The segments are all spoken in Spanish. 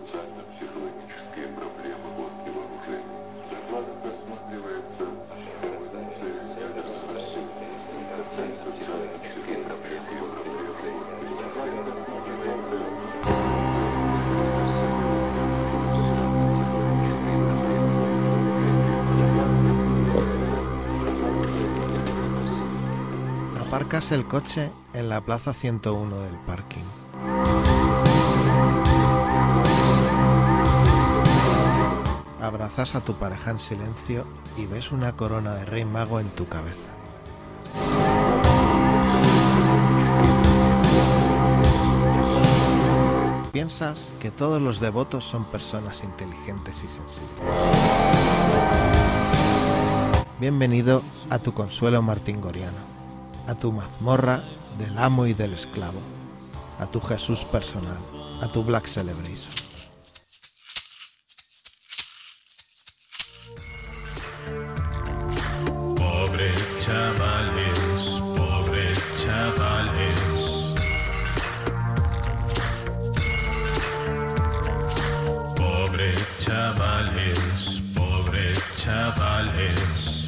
Социально-психологические проблемы водки вооружений. В докладах рассматривается социально-психологические проблемы водки Aparcas el coche en la plaza 101 del parking. Abrazas a tu pareja en silencio y ves una corona de rey mago en tu cabeza. Piensas que todos los devotos son personas inteligentes y sensibles. Bienvenido a tu consuelo martingoriano, a tu mazmorra del amo y del esclavo, a tu Jesús personal, a tu Black Celebration. Pobres chavales, pobres chavales. Pobres chavales, pobres chavales.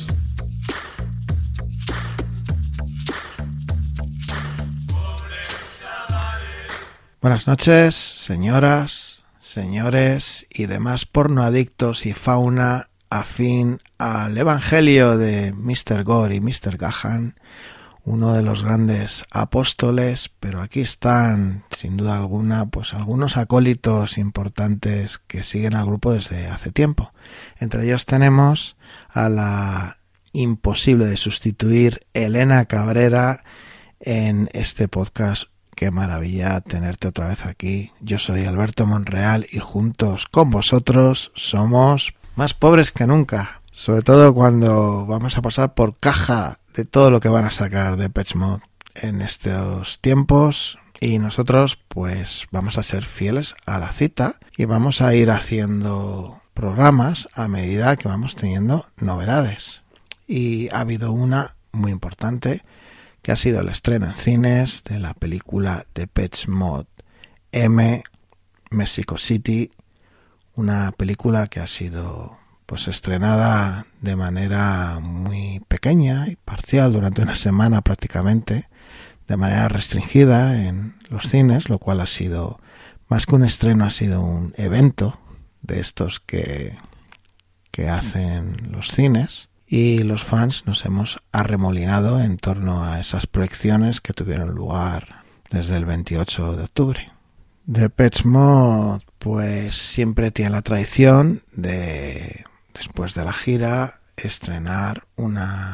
Buenas noches, señoras, señores y demás pornoadictos y fauna afín al evangelio de Mr. Gore y Mr. Gahan, uno de los grandes apóstoles, pero aquí están, sin duda alguna, pues algunos acólitos importantes que siguen al grupo desde hace tiempo. Entre ellos tenemos a la imposible de sustituir Elena Cabrera en este podcast. Qué maravilla tenerte otra vez aquí. Yo soy Alberto Monreal y juntos con vosotros somos más pobres que nunca. Sobre todo cuando vamos a pasar por caja de todo lo que van a sacar de Depeche Mode en estos tiempos. Y nosotros pues vamos a ser fieles a la cita y vamos a ir haciendo programas a medida que vamos teniendo novedades. Y ha habido una muy importante, que ha sido el estreno en cines de la película Depeche Mode M, Mexico City, una película que ha sido pues estrenada de manera muy pequeña y parcial durante una semana prácticamente, de manera restringida en los cines, lo cual ha sido, más que un estreno, ha sido un evento de estos que hacen los cines. Y los fans nos hemos arremolinado en torno a esas proyecciones que tuvieron lugar desde el 28 de octubre. Depeche Mode pues siempre tiene la tradición de, después de la gira, estrenar un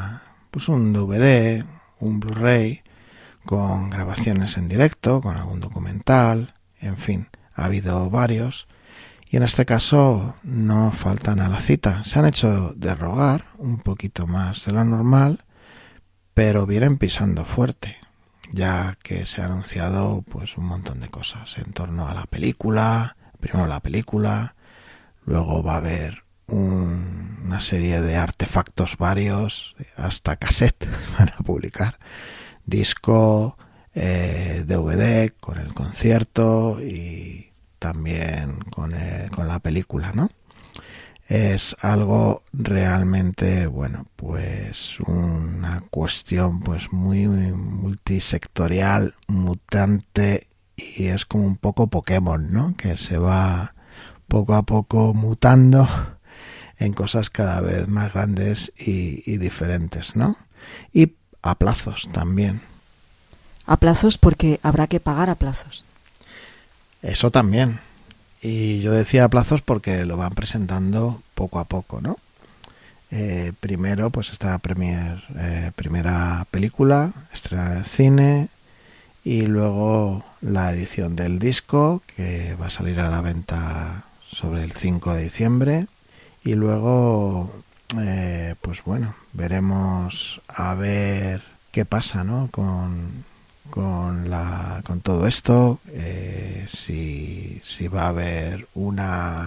DVD, un Blu-ray, con grabaciones en directo, con algún documental, en fin, ha habido varios. Y en este caso no faltan a la cita. Se han hecho de rogar un poquito más de lo normal, pero vienen pisando fuerte, ya que se ha anunciado pues un montón de cosas en torno a la película. Primero la película, luego va a haber una serie de artefactos varios, hasta cassette van a publicar, disco, DVD con el concierto y también con la película, ¿no? Es algo realmente, bueno, pues una cuestión pues muy multisectorial, mutante, y es como un poco Pokémon, ¿no? Que se va poco a poco mutando en cosas cada vez más grandes y diferentes, ¿no? Y a plazos también. A plazos porque habrá que pagar a plazos. Eso también. Y yo decía a plazos porque lo van presentando poco a poco, ¿no? Primero, pues esta primera película, estrenada en cine, y luego la edición del disco, que va a salir a la venta sobre el 5 de diciembre. Y luego, pues bueno, veremos a ver qué pasa, ¿no? Con todo esto, si va a haber un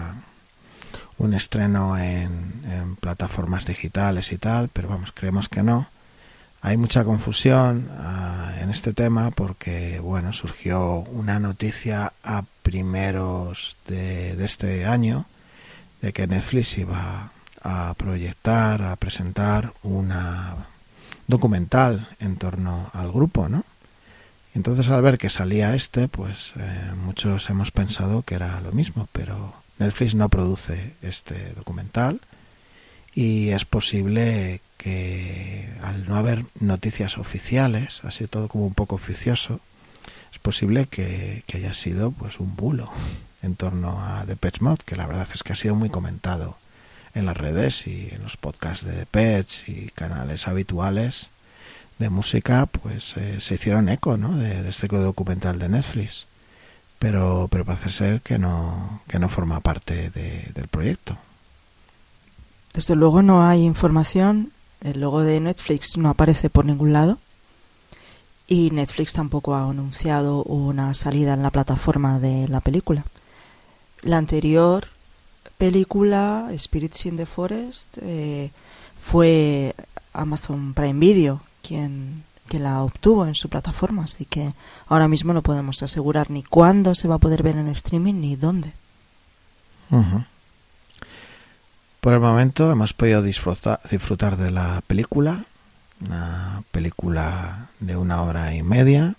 estreno en plataformas digitales y tal, pero vamos, creemos que no. Hay mucha confusión en este tema porque, bueno, surgió una noticia a primeros de de este año, de que Netflix iba a proyectar, a presentar una documental en torno al grupo, ¿no? Entonces, al ver que salía pues muchos hemos pensado que era lo mismo, pero Netflix no produce este documental y es posible que, al no haber noticias oficiales, ha sido todo como un poco oficioso, es posible que haya sido pues un bulo en torno a Depeche Mode, que la verdad es que ha sido muy comentado en las redes y en los podcasts de Depeche y canales habituales de música, pues se hicieron eco, ¿no?, de este documental de Netflix, pero parece ser que no forma parte del proyecto. Desde luego no hay información, el logo de Netflix no aparece por ningún lado y Netflix tampoco ha anunciado una salida en la plataforma de la película. La anterior película, Spirits in the Forest, fue Amazon Prime Video quien la obtuvo en su plataforma, así que ahora mismo no podemos asegurar ni cuándo se va a poder ver en streaming ni dónde. Uh-huh. Por el momento hemos podido disfrutar de la película, una película de 1 hora y media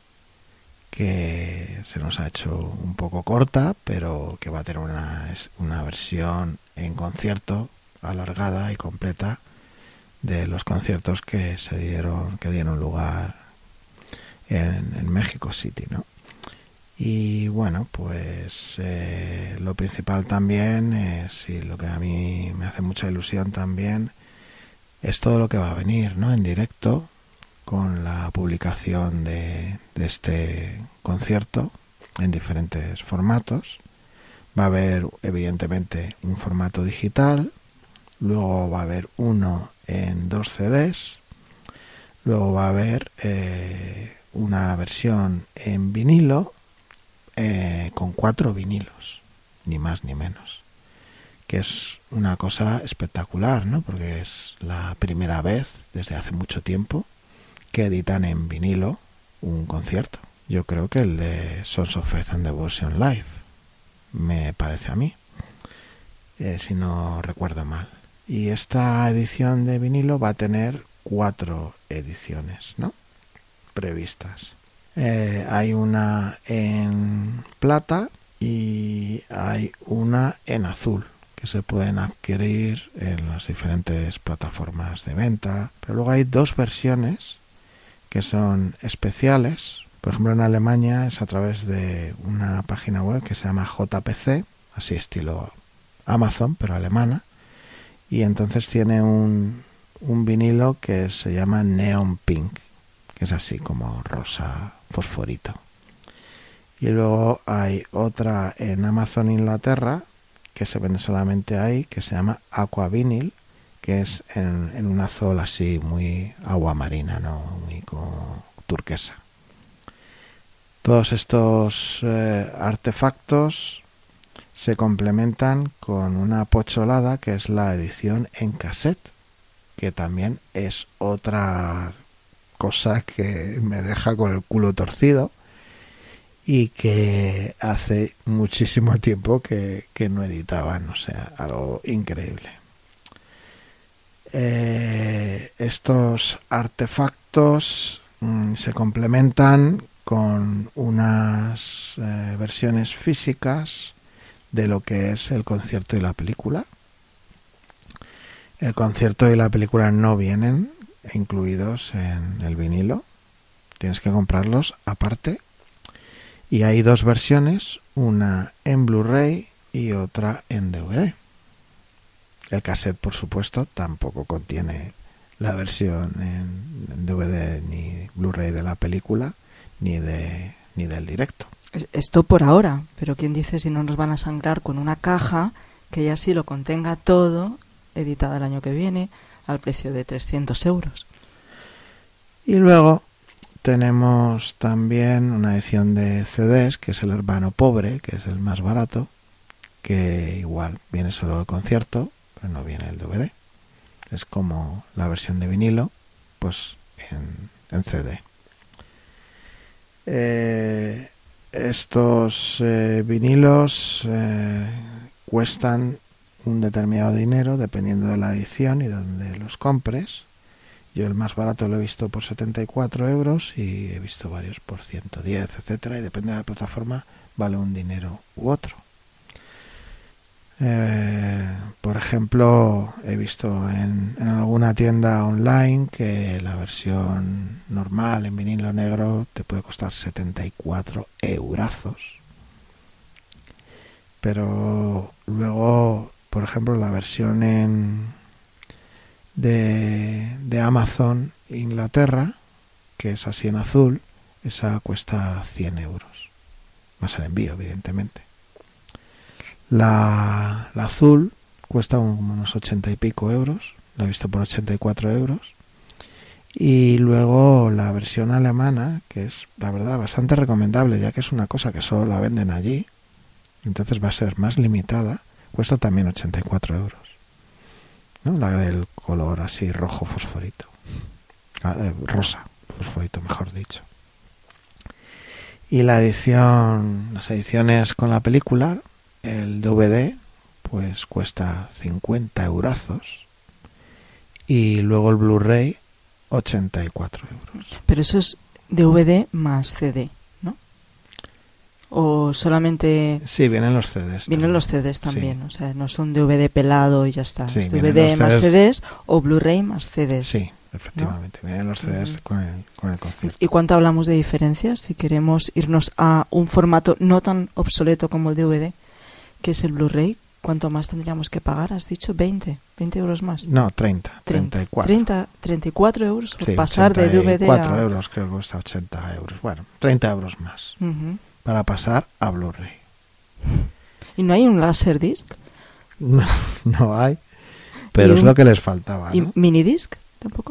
que se nos ha hecho un poco corta, pero que va a tener una versión en concierto alargada y completa de los conciertos que dieron lugar en México City, ¿no? Y bueno, pues lo principal también es, y lo que a mí me hace mucha ilusión también, es todo lo que va a venir, ¿no?, en directo, con la publicación de este concierto en diferentes formatos. Va a haber evidentemente un formato digital, luego va a haber uno en 2 CDs, luego va a haber una versión en vinilo con 4 vinilos, ni más ni menos, que es una cosa espectacular, ¿no?, porque es la primera vez desde hace mucho tiempo que editan en vinilo un concierto. Yo creo que el de Sons of Faith and Devotion Live, me parece a mí, si no recuerdo mal. Y esta edición de vinilo va a tener 4 ediciones, ¿no?, previstas. Hay una en plata y hay una en azul, que se pueden adquirir en las diferentes plataformas de venta. Pero luego hay 2 versiones que son especiales. Por ejemplo, en Alemania es a través de una página web que se llama JPC, así estilo Amazon, pero alemana. Y entonces tiene un vinilo que se llama Neon Pink, que es así como rosa fosforito. Y luego hay otra en Amazon Inglaterra que se vende solamente ahí, que se llama Aqua Vinyl, que es en un azul así muy agua marina, ¿no?, muy como turquesa. Todos estos artefactos se complementan con una pocholada que es la edición en cassette, que también es otra cosa que me deja con el culo torcido y que hace muchísimo tiempo que no editaban, o sea, algo increíble. Estos artefactos se complementan con unas versiones físicas de lo que es el concierto y la película. El concierto y la película no vienen incluidos en el vinilo, tienes que comprarlos aparte, y hay 2 versiones, una en Blu-ray y otra en DVD. El cassette, por supuesto, tampoco contiene la versión en DVD ni Blu-ray de la película ni del directo. Esto por ahora, pero quién dice si no nos van a sangrar con una caja que ya sí lo contenga todo, editada el año que viene, al precio de 300 euros. Y luego tenemos también una edición de CDs, que es el hermano pobre, que es el más barato, que igual viene solo el concierto, pero no viene el DVD. Es como la versión de vinilo, pues en CD. Estos vinilos cuestan un determinado dinero dependiendo de la edición y de donde los compres. Yo el más barato lo he visto por 74 euros y he visto varios por 110, etcétera, y depende de la plataforma vale un dinero u otro. Por ejemplo, he visto en alguna tienda online que la versión normal en vinilo negro te puede costar 74 eurazos. Pero luego, por ejemplo, la versión de Amazon Inglaterra, que es así en azul, esa cuesta 100 euros. Más el envío, evidentemente. La azul cuesta unos 80 y pico euros, la he visto por 84 euros. Y luego la versión alemana, que es la verdad bastante recomendable, ya que es una cosa que solo la venden allí, entonces va a ser más limitada, cuesta también 84 euros, ¿no? La del color así rojo fosforito, rosa fosforito, mejor dicho. Y las ediciones con la película, el DVD, pues cuesta 50 eurazos, y luego el Blu-ray 84 euros. Pero eso es DVD más CD, ¿no? O solamente... Sí, vienen los CDs. Vienen los CDs también, sí. O sea, no es un DVD pelado y ya está. Sí, es DVD más CDs o Blu-ray más CDs. Sí, efectivamente, ¿no? Vienen los CDs con el concierto. ¿Y cuánto hablamos de diferencias? Si queremos irnos a un formato no tan obsoleto como el DVD, que es el Blu-ray, ¿cuánto más tendríamos que pagar? ¿Has dicho 20 euros más? No, 34. 34 euros por Sí, pasar de DVD 4 a... euros, creo que cuesta 80 euros. Bueno, 30 euros más para pasar a Blu-ray. ¿Y no hay un Laserdisc? No hay, pero es lo que les faltaba, ¿Y ¿no? minidisc tampoco?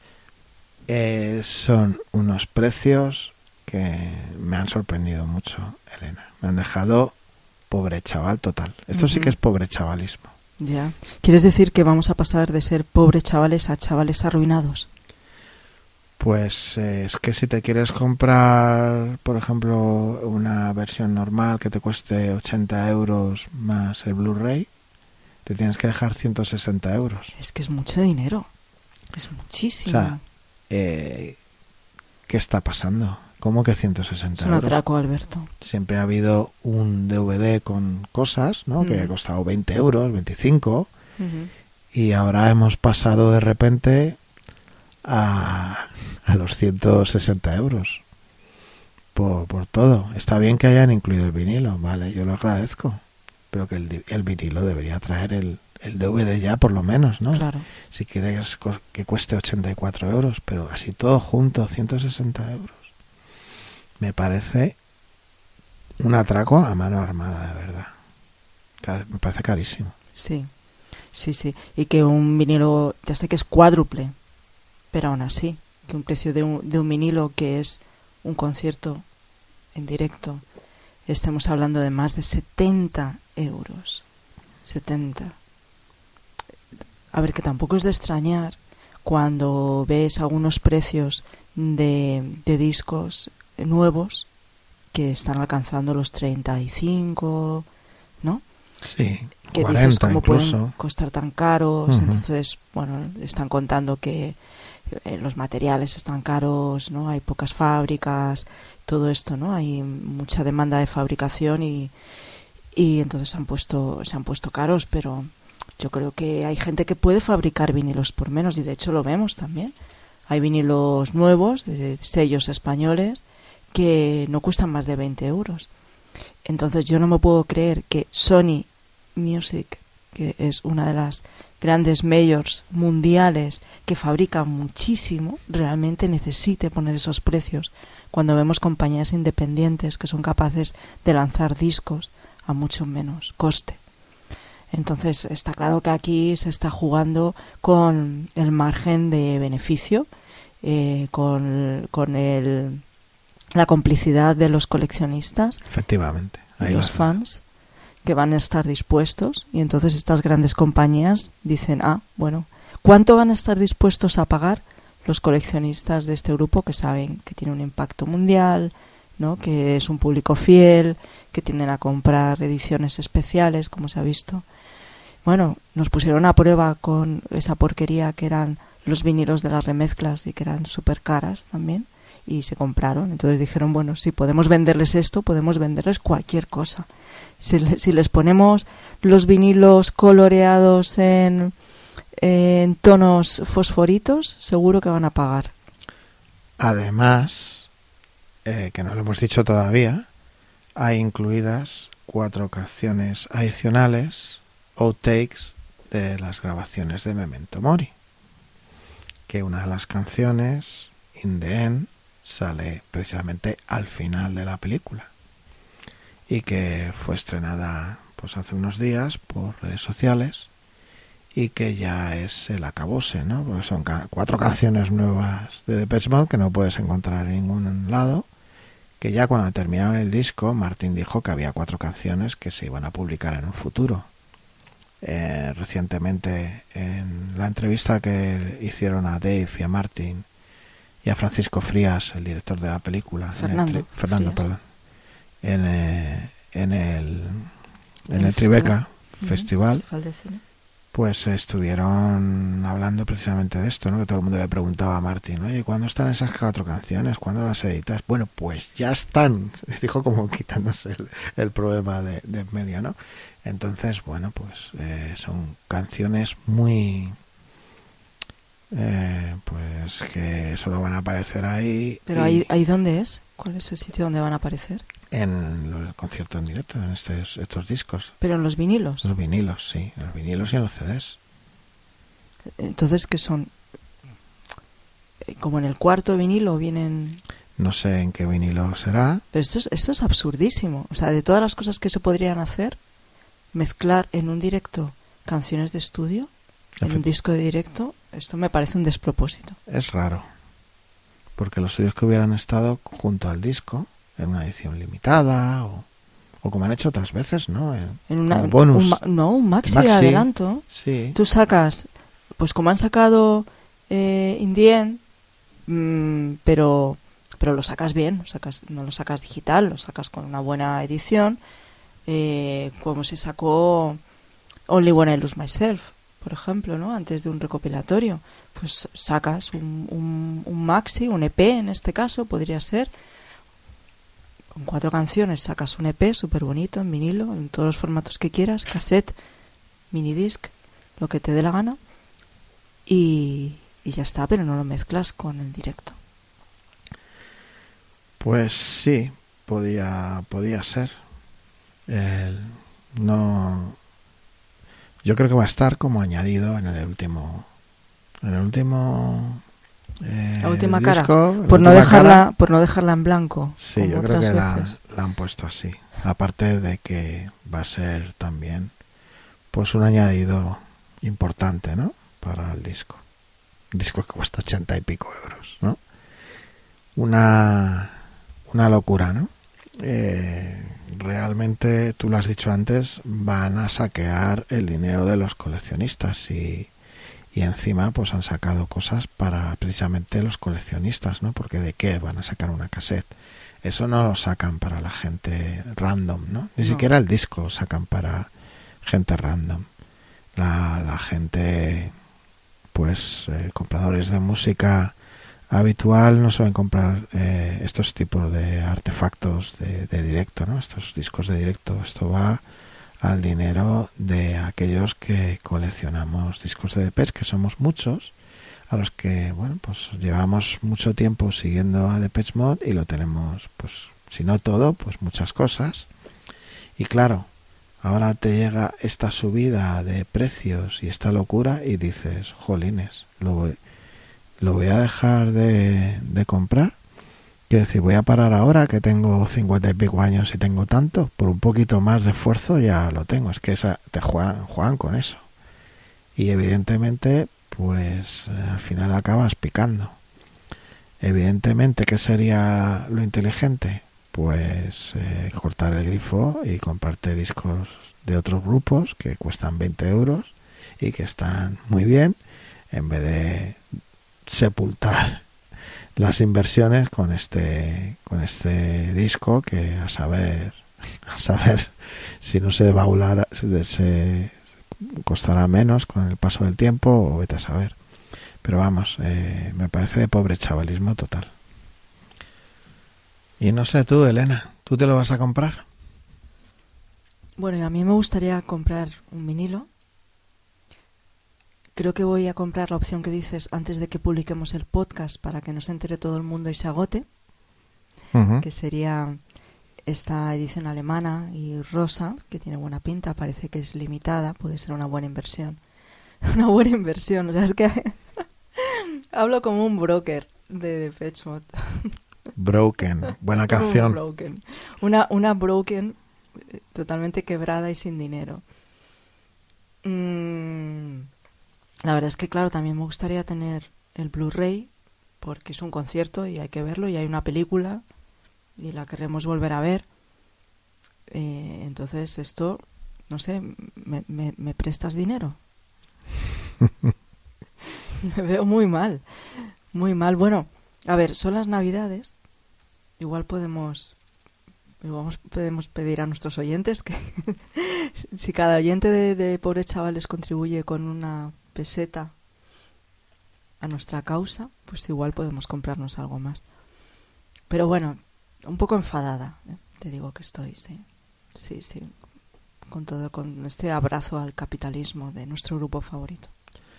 Son unos precios que me han sorprendido mucho, Elena. Me han dejado pobre chaval total. Esto sí que es pobre chavalismo. Ya. ¿Quieres decir que vamos a pasar de ser pobres chavales a chavales arruinados? Pues es que si te quieres comprar, por ejemplo, una versión normal que te cueste 80 euros más el Blu-ray, te tienes que dejar 160 euros. Es que es mucho dinero. Es muchísimo. O sea, ¿qué está pasando? ¿Cómo que 160 es un euros? atraco, Alberto. Siempre ha habido un DVD con cosas, ¿no? Que ha costado 20 euros, 25, y ahora hemos pasado de repente a los 160 euros por todo. Está bien que hayan incluido el vinilo, vale, yo lo agradezco, pero que el vinilo debería traer el DVD ya, por lo menos, ¿no? Claro. Si quieres que cueste 84 euros, pero así todo junto, 160 euros. Me parece un atraco a mano armada, de verdad. Me parece carísimo. Sí. Y que un vinilo, ya sé que es cuádruple, pero aún así, que un precio de un vinilo que es un concierto en directo, estemos hablando de más de 70 euros. 70. A ver, que tampoco es de extrañar cuando ves algunos precios de discos nuevos que están alcanzando los 35, ¿no? Sí, que 40 dices, ¿cómo incluso. pueden costar tan caros? Entonces, bueno, están contando que los materiales están caros, ¿no? Hay pocas fábricas, todo esto, ¿no? Hay mucha demanda de fabricación y entonces se han puesto caros, pero yo creo que hay gente que puede fabricar vinilos por menos y de hecho lo vemos también. Hay vinilos nuevos de sellos españoles que no cuestan más de 20 euros. Entonces yo no me puedo creer que Sony Music, que es una de las grandes majors mundiales que fabrican muchísimo, realmente necesite poner esos precios cuando vemos compañías independientes que son capaces de lanzar discos a mucho menos coste. Entonces está claro que aquí se está jugando con el margen de beneficio, con la complicidad de los coleccionistas, efectivamente, y los fans que van a estar dispuestos, y entonces estas grandes compañías dicen, bueno, ¿cuánto van a estar dispuestos a pagar los coleccionistas de este grupo que saben que tiene un impacto mundial, ¿no? Que es un público fiel, que tienden a comprar ediciones especiales, como se ha visto. Bueno, nos pusieron a prueba con esa porquería que eran los vinilos de las remezclas y que eran súper caras también, y se compraron. Entonces dijeron, bueno, si podemos venderles esto, podemos venderles cualquier cosa. Si les ponemos los vinilos coloreados en tonos fosforitos, seguro que van a pagar. Además, que no lo hemos dicho todavía, hay incluidas 4 canciones adicionales, outtakes, de las grabaciones de Memento Mori. Que una de las canciones, In the End, sale precisamente al final de la película. Y que fue estrenada pues hace unos días por redes sociales y que ya es el acabose, ¿no? Porque son 4 canciones nuevas de Depeche Mode que no puedes encontrar en ningún lado, que ya cuando terminaron el disco Martin dijo que había 4 canciones que se iban a publicar en un futuro. Recientemente en la entrevista que hicieron a Dave y a Martin y a Francisco Frías, el director de la película, Fernando, perdón, en el Tribeca Festival de cine, pues estuvieron hablando precisamente de esto, ¿no? Que todo el mundo le preguntaba a Martin, oye, ¿cuándo están esas 4 canciones? ¿Cuándo las editas? Bueno, pues ya están, dijo como quitándose el problema de en medio, ¿no? Entonces, bueno, pues son canciones muy pues que solo van a aparecer ahí. ¿Pero ahí dónde es? ¿Cuál es el sitio donde van a aparecer? En el concierto en directo, en estos discos. ¿Pero en los vinilos? Los vinilos, sí, en los vinilos y en los CDs. Entonces, ¿qué son? Como en el cuarto vinilo vienen... No sé en qué vinilo será. Pero esto es absurdísimo. O sea, de todas las cosas que se podrían hacer, mezclar en un directo canciones de estudio, en un disco de directo, esto me parece un despropósito. Es raro, porque los suyos que hubieran estado junto al disco, en una edición limitada, o como han hecho otras veces, ¿no? En una, como bonus. Un maxi de adelanto. Sí. Tú sacas, pues como han sacado In the End, pero lo sacas bien, no lo sacas digital, lo sacas con una buena edición, como se sacó Only When I Lose Myself, por ejemplo, ¿no? Antes de un recopilatorio, pues sacas un maxi, un EP en este caso, podría ser, con 4 canciones sacas un EP súper bonito, en vinilo, en todos los formatos que quieras, cassette, minidisc, lo que te dé la gana, y ya está, pero no lo mezclas con el directo. Pues sí, podía ser. No, yo creo que va a estar como añadido en el último la última cara, disco, por no dejarla en blanco. Sí, yo creo que la han puesto así. Aparte de que va a ser también pues un añadido importante, ¿no? Para el disco. Un disco que cuesta 80 y pico euros, ¿no? Una locura, ¿no? Realmente, tú lo has dicho antes, van a saquear el dinero de los coleccionistas y encima pues han sacado cosas para precisamente los coleccionistas, ¿no? Porque ¿de qué van a sacar una cassette? Eso no lo sacan para la gente random, ¿no? Ni siquiera el disco lo sacan para gente random. La gente, pues compradores de música habitual no suelen comprar estos tipos de artefactos de directo, ¿no? Estos discos de directo. Esto va al dinero de aquellos que coleccionamos discos de Depeche, que somos muchos, a los que, bueno, pues llevamos mucho tiempo siguiendo a Depeche Mode y lo tenemos, pues, si no todo, pues muchas cosas. Y claro, ahora te llega esta subida de precios y esta locura y dices, jolines, lo voy a dejar de comprar. Quiero decir, voy a parar ahora que tengo 50 y pico años y tengo tanto, por un poquito más de esfuerzo ya lo tengo. Es que te juegan con eso. Y evidentemente, pues al final acabas picando. Evidentemente, ¿qué sería lo inteligente? Pues cortar el grifo y comprarte discos de otros grupos que cuestan 20 euros y que están muy bien, en vez de sepultar las inversiones con este disco, que a saber si no se debaulará, se costará menos con el paso del tiempo, o vete a saber. Pero vamos, me parece de pobre chavalismo total. Y no sé tú, Elena, ¿tú te lo vas a comprar? Bueno, y a mí me gustaría comprar un vinilo. Creo que voy a comprar la opción que dices antes de que publiquemos el podcast, para que no se entere todo el mundo y se agote, que sería esta edición alemana y rosa, que tiene buena pinta, parece que es limitada, puede ser una buena inversión. Una buena inversión, o sea, es que hablo como un broker de Depeche Mode. Broken, buena canción. Broken. Una broken totalmente quebrada y sin dinero. La verdad es que, claro, también me gustaría tener el Blu-ray, porque es un concierto y hay que verlo, y hay una película y la queremos volver a ver. Entonces esto, no sé, ¿me prestas dinero? Me veo muy mal, muy mal. Bueno, a ver, son las Navidades. Igual podemos pedir a nuestros oyentes que si cada oyente de Pobres Chavales contribuye con una peseta a nuestra causa, pues igual podemos comprarnos algo más. Pero bueno, un poco enfadada, te digo que estoy, sí, con este abrazo al capitalismo de nuestro grupo favorito.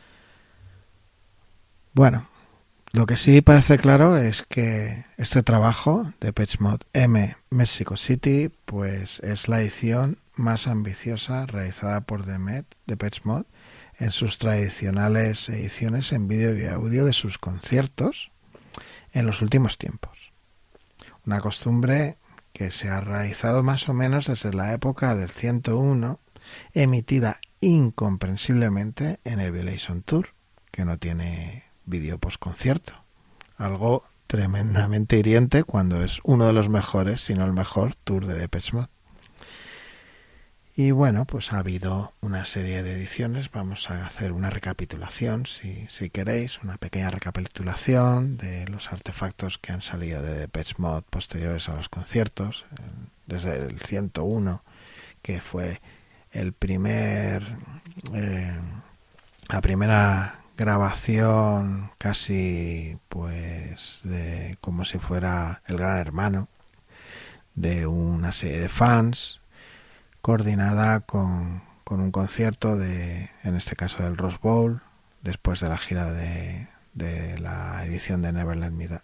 Bueno, lo que sí parece claro es que este trabajo de Depeche Mode M Mexico City, pues es la edición más ambiciosa realizada por Depeche Mode en sus tradicionales ediciones en vídeo y audio de sus conciertos en los últimos tiempos. Una costumbre que se ha realizado más o menos desde la época del 101, emitida incomprensiblemente en el Violation Tour, que no tiene vídeo postconcierto. Algo tremendamente hiriente cuando es uno de los mejores, si no el mejor, tour de Depeche Mode. Y bueno, pues ha habido una serie de ediciones. Vamos a hacer una recapitulación, si queréis, una pequeña recapitulación de los artefactos que han salido de Depeche Mode posteriores a los conciertos, desde el 101, que fue la primera grabación casi pues de como si fuera el Gran Hermano de una serie de fans, coordinada con un concierto en este caso del Rose Bowl, después de la gira de la edición de Never Let Me Down,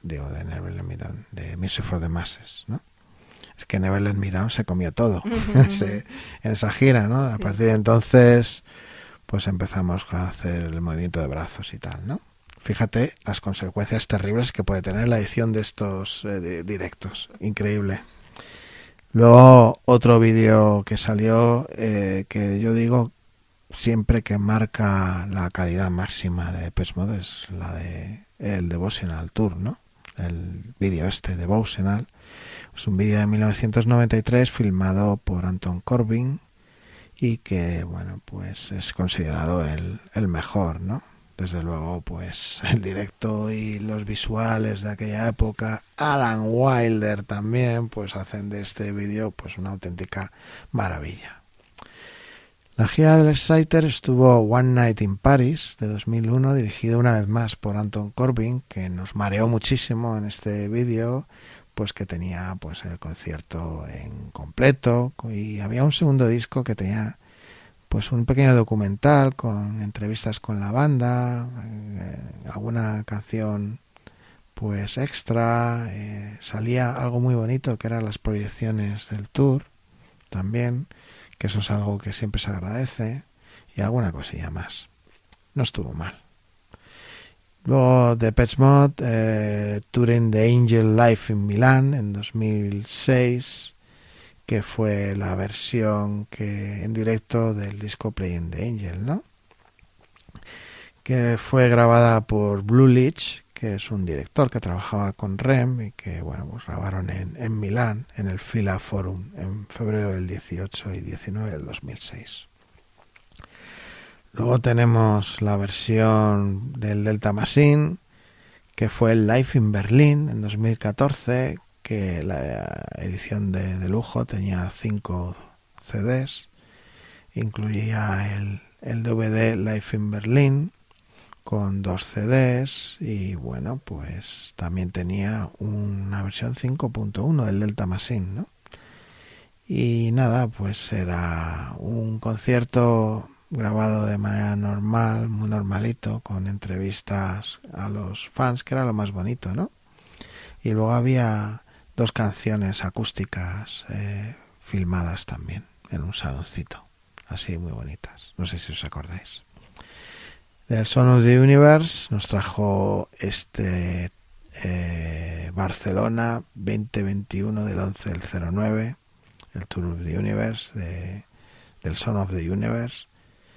de Music for the Masses, ¿no? Es que Never Let Me Down se comió todo en esa gira, ¿no? A partir de entonces pues empezamos a hacer el movimiento de brazos y tal, ¿no? Fíjate las consecuencias terribles que puede tener la edición de estos directos. Increíble. Luego otro vídeo que salió, que yo digo siempre que marca la calidad máxima de Depeche Mode, es la de el Devotional Tour, ¿no? El vídeo Devotional. Es un vídeo de 1993 filmado por Anton Corbijn y que, bueno, pues es considerado el mejor, ¿no? Desde luego, pues el directo y los visuales de aquella época, Alan Wilder también, pues hacen de este vídeo pues una auténtica maravilla. La gira del Exciter estuvo One Night in Paris de 2001, dirigido una vez más por Anton Corbijn, que nos mareó muchísimo en este vídeo, pues que tenía pues el concierto en completo, y había un segundo disco que tenía pues un pequeño documental con entrevistas con la banda, alguna canción pues extra, salía algo muy bonito que eran las proyecciones del tour también, que eso es algo que siempre se agradece, y alguna cosilla más. No estuvo mal. Luego Depeche Mode, Touring the Angel Live in Milán en 2006, que fue la versión en directo del disco Playing the Angel, ¿no? Que fue grabada por Blue Leech, que es un director que trabajaba con Rem y que, bueno, pues grabaron en Milán, en el Fila Forum, en febrero del 18 y 19 del 2006. Luego tenemos la versión del Delta Machine, que fue el Live in Berlin en 2014, que la edición de lujo tenía 5 CDs, incluía el DVD Live in Berlin con 2 CDs y bueno, pues también tenía una versión 5.1 del Delta Machine, ¿no? Y nada, pues era un concierto grabado de manera normal, muy normalito, con entrevistas a los fans, que era lo más bonito, ¿no? Y luego había 2 canciones acústicas filmadas también en un saloncito, así muy bonitas. No sé si os acordáis. Del Son of the Universe nos trajo este Barcelona 2021 del 11 del 09, el Tour of the Universe del Son of the Universe,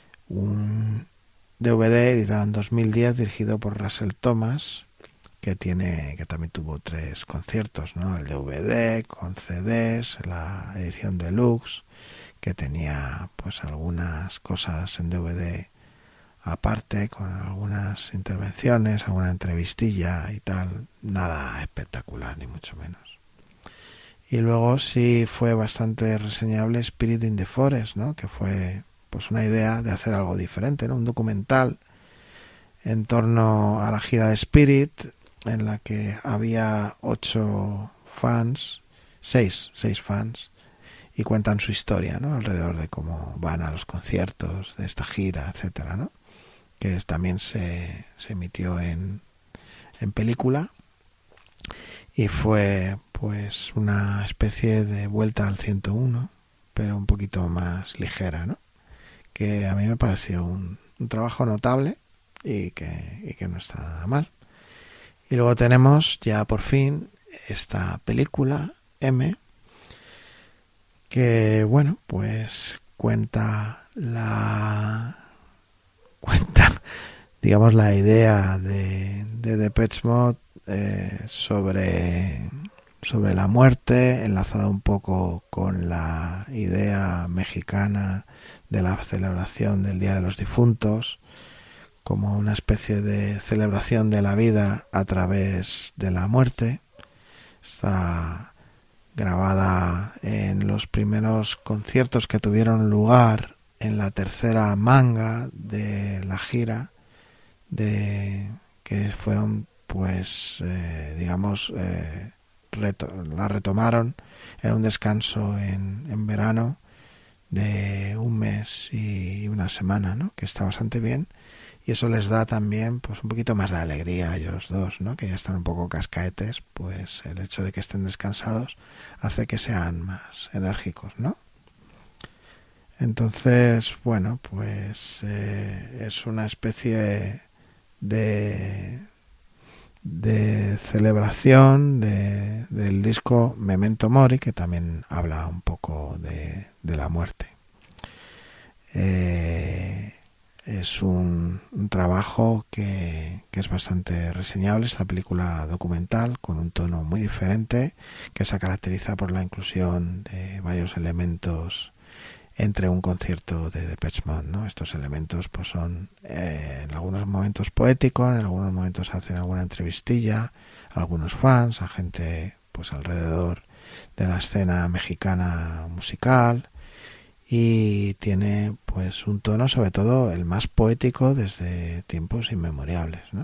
un DVD editado en 2010 dirigido por Russell Thomas, que también tuvo 3 conciertos, ¿no? El DVD con CDs, la edición deluxe, que tenía pues algunas cosas en DVD aparte, con algunas intervenciones, alguna entrevistilla y tal, nada espectacular ni mucho menos. Y luego sí fue bastante reseñable Spirit in the Forest, ¿no? Que fue pues una idea de hacer algo diferente, ¿no? Un documental en torno a la gira de Spirit, en la que había 8 fans, 6 fans, y cuentan su historia, ¿no? Alrededor de cómo van a los conciertos de esta gira, etcétera, ¿no? Que también se emitió en película y fue pues una especie de vuelta al 101, pero un poquito más ligera, ¿no? Que a mí me pareció un trabajo notable y que no está nada mal. Y luego tenemos ya por fin esta película M, que bueno, pues cuenta digamos la idea de Depeche Mode sobre la muerte, enlazada un poco con la idea mexicana de la celebración del Día de los Difuntos, como una especie de celebración de la vida a través de la muerte. Está grabada en los primeros conciertos que tuvieron lugar en la tercera manga de la gira, que fueron pues la retomaron en un descanso en verano de un mes y una semana, ¿no? Que está bastante bien, y eso les da también pues un poquito más de alegría a ellos dos, ¿no? Que ya están un poco cascaetes, pues el hecho de que estén descansados hace que sean más enérgicos, ¿no? Entonces, bueno, pues es una especie de celebración del disco Memento Mori, que también habla un poco de la muerte. Es un trabajo que es bastante reseñable, esta película documental con un tono muy diferente, que se caracteriza por la inclusión de varios elementos entre un concierto de Depeche Mode, ¿no? Estos elementos pues son en algunos momentos poéticos, en algunos momentos hacen alguna entrevistilla a algunos fans, a gente pues alrededor de la escena mexicana musical, y tiene pues un tono sobre todo el más poético desde tiempos inmemoriales, ¿no?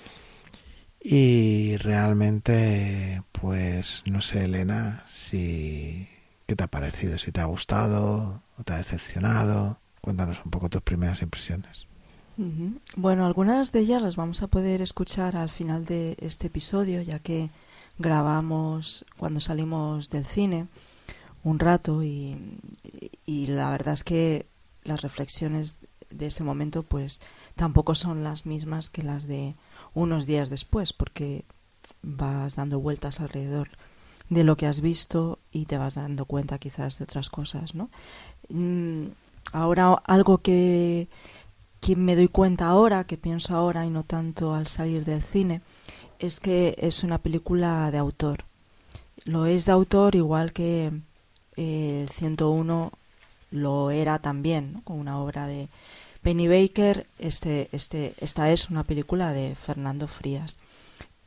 Y realmente pues no sé, Elena, ¿qué te ha parecido? ¿Si te ha gustado o te ha decepcionado? Cuéntanos un poco tus primeras impresiones. Bueno, algunas de ellas las vamos a poder escuchar al final de este episodio, ya que grabamos cuando salimos del cine un rato y la verdad es que las reflexiones de ese momento pues tampoco son las mismas que las de unos días después, porque vas dando vueltas alrededor de lo que has visto y te vas dando cuenta quizás de otras cosas, ¿no? Ahora algo que me doy cuenta ahora, que pienso ahora y no tanto al salir del cine, es que es una película de autor. Lo es de autor igual que el 101 lo era también, ¿no? Con una obra de Penny Baker. Esta es una película de Fernando Frías.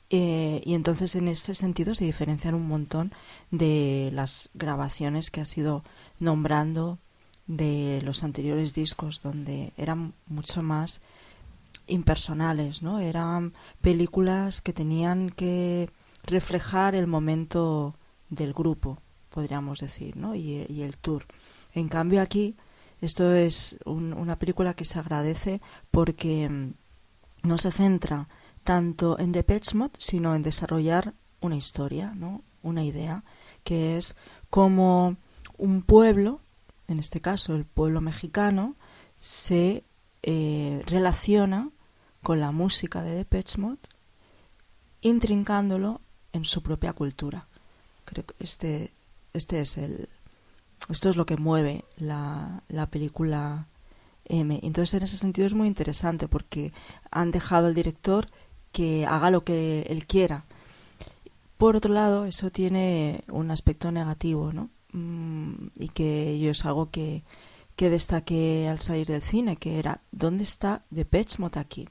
Y entonces en ese sentido se diferencian un montón de las grabaciones que has ido nombrando de los anteriores discos, donde eran mucho más impersonales, ¿no? Eran películas que tenían que reflejar el momento del grupo, podríamos decir, ¿no? Y el tour. En cambio aquí esto es una película que se agradece porque no se centra tanto en Depeche Mode, sino en desarrollar una historia, ¿no? Una idea, que es cómo un pueblo, en este caso el pueblo mexicano, se relaciona con la música de Depeche Mode, intrincándolo en su propia cultura. Creo que esto es lo que mueve la película M. Entonces, en ese sentido es muy interesante porque han dejado al director que haga lo que él quiera. Por otro lado, eso tiene un aspecto negativo, ¿no? Y que yo es algo que destaqué al salir del cine, que era ¿dónde está Depeche Mode aquí?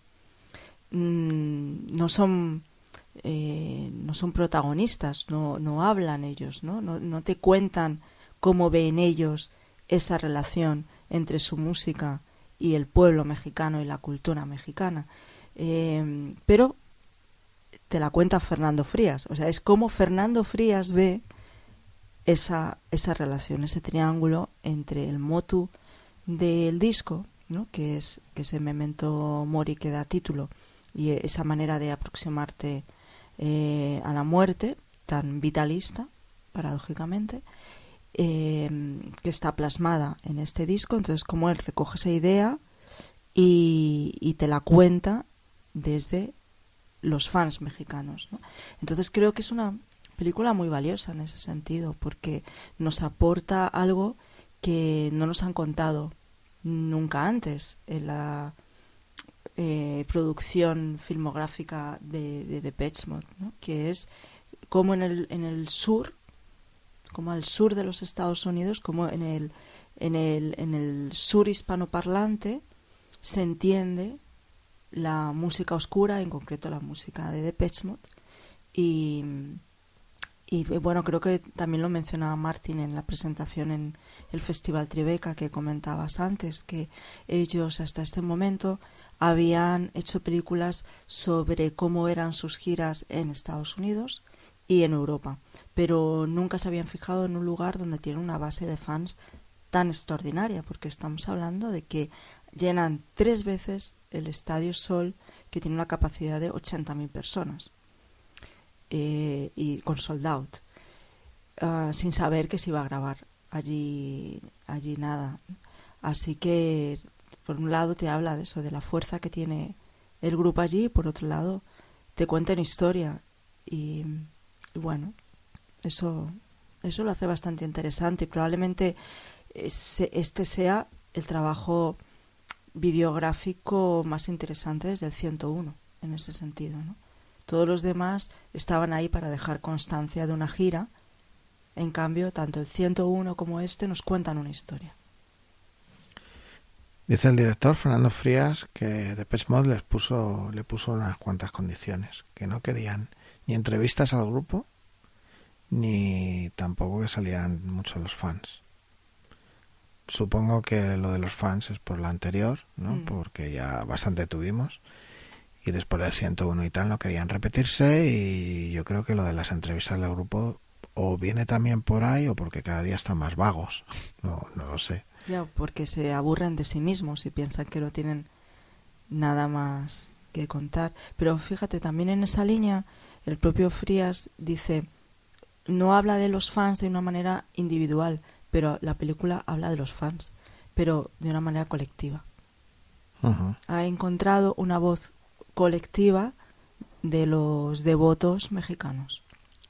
No son protagonistas, no hablan ellos, no te cuentan cómo ven ellos esa relación entre su música y el pueblo mexicano y la cultura mexicana, pero te la cuenta Fernando Frías. O sea, es como Fernando Frías ve esa relación, ese triángulo entre el motu del disco, ¿no? que es el Memento Mori que da título, y esa manera de aproximarte a la muerte tan vitalista, paradójicamente, que está plasmada en este disco. Entonces, como él recoge esa idea y te la cuenta desde los fans mexicanos, ¿no? Entonces creo que es una película muy valiosa en ese sentido, porque nos aporta algo que no nos han contado nunca antes en la producción filmográfica de Depeche Mode, ¿no? Que es como en el sur, como al sur de los Estados Unidos, como en el sur hispanoparlante se entiende la música oscura, en concreto la música de Depeche Mode. Y bueno, creo que también lo mencionaba Martin en la presentación en el Festival Tribeca que comentabas antes, que ellos hasta este momento habían hecho películas sobre cómo eran sus giras en Estados Unidos y en Europa, pero nunca se habían fijado en un lugar donde tienen una base de fans tan extraordinaria, porque estamos hablando de que llenan 3 veces el Estadio Sol, que tiene una capacidad de 80.000 personas, y con sold out, sin saber que se iba a grabar allí nada. Así que por un lado te habla de eso, de la fuerza que tiene el grupo allí, y por otro lado te cuenta una historia, y bueno, eso lo hace bastante interesante, y probablemente este sea el trabajo videográfico más interesante desde el 101 en ese sentido, ¿no? Todos los demás estaban ahí para dejar constancia de una gira. En cambio, tanto el 101 como este nos cuentan una historia. Dice el director Fernando Frías que Depeche Mode le puso unas cuantas condiciones, que no querían ni entrevistas al grupo ni tampoco que salieran mucho los fans. Supongo que lo de los fans es por lo anterior, ¿no? Porque ya bastante tuvimos, y después del 101 y tal no querían repetirse, y yo creo que lo de las entrevistas del grupo o viene también por ahí o porque cada día están más vagos, no lo sé. Ya, porque se aburren de sí mismos y piensan que no tienen nada más que contar. Pero fíjate, también en esa línea el propio Frías dice, no habla de los fans de una manera individual, pero la película habla de los fans, pero de una manera colectiva. Uh-huh. Ha encontrado una voz colectiva de los devotos mexicanos.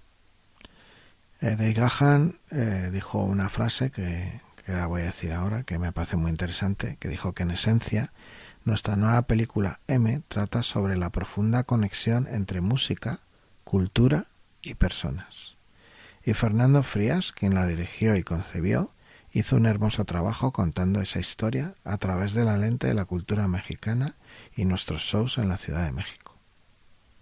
Dave Gahan dijo una frase que la voy a decir ahora, que me parece muy interesante, que dijo que en esencia nuestra nueva película M trata sobre la profunda conexión entre música, cultura y personas. Y Fernando Frías, quien la dirigió y concebió, hizo un hermoso trabajo contando esa historia a través de la lente de la cultura mexicana y nuestros shows en la Ciudad de México.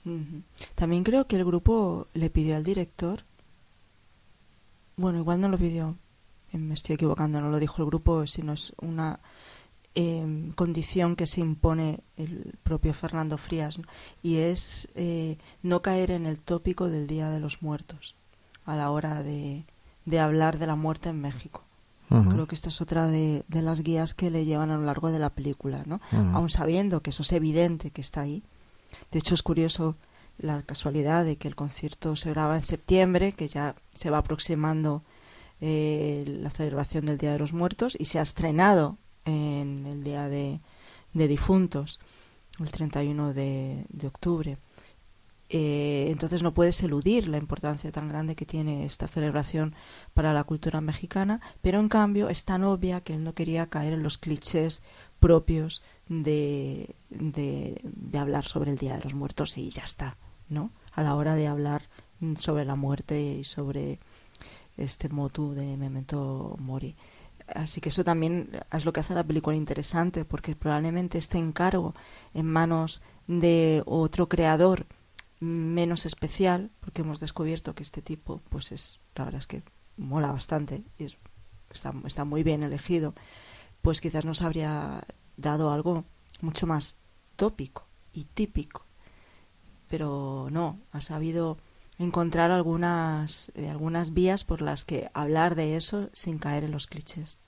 Ujú. También creo que el grupo le pidió al director, bueno, igual no lo pidió, me estoy equivocando, no lo dijo el grupo, sino es una condición que se impone el propio Fernando Frías, ¿no? Y es no caer en el tópico del Día de los Muertos a la hora de hablar de la muerte en México. Ujú. Creo que esta es otra de las guías que le llevan a lo largo de la película, ¿no? Ujú. Aun sabiendo que eso es evidente que está ahí. De hecho, es curioso la casualidad de que el concierto se graba en septiembre, que ya se va aproximando la celebración del Día de los Muertos, y se ha estrenado en el Día de Difuntos, el 31 de octubre. Entonces no puedes eludir la importancia tan grande que tiene esta celebración para la cultura mexicana, pero en cambio es tan obvia que él no quería caer en los clichés propios de hablar sobre el Día de los Muertos y ya está, ¿no? A la hora de hablar sobre la muerte y sobre este motu de Memento Mori. Así que eso también es lo que hace la película interesante, porque probablemente este encargo en manos de otro creador menos especial, porque hemos descubierto que este tipo, pues es, la verdad es que mola bastante y está muy bien elegido, pues quizás nos habría dado algo mucho más tópico y típico, pero no, ha sabido encontrar algunas vías por las que hablar de eso sin caer en los clichés.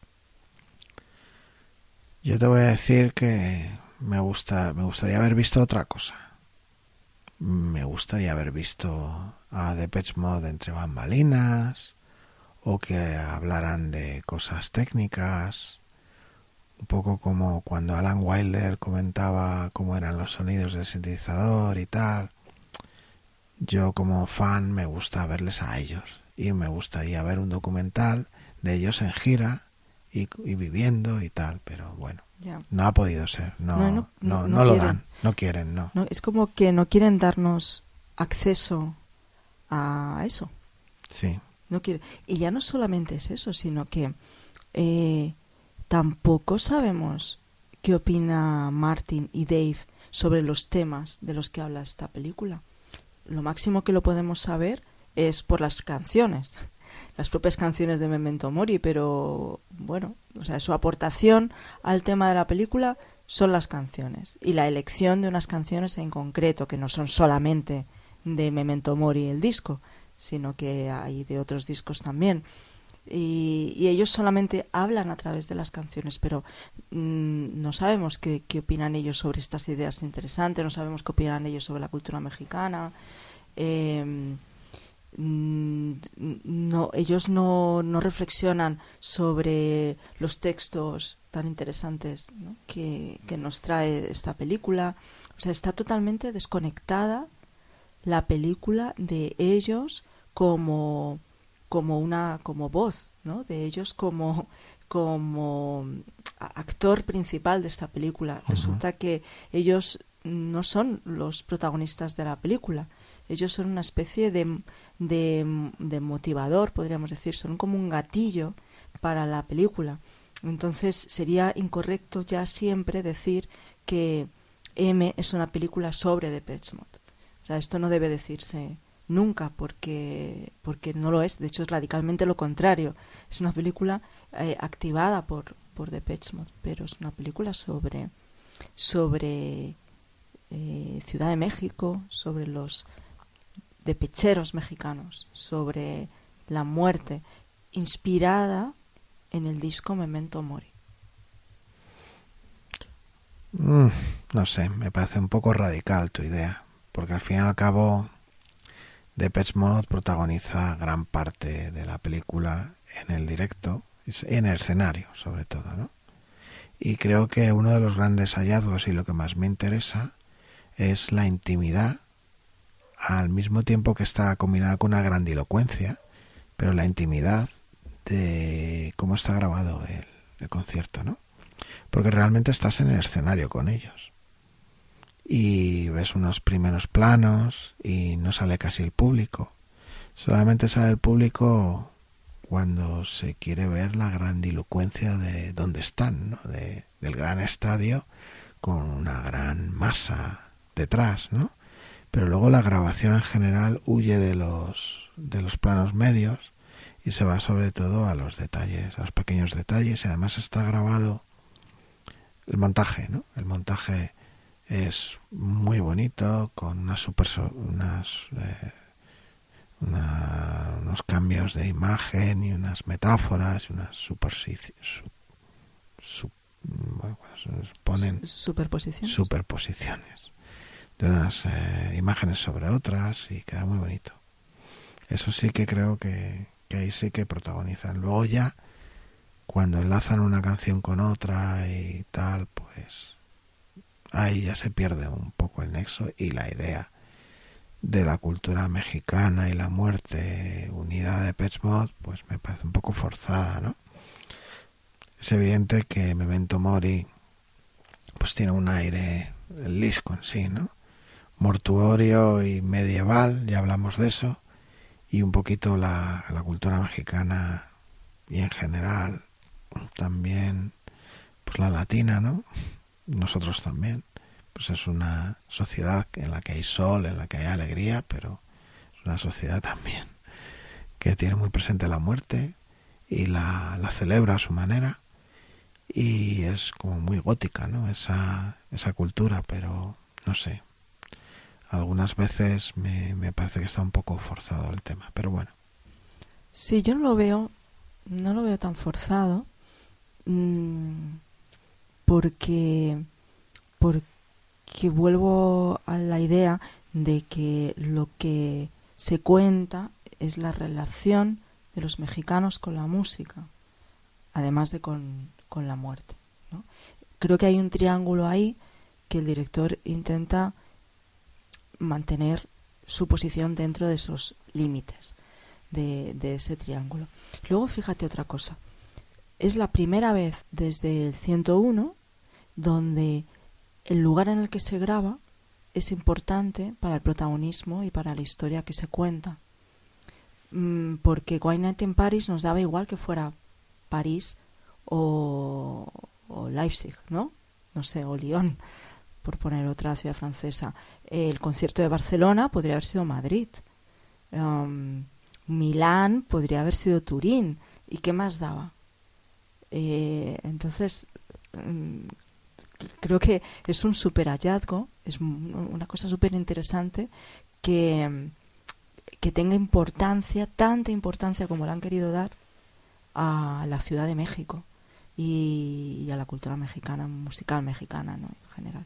Yo te voy a decir que me gustaría haber visto otra cosa. Me gustaría haber visto a Depeche Mode entre bambalinas, o que hablaran de cosas técnicas, un poco como cuando Alan Wilder comentaba cómo eran los sonidos del sintetizador y tal. Yo como fan me gusta verles a ellos y me gustaría ver un documental de ellos en gira y viviendo y tal, pero bueno, Ya. no ha podido ser, no lo quieren. dan, no quieren, no. No, es como que no quieren darnos acceso a eso. Sí. No quieren. Y ya no solamente es eso, sino que tampoco sabemos qué opina Martin y Dave sobre los temas de los que habla esta película. Lo máximo que lo podemos saber es por las canciones, las propias canciones de Memento Mori, pero bueno, o sea, su aportación al tema de la película son las canciones y la elección de unas canciones en concreto, que no son solamente de Memento Mori el disco, sino que hay de otros discos también. Y ellos solamente hablan a través de las canciones, pero no sabemos qué opinan ellos sobre estas ideas interesantes, no sabemos qué opinan ellos sobre la cultura mexicana. Ellos no reflexionan sobre los textos tan interesantes, ¿no? que nos trae esta película. O sea, está totalmente desconectada la película de ellos como voz, ¿no? De ellos como actor principal de esta película. Uh-huh. Resulta que ellos no son los protagonistas de la película. Ellos son una especie de motivador, podríamos decir, son como un gatillo para la película. Entonces sería incorrecto ya siempre decir que M es una película sobre Depeche Mode. O sea, esto no debe decirse nunca porque no lo es. De hecho, es radicalmente lo contrario. Es una película activada por Depeche Mode, pero es una película sobre Ciudad de México, sobre los depecheros mexicanos, sobre la muerte, inspirada en el disco Memento Mori. No sé, me parece un poco radical tu idea, porque al fin y al cabo Depeche Mode protagoniza gran parte de la película en el directo, en el escenario sobre todo, ¿no? Y creo que uno de los grandes hallazgos y lo que más me interesa es la intimidad, al mismo tiempo que está combinada con una grandilocuencia, pero la intimidad de cómo está grabado el concierto, ¿no? Porque realmente estás en el escenario con ellos y ves unos primeros planos y no sale casi el público. Solamente sale el público cuando se quiere ver la grandilocuencia de dónde están, ¿no? Del gran estadio con una gran masa detrás, ¿no? pero luego la grabación en general huye de los planos medios y se va sobre todo a los detalles, a los pequeños detalles, y además está grabado el montaje, ¿no? El montaje es muy bonito, con unos cambios de imagen y unas metáforas y unas superposiciones de unas imágenes sobre otras, y queda muy bonito. Eso sí que creo que ahí sí que protagonizan. Luego ya, cuando enlazan una canción con otra y tal, pues ahí ya se pierde un poco el nexo, y la idea de la cultura mexicana y la muerte unida de Depeche Mode, pues me parece un poco forzada, ¿no? Es evidente que Memento Mori pues tiene un aire, el disco en sí, ¿no? Mortuorio y medieval, ya hablamos de eso, y un poquito la cultura mexicana y en general también pues la latina, ¿no? Nosotros también, pues es una sociedad en la que hay sol, en la que hay alegría, pero es una sociedad también que tiene muy presente la muerte y la celebra a su manera, y es como muy gótica, ¿no? Esa cultura, pero no sé, algunas veces me parece que está un poco forzado el tema, pero bueno. Sí, yo no lo veo tan forzado, porque vuelvo a la idea de que lo que se cuenta es la relación de los mexicanos con la música, además de con la muerte, ¿no? Creo que hay un triángulo ahí que el director intenta mantener su posición dentro de esos límites de ese triángulo. Luego fíjate otra cosa, es la primera vez desde el 101 donde el lugar en el que se graba es importante para el protagonismo y para la historia que se cuenta, porque One Night in Paris nos daba igual que fuera París o Leipzig, ¿no? No sé, o Lyon, por poner otra ciudad francesa. El concierto de Barcelona podría haber sido Madrid, Milán podría haber sido Turín, ¿y qué más daba? Entonces creo que es un súper hallazgo, es una cosa súper interesante que tenga importancia, tanta importancia como la han querido dar a la Ciudad de México y a la cultura mexicana, musical mexicana, ¿no? En general,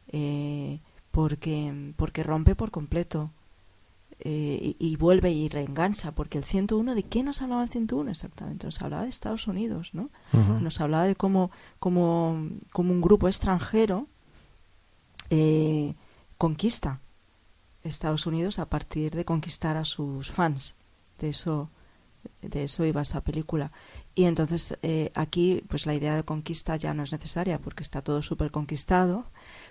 porque rompe por completo, y vuelve y reengancha, porque el 101, ¿de qué nos hablaba el 101 exactamente? Nos hablaba de Estados Unidos, ¿no? Uh-huh. Nos hablaba de cómo un grupo extranjero conquista Estados Unidos a partir de conquistar a sus fans. De eso iba esa película. Y entonces aquí pues la idea de conquista ya no es necesaria, porque está todo súper conquistado,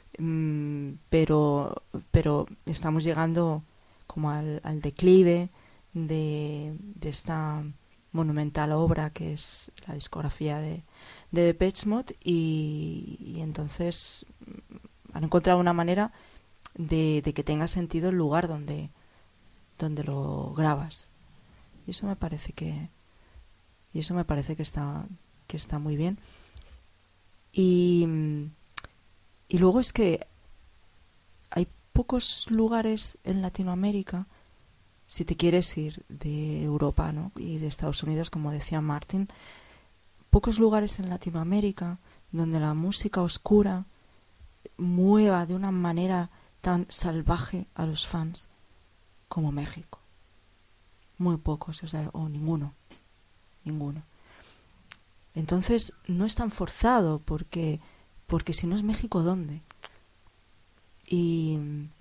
pero estamos llegando como al declive de esta monumental obra que es la discografía de Depeche Mode, y entonces han encontrado una manera de que tenga sentido el lugar donde lo grabas, y eso me parece que está muy bien. Y luego es que hay pocos lugares en Latinoamérica, si te quieres ir de Europa, ¿no? Y de Estados Unidos, como decía Martin, pocos lugares en Latinoamérica donde la música oscura mueva de una manera tan salvaje a los fans como México. Muy pocos, o ninguno. Entonces no es tan forzado, porque si no es México, ¿dónde? Y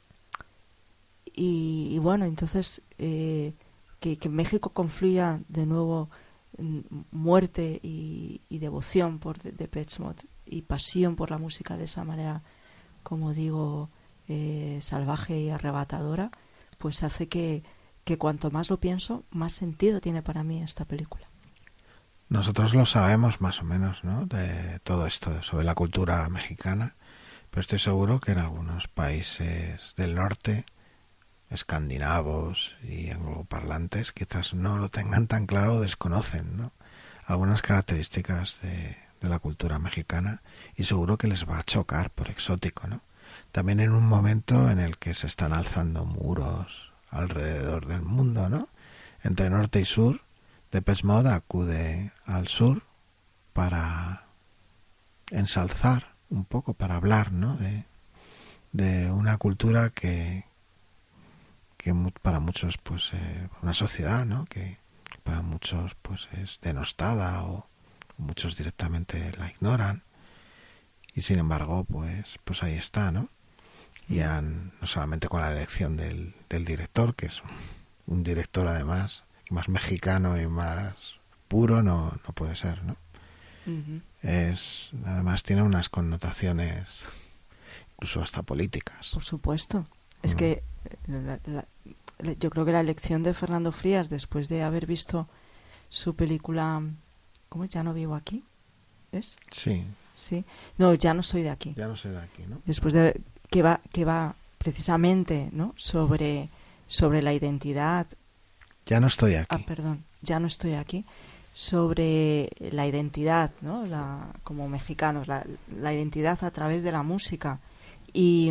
bueno, entonces que México confluya de nuevo muerte y devoción por Depeche Mode y pasión por la música de esa manera, como digo, salvaje y arrebatadora, pues hace que cuanto más lo pienso, más sentido tiene para mí esta película. Nosotros lo sabemos más o menos, ¿no? De todo esto sobre la cultura mexicana, pero estoy seguro que en algunos países del norte escandinavos y angloparlantes quizás no lo tengan tan claro o desconocen, ¿no?, algunas características de la cultura mexicana, y seguro que les va a chocar por exótico, ¿no? También en un momento en el que se están alzando muros alrededor del mundo, ¿no?, entre norte y sur. Depeche Mode acude al sur para ensalzar un poco, para hablar, ¿no?, de una cultura que para muchos, pues, una sociedad, ¿no?, que para muchos, pues, es denostada, o muchos directamente la ignoran, y sin embargo, pues ahí está, ¿no? Y no solamente con la elección del director, que es un director además más mexicano y más puro, no puede ser, ¿no? Ujú. Además tiene unas connotaciones incluso hasta políticas. Por supuesto. Es que yo creo que la elección de Fernando Frías, después de haber visto su película, ¿cómo es? Ya no vivo aquí, ¿es? Sí. Sí. No, ya no soy de aquí. Ya no soy de aquí, ¿no? Después de que va precisamente, ¿no?, sobre la identidad. Ya no estoy aquí. Perdón, ya no estoy aquí. Sobre la identidad, ¿no?, como mexicanos, la identidad a través de la música, y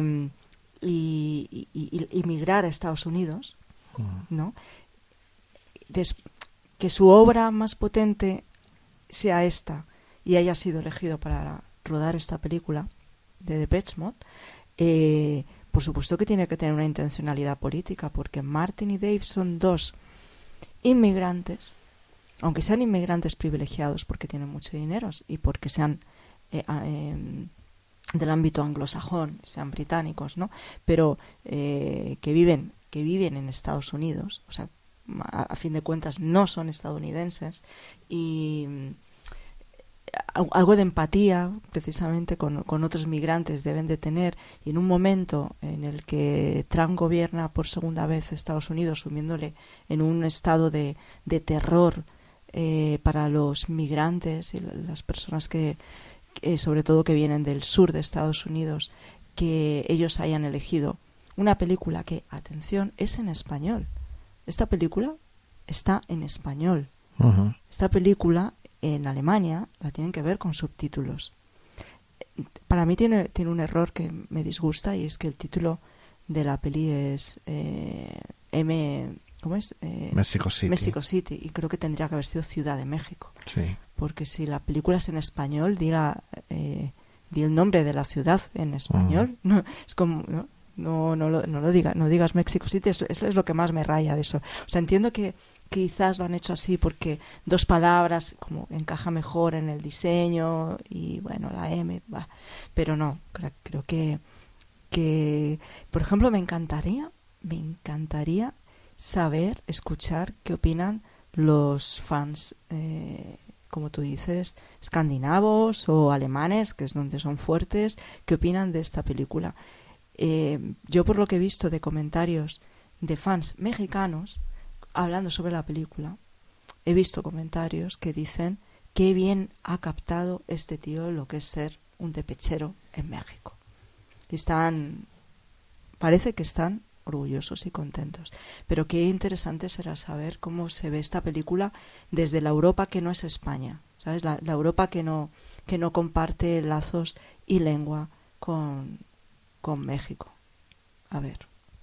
migrar a Estados Unidos, ¿no? Que su obra más potente sea esta y haya sido elegido para rodar esta película de Depeche Mode, por supuesto que tiene que tener una intencionalidad política, porque Martin y Dave son dos inmigrantes, aunque sean inmigrantes privilegiados porque tienen mucho dinero y porque sean del ámbito anglosajón, sean británicos, ¿no?, pero que viven en Estados Unidos, o sea, a fin de cuentas no son estadounidenses, y algo de empatía precisamente con otros migrantes deben de tener, y en un momento en el que Trump gobierna por segunda vez Estados Unidos, sumiéndole en un estado de terror para los migrantes y las personas que sobre todo que vienen del sur de Estados Unidos, que ellos hayan elegido una película que, atención, es en español. Esta película está en español. Uh-huh. Esta película en Alemania la tienen que ver con subtítulos. Para mí tiene un error que me disgusta, y es que el título de la peli es ¿cómo es? Mexico City. Mexico City, y creo que tendría que haber sido Ciudad de México. Sí. Porque si la película es en español, di el nombre de la ciudad en español. No, es como no lo digas, no digas Mexico City. Eso es lo que más me raya de eso. O sea, entiendo que quizás lo han hecho así porque dos palabras como encaja mejor en el diseño, y bueno, la M, pero no, creo que por ejemplo me encantaría saber, escuchar qué opinan los fans, como tú dices, escandinavos o alemanes, que es donde son fuertes, qué opinan de esta película. Yo, por lo que he visto de comentarios de fans mexicanos hablando sobre la película, he visto comentarios que dicen qué bien ha captado este tío lo que es ser un depechero en México. Parece que están orgullosos y contentos. Pero qué interesante será saber cómo se ve esta película desde la Europa que no es España, ¿sabes? La Europa que no comparte lazos y lengua con México. A ver.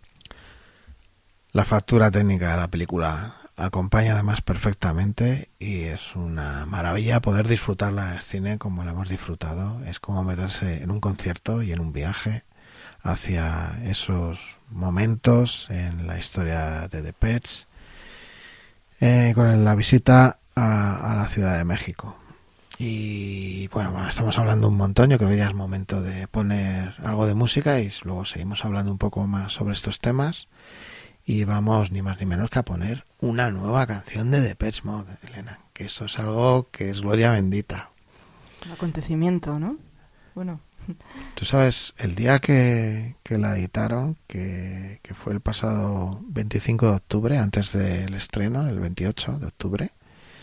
La factura técnica de la película acompaña además perfectamente, y es una maravilla poder disfrutarla en el cine como la hemos disfrutado. Es como meterse en un concierto y en un viaje hacia esos momentos en la historia de Depeche, con la visita a la Ciudad de México. Y bueno, estamos hablando un montón. Yo creo que ya es momento de poner algo de música y luego seguimos hablando un poco más sobre estos temas. Y vamos ni más ni menos que a poner una nueva canción de Depeche Mode, Elena, que eso es algo que es gloria bendita. Un acontecimiento, ¿no? Bueno. Tú sabes, el día que la editaron, que fue el pasado 25 de octubre, antes del estreno, el 28 de octubre,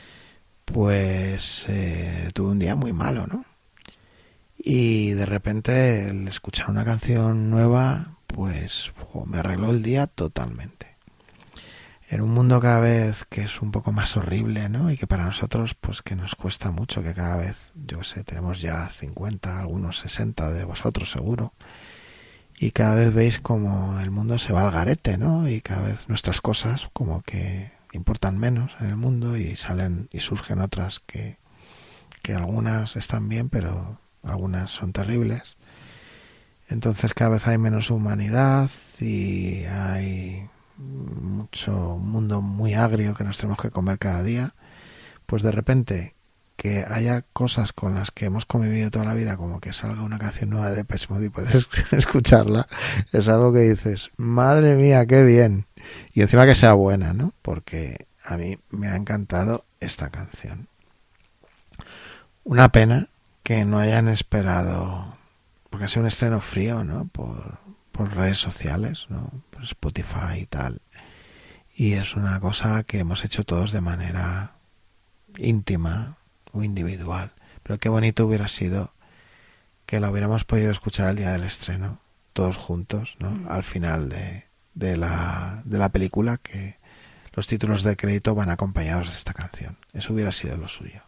pues tuve un día muy malo, ¿no? Y de repente el escuchar una canción nueva, pues me arregló el día totalmente. En un mundo cada vez que es un poco más horrible, ¿no? Y que para nosotros, pues que nos cuesta mucho, que cada vez, yo sé, tenemos ya 50, algunos 60 de vosotros seguro, y cada vez veis como el mundo se va al garete, ¿no? Y cada vez nuestras cosas como que importan menos en el mundo y salen y surgen otras que algunas están bien, pero algunas son terribles. Entonces cada vez hay menos humanidad y hay mucho mundo muy agrio que nos tenemos que comer cada día. Pues de repente que haya cosas con las que hemos convivido toda la vida, como que salga una canción nueva de Depeche Mode y poder escucharla, es algo que dices, madre mía, qué bien. Y encima que sea buena, ¿no? Porque a mí me ha encantado esta canción. Una pena que no hayan esperado, porque ha sido un estreno frío, ¿no? Por redes sociales, ¿no? Por Spotify y tal. Y es una cosa que hemos hecho todos de manera íntima o individual. Pero qué bonito hubiera sido que la hubiéramos podido escuchar el día del estreno, todos juntos, ¿no? Al final de la película, que los títulos de crédito van acompañados de esta canción. Eso hubiera sido lo suyo.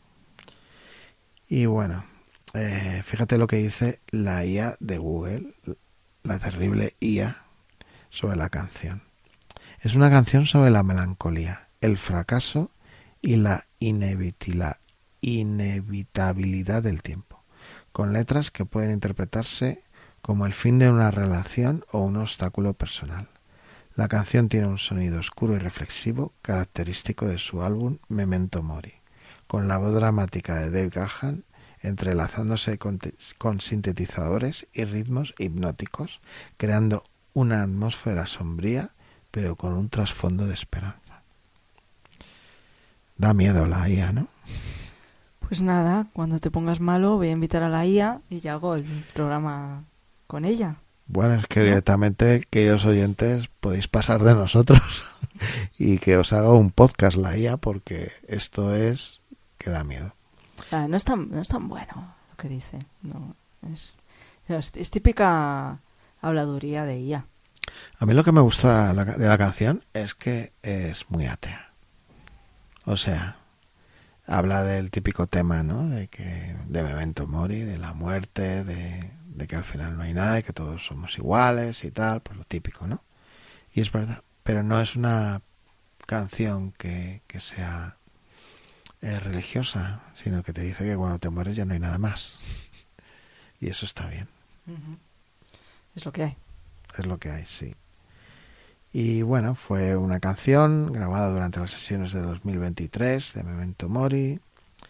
Y bueno, fíjate lo que dice la IA de Google, la terrible IA, sobre la canción. Es una canción sobre la melancolía, el fracaso y la inevitabilidad del tiempo, con letras que pueden interpretarse como el fin de una relación o un obstáculo personal. La canción tiene un sonido oscuro y reflexivo característico de su álbum Memento Mori, con la voz dramática de Dave Gahan entrelazándose con sintetizadores y ritmos hipnóticos, creando una atmósfera sombría, pero con un trasfondo de esperanza. Da miedo la IA, ¿no? Pues nada, cuando te pongas malo voy a invitar a la IA y ya hago el programa con ella. Bueno, es que directamente, queridos oyentes, podéis pasar de nosotros y que os haga un podcast la IA, porque esto es que da miedo. No es tan bueno lo que dice. No, es típica habladuría de IA. A mí lo que me gusta de la canción es que es muy atea. O sea, habla del típico tema, ¿no? De Memento Mori, de la muerte, de que al final no hay nada y que todos somos iguales y tal, pues lo típico, ¿no? Y es verdad, pero no es una canción que sea religiosa, sino que te dice que cuando te mueres ya no hay nada más. Y eso está bien. Uh-huh. Es lo que hay. Es lo que hay, sí. Y bueno, fue una canción grabada durante las sesiones de 2023 de Memento Mori.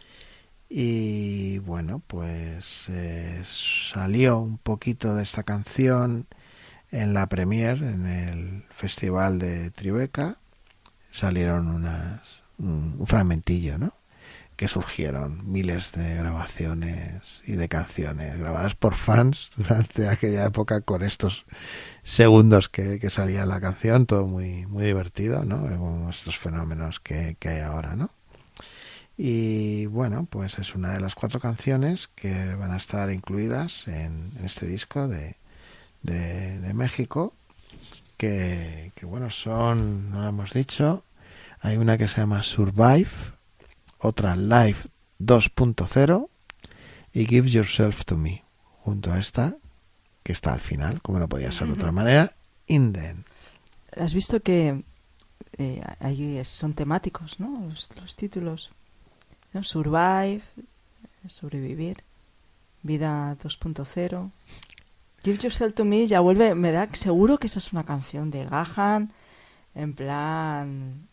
Y bueno, pues salió un poquito de esta canción en la premiere, en el festival de Tribeca. Salieron un fragmentillo, ¿no? Que surgieron miles de grabaciones y de canciones grabadas por fans durante aquella época, con estos segundos que salía la canción, todo muy, muy divertido, ¿no? Con estos fenómenos que hay ahora, ¿no? Y bueno, pues es una de las 4 canciones que van a estar incluidas en este disco de México, que bueno, son, no lo hemos dicho, hay una que se llama Survive, otra Live 2.0 y Give Yourself to Me, junto a esta que está al final, como no podía ser de otra manera, In the End. ¿Has visto que ahí son temáticos, ¿no? Los títulos, ¿no? Survive, sobrevivir, vida 2.0. Give Yourself to Me ya vuelve, me da seguro que esa es una canción de Gahan, en plan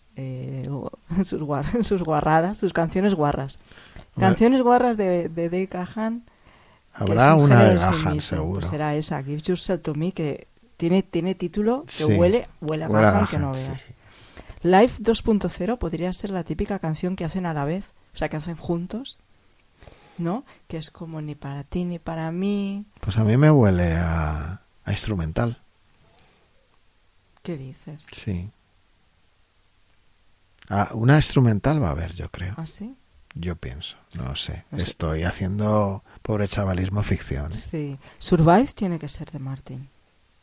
sus guarradas, sus canciones guarras. Canciones guarras de Dave Gahan. Habrá una de Gahan, seguro. Pues será esa, Give Yourself to Me, que tiene título que sí, huele a Gahan, que no sí, veas. Sí. Live 2.0 podría ser la típica canción que hacen a la vez, o sea, que hacen juntos, ¿no? Que es como ni para ti ni para mí. Pues a mí me huele a instrumental. ¿Qué dices? Sí. Una instrumental va a haber, yo creo. ¿Ah, sí? Yo pienso, no sé. No sé. Estoy haciendo pobre chavalismo ficción. Sí. Survive tiene que ser de Martin.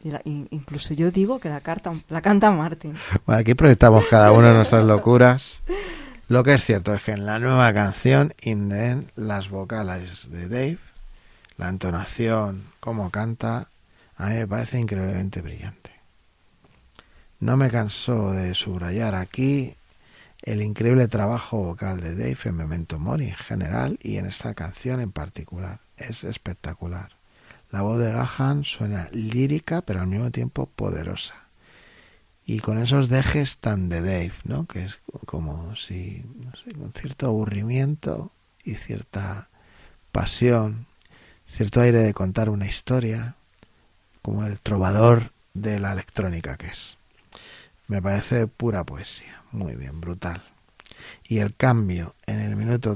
Incluso yo digo que la canta Martin. Bueno, aquí proyectamos cada uno de nuestras locuras. Lo que es cierto es que en la nueva canción, In the End, las vocales de Dave, la entonación, cómo canta, a mí me parece increíblemente brillante. No me canso de subrayar aquí el increíble trabajo vocal de Dave en Memento Mori en general y en esta canción en particular. Es espectacular. La voz de Gahan suena lírica pero al mismo tiempo poderosa. Y con esos dejes tan de Dave, ¿no? Que es como si, no sé, con cierto aburrimiento y cierta pasión, cierto aire de contar una historia, como el trovador de la electrónica que es. Me parece pura poesía, muy bien, brutal. Y el cambio en el minuto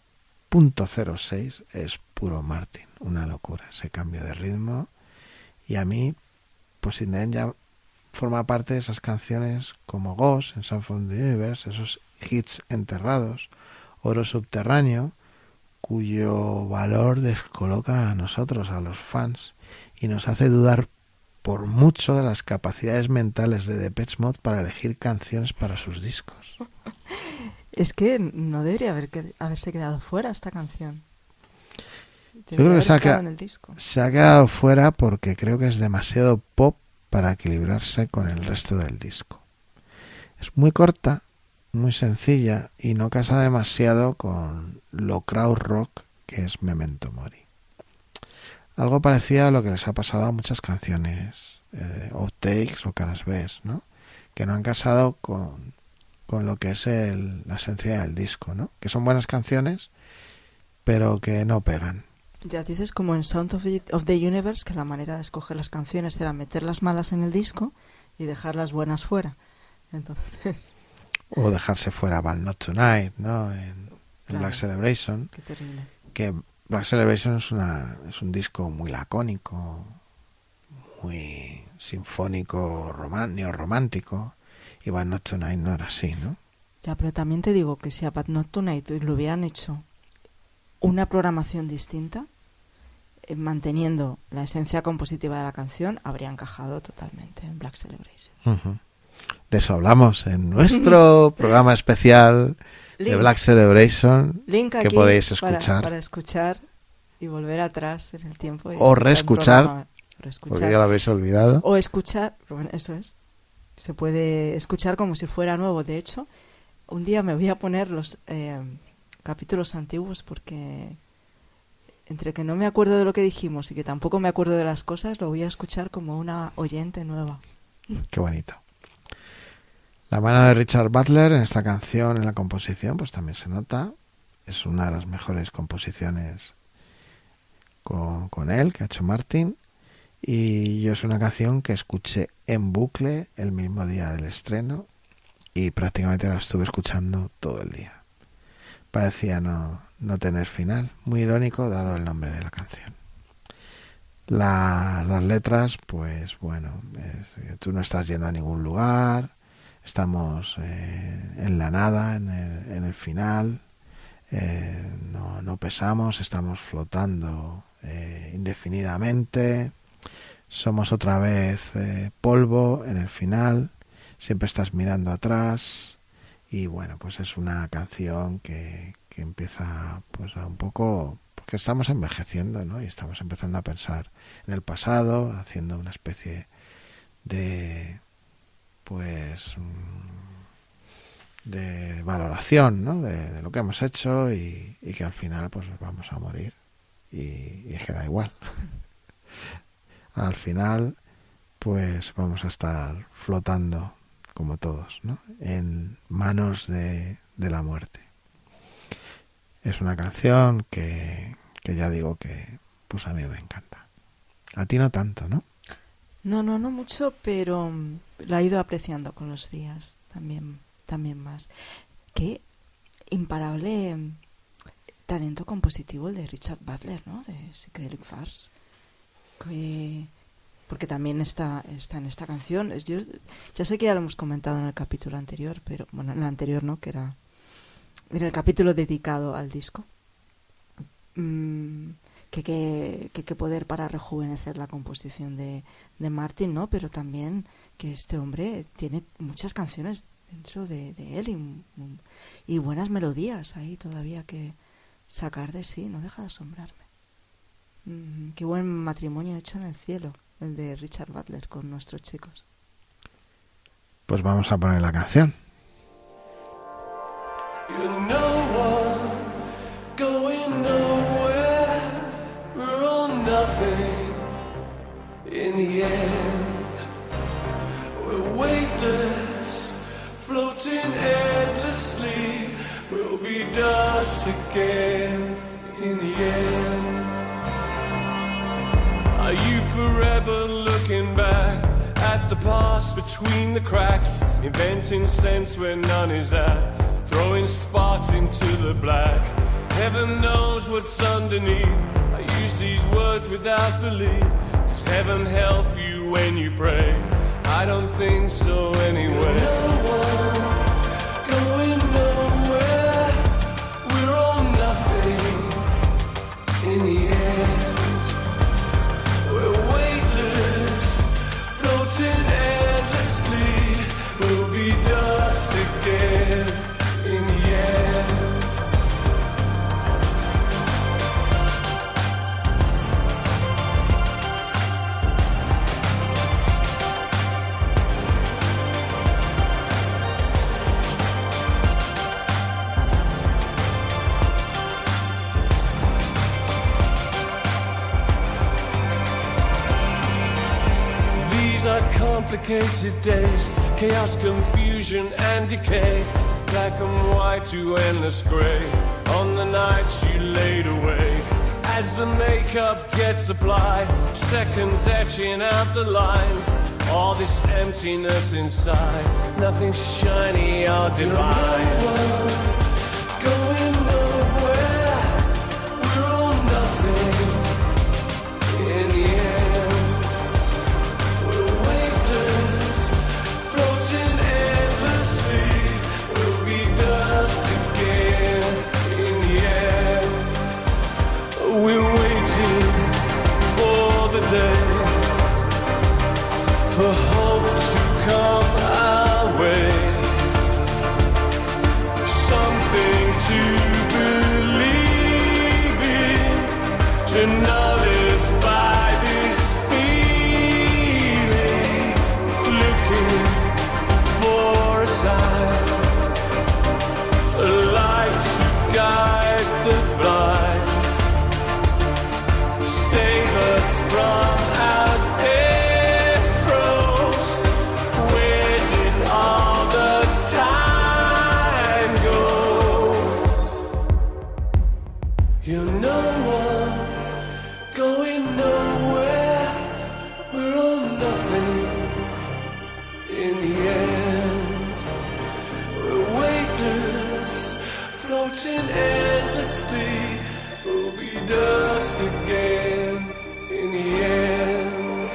2.06 es puro Martin, una locura, ese cambio de ritmo. Y a mí, pues In the End ya forma parte de esas canciones como Ghost en Sound from the Universe, esos hits enterrados, Oro Subterráneo, cuyo valor descoloca a nosotros, a los fans, y nos hace dudar por mucho de las capacidades mentales de Depeche Mode para elegir canciones para sus discos. Es que no debería haberse quedado fuera esta canción. Yo creo que se ha quedado fuera porque creo que es demasiado pop para equilibrarse con el resto del disco. Es muy corta, muy sencilla y no casa demasiado con lo crowd rock que es Memento Mori. Algo parecido a lo que les ha pasado a muchas canciones, outtakes o caras B, ¿no? Que no han casado con lo que es la esencia del disco, ¿no? Que son buenas canciones, pero que no pegan. Ya dices como en Sound of the Universe que la manera de escoger las canciones era meter las malas en el disco y dejar las buenas fuera. Entonces... O dejarse fuera But Not Tonight, ¿no? En Claro. Black Celebration. Qué terrible. Que Black Celebration es un disco muy lacónico, muy sinfónico, neorromántico, y But Not Tonight no era así, ¿no? Ya, pero también te digo que si a But Not Tonight lo hubieran hecho una programación distinta, manteniendo la esencia compositiva de la canción, habría encajado totalmente en Black Celebration. Uh-huh. De eso hablamos en nuestro programa especial de Black Celebration, Link que aquí podéis escuchar. para escuchar y volver atrás en el tiempo. O reescuchar, porque ya lo habréis olvidado. O escuchar, bueno, eso es. Se puede escuchar como si fuera nuevo. De hecho, un día me voy a poner los capítulos antiguos porque entre que no me acuerdo de lo que dijimos y que tampoco me acuerdo de las cosas, lo voy a escuchar como una oyente nueva. Qué bonito. La mano de Richard Butler en esta canción, en la composición, pues también se nota. Es una de las mejores composiciones con él que ha hecho Martin. Y yo es una canción que escuché en bucle el mismo día del estreno y prácticamente la estuve escuchando todo el día. Parecía no tener final. Muy irónico dado el nombre de la canción. Las letras, pues bueno, tú no estás yendo a ningún lugar, estamos en la nada, en el final, no pesamos, estamos flotando indefinidamente, somos otra vez polvo en el final, siempre estás mirando atrás y bueno, pues es una canción que empieza pues a un poco... que estamos envejeciendo, ¿no? Y estamos empezando a pensar en el pasado, haciendo una especie de pues de valoración, ¿no? De lo que hemos hecho y que al final pues vamos a morir y es que da igual. Al final pues vamos a estar flotando como todos, ¿no? En manos de la muerte. Es una canción que ya digo que pues a mí me encanta. A ti no tanto, ¿no? No mucho, pero la he ido apreciando con los días también más. Qué imparable talento compositivo el de Richard Butler, ¿no? De Psychedelic Furs. Porque también está en esta canción. Yo ya sé que ya lo hemos comentado en el capítulo anterior, pero bueno, en el anterior no, que era en el capítulo dedicado al disco. qué poder para rejuvenecer la composición de Martin, ¿no? Pero también que este hombre tiene muchas canciones dentro de él y buenas melodías ahí todavía que sacar de sí, no deja de asombrarme. Qué buen matrimonio hecho en el cielo, el de Richard Butler con nuestros chicos. Pues vamos a poner la canción. You're no one going nowhere. We're all nothing in the end. We're weightless, floating endlessly. We'll be dust again in the end. Are you forever looking back at the past between the cracks, inventing sense where none is at, throwing sparks into the black? Heaven knows what's underneath. I use these words without belief. Does heaven help you when you pray? I don't think so anyway. No one going nowhere. We're all nothing in the end. We're weightless, floating endlessly. We'll be dust again in the end. Complicated days, chaos, confusion and decay, black and white to endless grey, on the nights you laid awake. As the makeup gets applied, seconds etching out the lines, all this emptiness inside, nothing shiny or divine. Going nowhere, we're all nothing in the end. We're waiting for the day, for hope to come our way, something to believe in, to nullify this feeling, looking for a sign, a light to guide the blind. Save us from our death throes. Where did all the time go? You're no one going nowhere. We're all nothing in the end. We're weightless, floating endlessly. We'll be dust again in the end.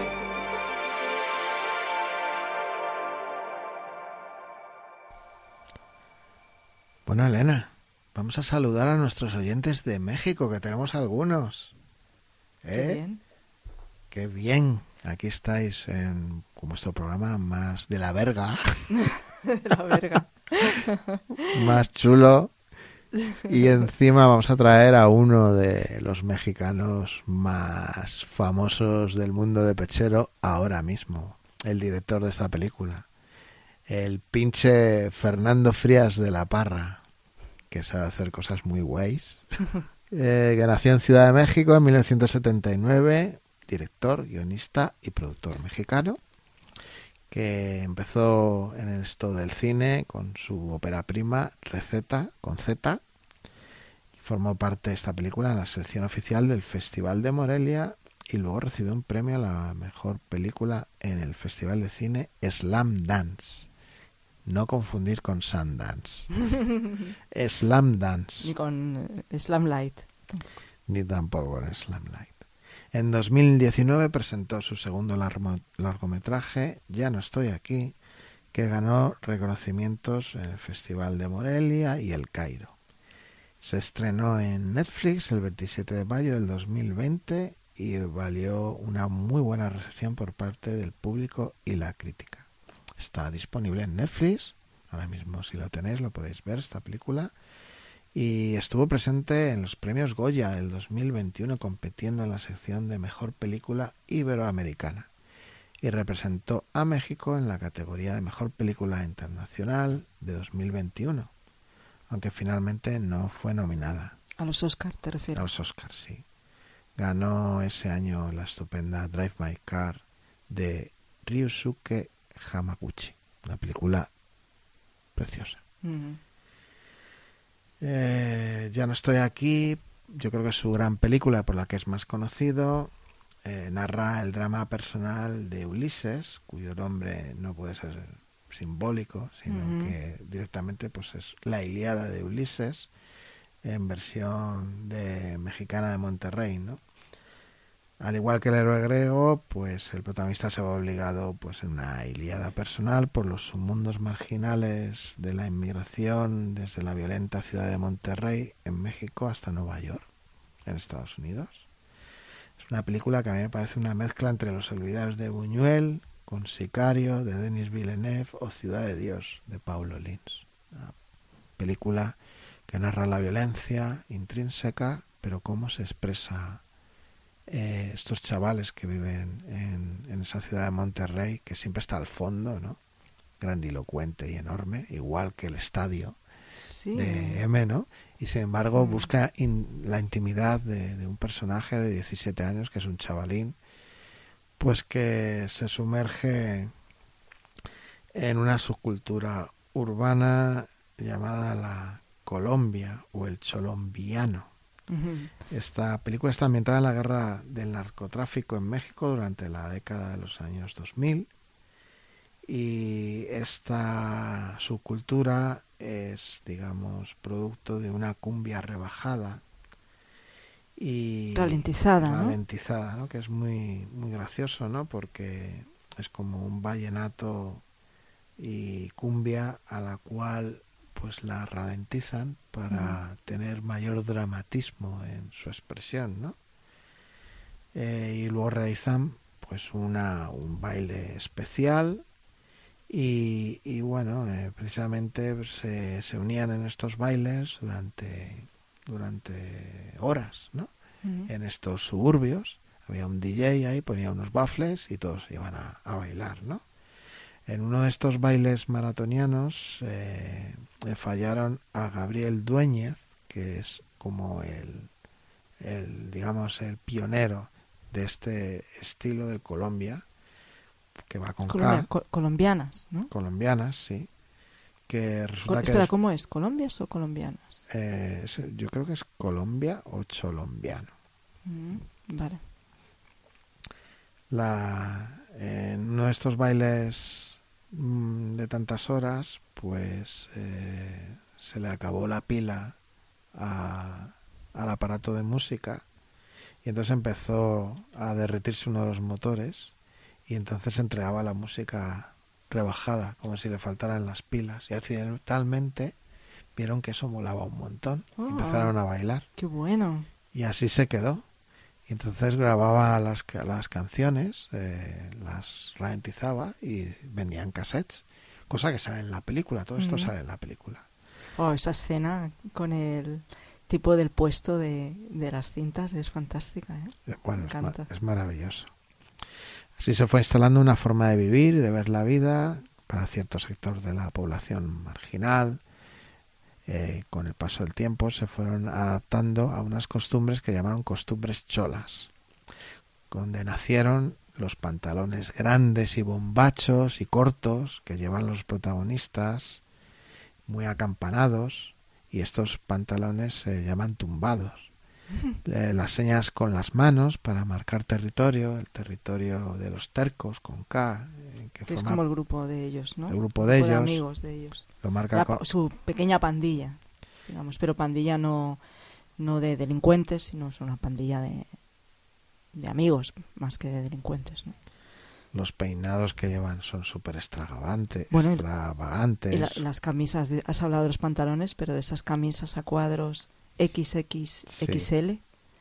Bueno, Elena, vamos a saludar a nuestros oyentes de México, que tenemos algunos. Qué bien. Qué bien. Aquí estáis con vuestro programa más de la verga. La verga. Más chulo. Y encima vamos a traer a uno de los mexicanos más famosos del mundo de pechero ahora mismo, el director de esta película, el pinche Fernando Frías de la Parra, que sabe hacer cosas muy guays, que nació en Ciudad de México en 1979, director, guionista y productor mexicano, que empezó en esto del cine con su ópera prima Receta con Z. Formó parte de esta película en la selección oficial del Festival de Morelia y luego recibió un premio a la mejor película en el Festival de Cine Slam Dance. No confundir con Sundance. Slam Dance. Ni con Slam Light. Ni tampoco con Slam Light. En 2019 presentó su segundo largometraje, Ya no estoy aquí, que ganó reconocimientos en el Festival de Morelia y El Cairo. Se estrenó en Netflix el 27 de mayo del 2020 y valió una muy buena recepción por parte del público y la crítica. Está disponible en Netflix, ahora mismo si lo tenéis lo podéis ver esta película, y estuvo presente en los premios Goya del 2021 compitiendo en la sección de Mejor Película Iberoamericana y representó a México en la categoría de Mejor Película Internacional de 2021, aunque finalmente no fue nominada. ¿A los Oscars te refieres? A los Oscars, sí. Ganó ese año la estupenda Drive My Car de Ryusuke Hamaguchi, una película preciosa. Ya no estoy aquí, yo creo que es su gran película por la que es más conocido. Narra el drama personal de Ulises, cuyo nombre no puede ser simbólico, sino que directamente pues es la Ilíada de Ulises, en versión mexicana de Monterrey, ¿no? Al igual que el héroe griego, pues el protagonista se ve obligado pues en una ilíada personal por los submundos marginales de la inmigración desde la violenta ciudad de Monterrey en México hasta Nueva York, en Estados Unidos. Es una película que a mí me parece una mezcla entre Los olvidados de Buñuel con Sicario de Denis Villeneuve o Ciudad de Dios de Paulo Lins. Una película que narra la violencia intrínseca, pero cómo se expresa estos chavales que viven en esa ciudad de Monterrey, que siempre está al fondo, ¿no? Grandilocuente y enorme, igual que el estadio de M, ¿no? Y sin embargo busca la intimidad de un personaje de 17 años, que es un chavalín, pues que se sumerge en una subcultura urbana llamada la Colombia o el cholombiano. Esta película está ambientada en la guerra del narcotráfico en México durante la década de los años 2000, y esta subcultura es, digamos, producto de una cumbia rebajada y ralentizada, ¿no? Que es muy muy gracioso, ¿no? Porque es como un vallenato y cumbia a la cual pues la ralentizan para tener mayor dramatismo en su expresión, ¿no? Y luego realizan pues un baile especial y bueno, precisamente se unían en estos bailes durante horas, ¿no? En estos suburbios había un DJ ahí, ponía unos baffles y todos iban a bailar, ¿no? En uno de estos bailes maratonianos le fallaron a Gabriel Dueñez, que es como digamos el pionero de este estilo de Colombia, que va con K. Colombianas, ¿no? Colombianas, sí. Que resulta espera, ¿cómo es? ¿Colombias o colombianas? Yo creo que es Colombia o cholombiano. Vale. En uno de estos bailes de tantas horas, pues se le acabó la pila al aparato de música y entonces empezó a derretirse uno de los motores y entonces entregaba la música rebajada, como si le faltaran las pilas, y accidentalmente vieron que eso molaba un montón y empezaron a bailar. ¡Qué bueno! Y así se quedó. Y entonces grababa las canciones, las ralentizaba y vendían cassettes, cosa que sale en la película. Todo esto sale en la película. Esa escena con el tipo del puesto de las cintas es fantástica, ¿eh? Bueno, me encanta. Es maravilloso. Así se fue instalando una forma de vivir, de ver la vida para cierto sector de la población marginal. Con el paso del tiempo se fueron adaptando a unas costumbres que llamaron costumbres cholas, donde nacieron los pantalones grandes y bombachos y cortos que llevan los protagonistas, muy acampanados, y estos pantalones se llaman tumbados. Las señas con las manos para marcar territorio, el territorio de los tercos con K, que es como el grupo de ellos, ¿no? El grupo de ellos, de amigos de ellos. Lo marca su pequeña pandilla, digamos, pero pandilla no de delincuentes, sino es una pandilla de amigos más que de delincuentes, ¿no? Los peinados que llevan son súper extravagantes. Y las camisas, has hablado de los pantalones, pero de esas camisas a cuadros XXXL.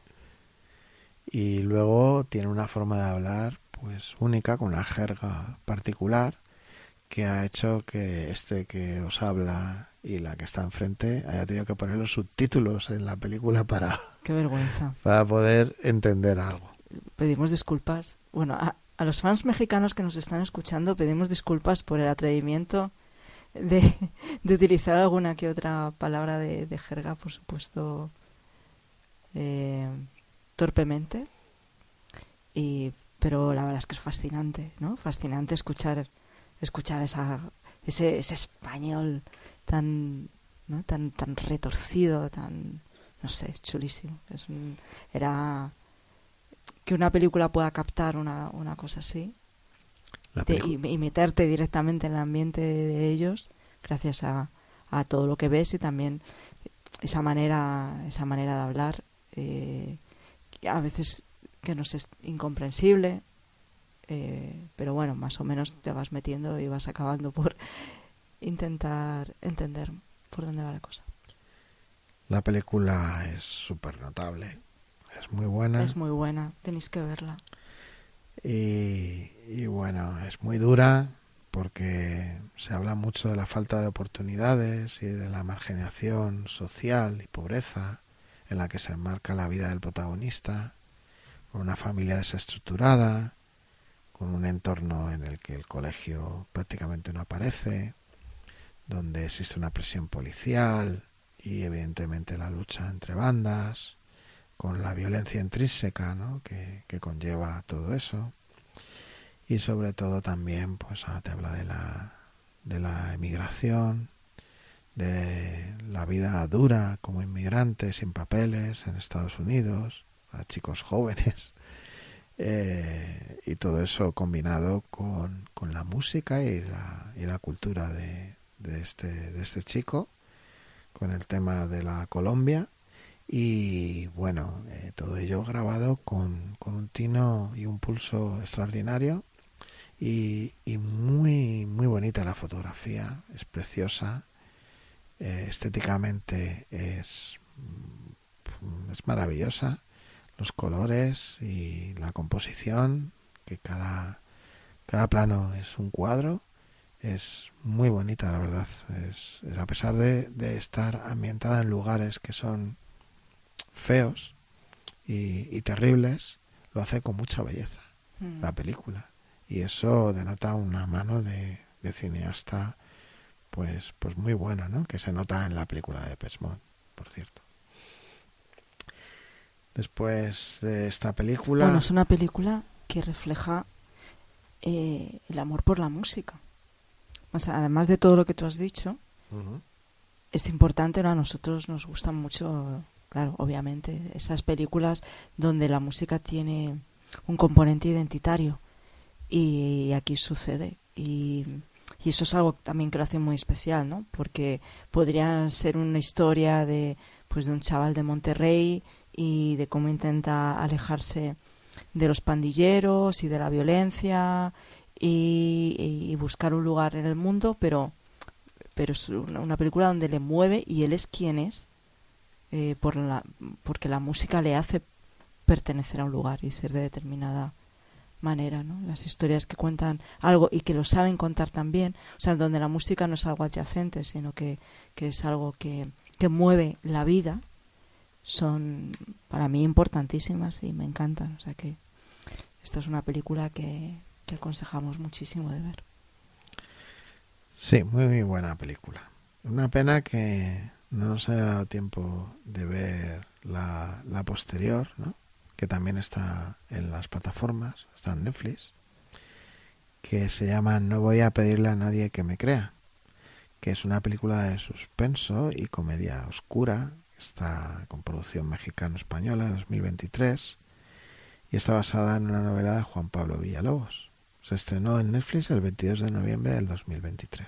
Y luego tiene una forma de hablar pues única, con una jerga particular, que ha hecho que este que os habla y la que está enfrente haya tenido que poner los subtítulos en la película para Qué vergüenza. poder entender algo. Pedimos disculpas. Bueno, a los fans mexicanos que nos están escuchando pedimos disculpas por el atrevimiento de utilizar alguna que otra palabra de jerga, por supuesto, torpemente. Pero la verdad es que es fascinante, ¿no? Fascinante escuchar ese español tan, ¿no? tan retorcido, tan, no sé, es chulísimo. Era que una película pueda captar una cosa así y meterte directamente en el ambiente de ellos gracias a todo lo que ves, y también esa manera de hablar, a veces que nos es incomprensible, pero bueno, más o menos te vas metiendo y vas acabando por intentar entender por dónde va la cosa. La película es súper notable, es muy buena. Es muy buena, tenéis que verla. Y bueno, es muy dura porque se habla mucho de la falta de oportunidades y de la marginación social y pobreza en la que se enmarca la vida del protagonista, con una familia desestructurada, con un entorno en el que el colegio prácticamente no aparece, donde existe una presión policial y evidentemente la lucha entre bandas, con la violencia intrínseca, ¿no? que conlleva todo eso, y sobre todo también pues te habla de la emigración, de la vida dura como inmigrante sin papeles en Estados Unidos, a chicos jóvenes, y todo eso combinado con la música y la cultura de este chico, con el tema de la Colombia. Y bueno, todo ello grabado con un tino y un pulso extraordinario, y muy muy bonita la fotografía, es preciosa, estéticamente es maravillosa, los colores y la composición, que cada plano es un cuadro, es muy bonita, la verdad. Es a pesar de estar ambientada en lugares que son feos y terribles, lo hace con mucha belleza la película, y eso denota una mano de cineasta pues muy bueno, ¿no? Que se nota en la película de Depeche Mode, por cierto. Después de esta película, Bueno, es una película que refleja el amor por la música. O sea, además de todo lo que tú has dicho, es importante, ¿no? A nosotros nos gustan mucho, claro, obviamente, esas películas donde la música tiene un componente identitario, y aquí sucede, y eso es algo también que lo hace muy especial, ¿no? Porque podría ser una historia de un chaval de Monterrey y de cómo intenta alejarse de los pandilleros y de la violencia y buscar un lugar en el mundo, pero es una película donde le mueve y él es quien es, porque la música le hace pertenecer a un lugar y ser de determinada manera, ¿no? Las historias que cuentan algo y que lo saben contar también, o sea, donde la música no es algo adyacente, sino que es algo que mueve la vida, son para mí importantísimas y me encantan. O sea que esta es una película que aconsejamos muchísimo de ver. sí, muy, muy buena película. Una pena que no nos haya dado tiempo de ver la posterior, ¿no? Que también está en las plataformas, está en Netflix, que se llama No voy a pedirle a nadie que me crea, que es una película de suspenso y comedia oscura, está con producción mexicano-española de 2023, y está basada en una novela de Juan Pablo Villalobos. Se estrenó en Netflix el 22 de noviembre del 2023.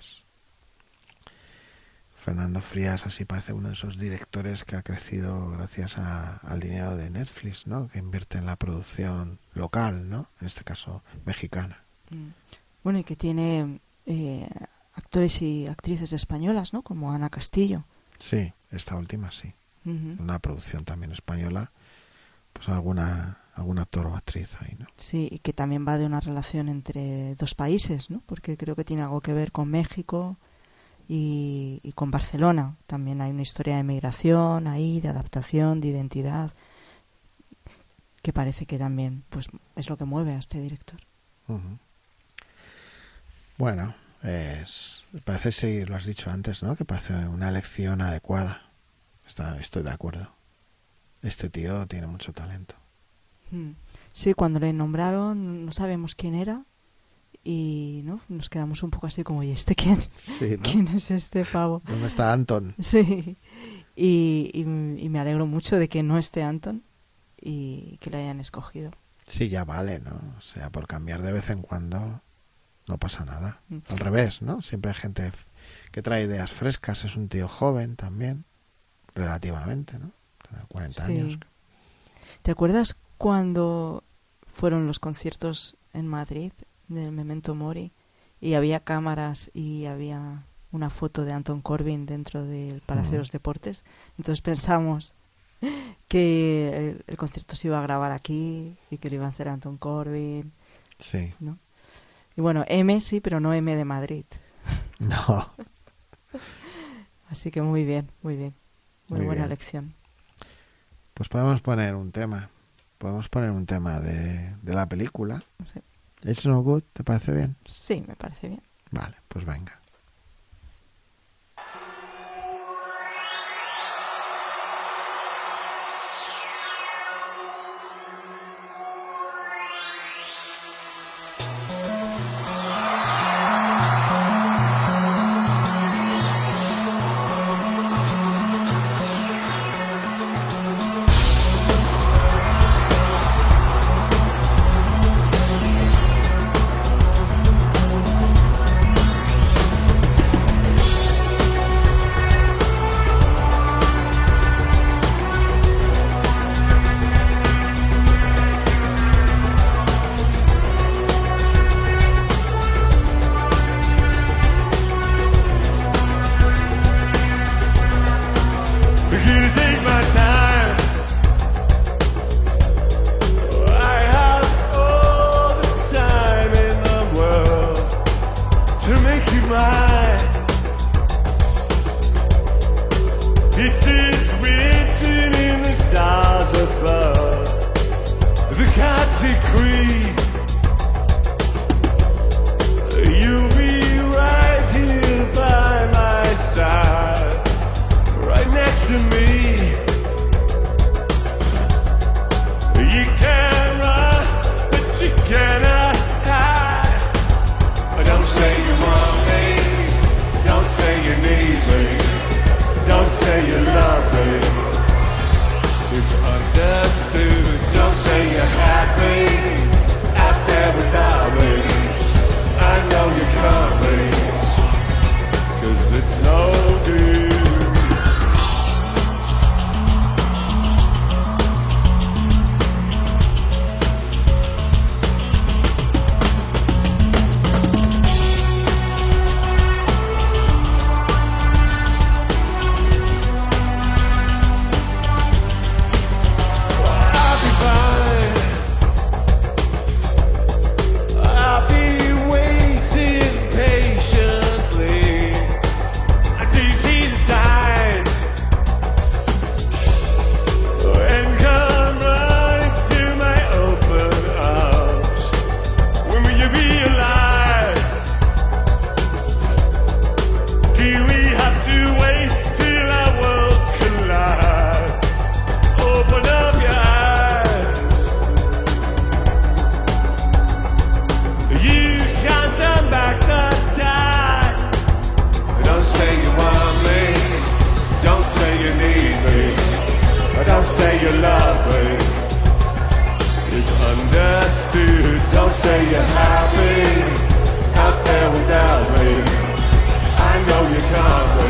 Fernando Frías así parece uno de esos directores que ha crecido gracias al dinero de Netflix, ¿no? Que invierte en la producción local, ¿no? En este caso mexicana. Bueno, y que tiene actores y actrices españolas, ¿no? Como Ana Castillo. Sí, esta última sí. Ujú. Una producción también española, pues algún actor o actriz ahí, ¿no? Sí, y que también va de una relación entre dos países, ¿no? Porque creo que tiene algo que ver con México y con Barcelona. También hay una historia de migración ahí, de adaptación, de identidad, que parece que también pues es lo que mueve a este director. Ujú. Bueno, parece, sí, lo has dicho antes, ¿no? Que parece una elección adecuada. Estoy de acuerdo. Este tío tiene mucho talento. Sí, cuando le nombraron no sabemos quién era y ¿no? Nos quedamos un poco así como, ¿y este quién? Sí, ¿no? ¿Quién es este pavo? ¿Dónde está Anton? Sí, y me alegro mucho de que no esté Anton y que lo hayan escogido. Sí, ya vale, ¿no? O sea, por cambiar de vez en cuando no pasa nada. Al revés, ¿no? Siempre hay gente que trae ideas frescas. Es un tío joven también, relativamente, ¿no? Tiene 40 Sí. años. ¿Te acuerdas cuando fueron los conciertos en Madrid del Memento Mori y había cámaras y había una foto de Anton Corbijn dentro del Palacio de los Deportes? Entonces pensamos que el concierto se iba a grabar aquí y que lo iba a hacer Anton Corbijn, Sí. ¿no? Y bueno, M sí, pero no M de Madrid. No. Así que muy bien, muy bien. Muy Muy buena bien. elección. Pues podemos poner un tema. Podemos poner un tema de la película. Sí. It's No Good, ¿te parece bien? Sí, me parece bien. Vale, pues venga. I'm gonna take my time. I have all the time in the world to make you mine. It is written in the stars above, the God's decree. You'll be right here by my side, right next to me. You can run, but you cannot hide. Don't say you want me, don't say you need me, don't say you love me. It's understood. Don't say you're happy out there without me. I know you're coming, 'cause it's no good. I'll be fine. I'll be waiting patiently until you see the signs and come running to my open arms. When will you realize? Do we have to wait till our worlds collide? Open up your eyes. You can't turn back the time. Don't say you want me, don't say you need me, don't say you love me. It's understood. Don't say you're happy out there without me. I know you can't be.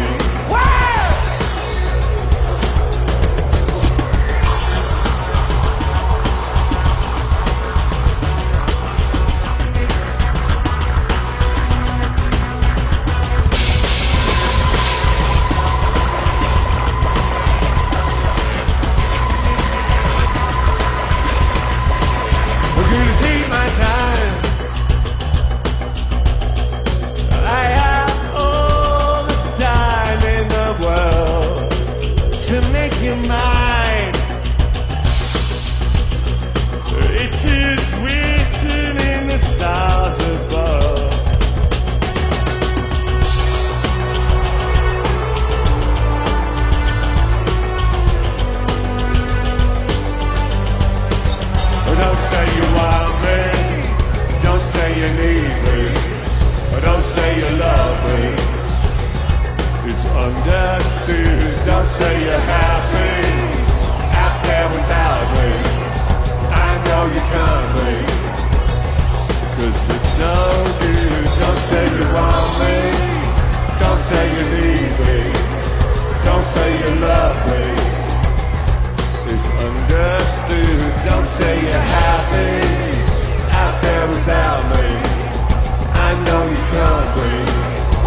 you need me, don't say you love me. It's understood. Don't say you're happy out there without me. I know you can't be, 'cause it's no good. Don't say you want me, don't say you need me, don't say you love me. It's understood. Don't say you're happy out there without me. I know you can't be.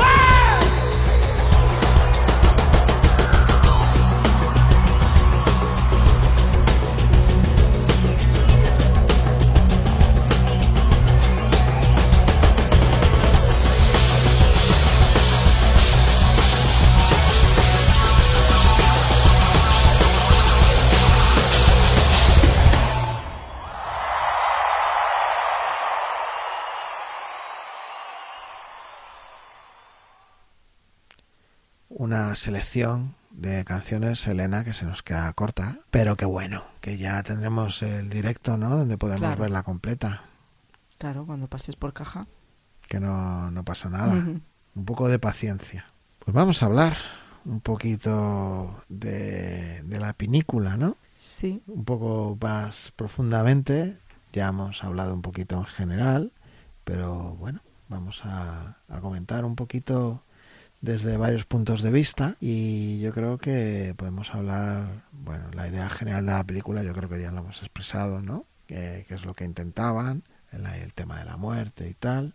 Una selección de canciones, Elena, que se nos queda corta, pero que bueno, que ya tendremos el directo, ¿no? Donde podremos Claro. verla completa. Claro, cuando pases por caja. Que no pasa nada. Un poco de paciencia. Pues vamos a hablar un poquito de la pinícula, ¿no? Sí, Un poco más profundamente. Ya hemos hablado un poquito en general, pero bueno, vamos a comentar un poquito desde varios puntos de vista, y yo creo que podemos hablar, bueno, la idea general de la película yo creo que ya lo hemos expresado, ¿no? Que es lo que intentaban, el tema de la muerte y tal,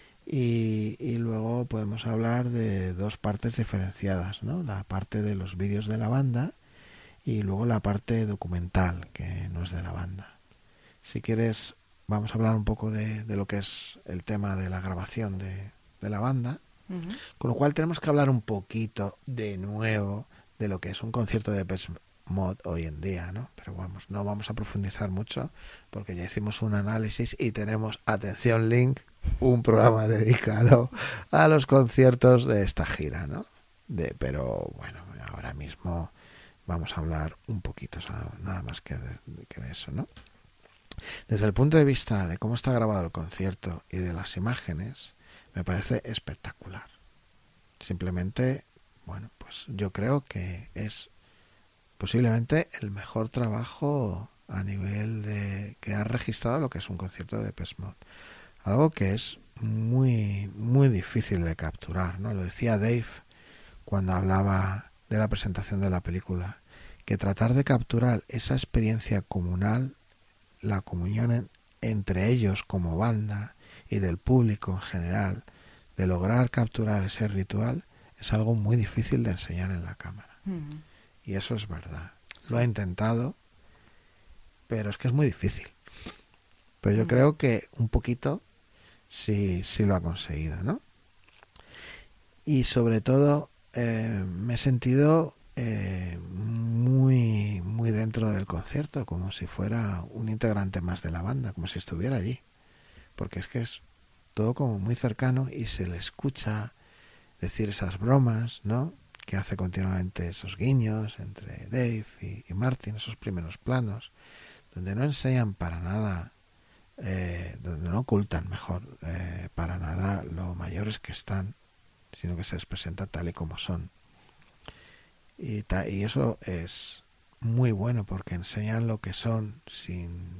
y luego podemos hablar de dos partes diferenciadas, ¿no? La parte de los vídeos de la banda y luego la parte documental, que no es de la banda. Si quieres, vamos a hablar un poco de lo que es el tema de la grabación de la banda. Con lo cual tenemos que hablar un poquito de nuevo de lo que es un concierto de Depeche Mode hoy en día, ¿no? Pero vamos, no vamos a profundizar mucho porque ya hicimos un análisis y tenemos, atención Link, un programa dedicado a los conciertos de esta gira, ¿no? Pero bueno, ahora mismo vamos a hablar un poquito, o sea, nada más que de eso, ¿no? Desde el punto de vista de cómo está grabado el concierto y de las imágenes, me parece espectacular. Simplemente, bueno, pues yo creo que es posiblemente el mejor trabajo a nivel de que ha registrado lo que es un concierto de Depeche Mode. Algo que es muy, muy difícil de capturar, ¿no? Lo decía Dave cuando hablaba de la presentación de la película, que tratar de capturar esa experiencia comunal, la comunión entre ellos como banda y del público en general, de lograr capturar ese ritual, es algo muy difícil de enseñar en la cámara. Y eso es verdad. Sí. Lo ha intentado, pero es que es muy difícil. Pero yo creo que un poquito sí lo ha conseguido, ¿no? Y sobre todo me he sentido muy, muy dentro del concierto, como si fuera un integrante más de la banda, como si estuviera allí. Porque es que es todo como muy cercano y se le escucha decir esas bromas, ¿no? Que hace continuamente esos guiños entre Dave y Martin, esos primeros planos, donde no enseñan para nada, donde no ocultan, mejor, para nada lo mayores que están, sino que se les presenta tal y como son. Y eso es muy bueno porque enseñan lo que son sin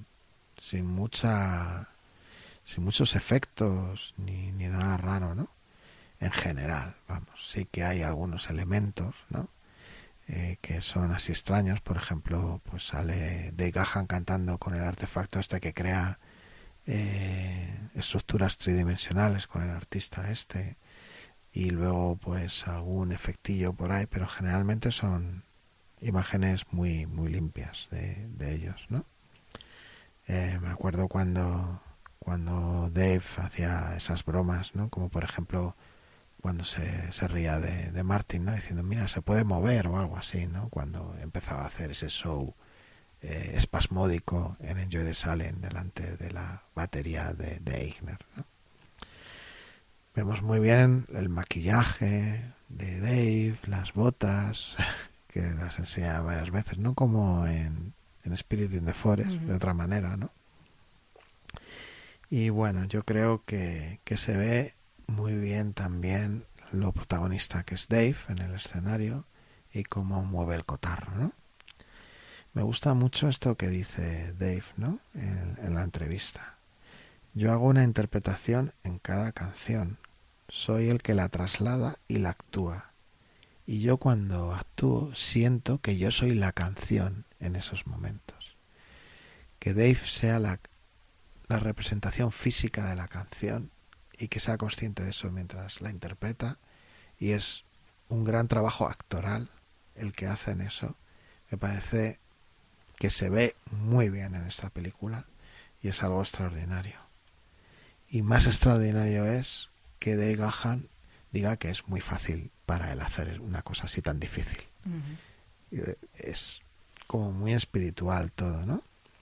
muchos efectos ni nada raro, ¿no? En general, vamos, sí que hay algunos elementos, ¿no? Que son así extraños. Por ejemplo, pues sale Dave Gahan cantando con el artefacto este que crea estructuras tridimensionales con el artista este, y luego pues algún efectillo por ahí, pero generalmente son imágenes muy, muy limpias de ellos, ¿no? Me acuerdo cuando Dave hacía esas bromas, ¿no? Como por ejemplo cuando se ría de Martin, ¿no? Diciendo, mira, se puede mover o algo así, ¿no? Cuando empezaba a hacer ese show espasmódico en Enjoy the Silence delante de la batería de Eigner, ¿no? Vemos muy bien el maquillaje de Dave, las botas, que las enseña varias veces, no como en Spirit in the Forest, de otra manera, ¿no? Y bueno, yo creo que se ve muy bien también lo protagonista que es Dave en el escenario y cómo mueve el cotarro, ¿no? Me gusta mucho esto que dice Dave, ¿no? En la entrevista. Yo hago una interpretación en cada canción. Soy el que la traslada y la actúa. Y yo cuando actúo siento que yo soy la canción en esos momentos. Que Dave sea la representación física de la canción y que sea consciente de eso mientras la interpreta. Y es un gran trabajo actoral el que hace en eso. Me parece que se ve muy bien en esta película y es algo extraordinario. Y más extraordinario es que Dave Gahan diga que es muy fácil para él hacer una cosa así tan difícil. Uh-huh. Es como muy espiritual todo, ¿no?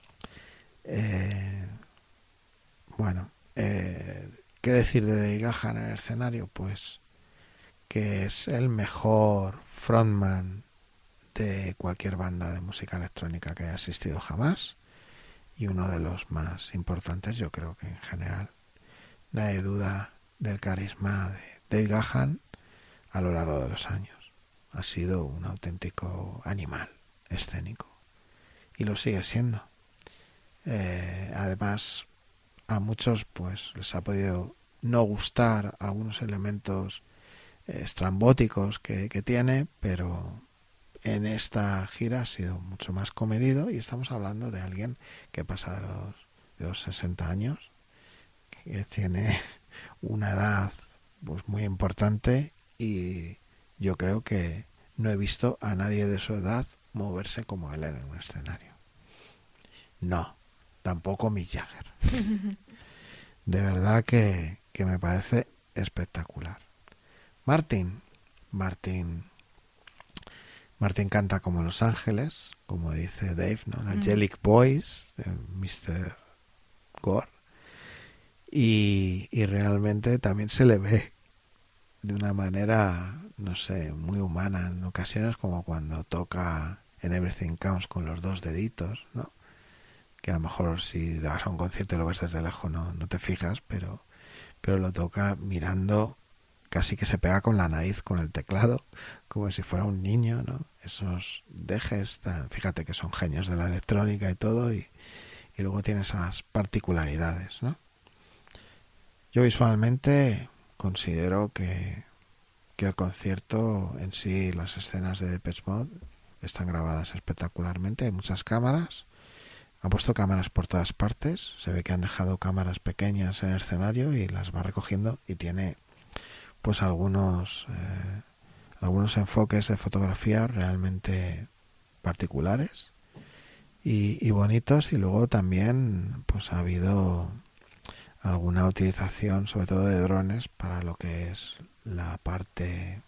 Bueno, ¿qué decir de Dave Gahan en el escenario? Pues que es el mejor frontman de cualquier banda de música electrónica que haya existido jamás y uno de los más importantes, yo creo que en general. Nadie duda del carisma de Dave Gahan a lo largo de los años. Ha sido un auténtico animal escénico y lo sigue siendo. Además, a muchos pues les ha podido no gustar algunos elementos estrambóticos que tiene, pero en esta gira ha sido mucho más comedido y estamos hablando de alguien que pasa de los 60 años, que tiene una edad pues muy importante y yo creo que no he visto a nadie de su edad moverse como él en un escenario. No, tampoco Mick Jagger. De verdad que me parece espectacular. Martin canta como Los Ángeles, como dice Dave, ¿no? La Angelic Voice de Mr. Gore. Y realmente también se le ve de una manera, no sé, muy humana en ocasiones, como cuando toca en Everything Counts con los dos deditos, ¿no? Que a lo mejor si vas a un concierto y lo ves desde lejos no te fijas, pero lo toca mirando, casi que se pega con la nariz con el teclado, como si fuera un niño, ¿no? Esos dejes, fíjate que son genios de la electrónica y todo, y luego tiene esas particularidades, ¿no? Yo visualmente considero que el concierto en sí, las escenas de Depeche Mode están grabadas espectacularmente. Hay muchas cámaras, han puesto cámaras por todas partes, se ve que han dejado cámaras pequeñas en el escenario y las va recogiendo, y tiene pues algunos enfoques de fotografía realmente particulares y bonitos, y luego también pues ha habido alguna utilización sobre todo de drones para lo que es la parte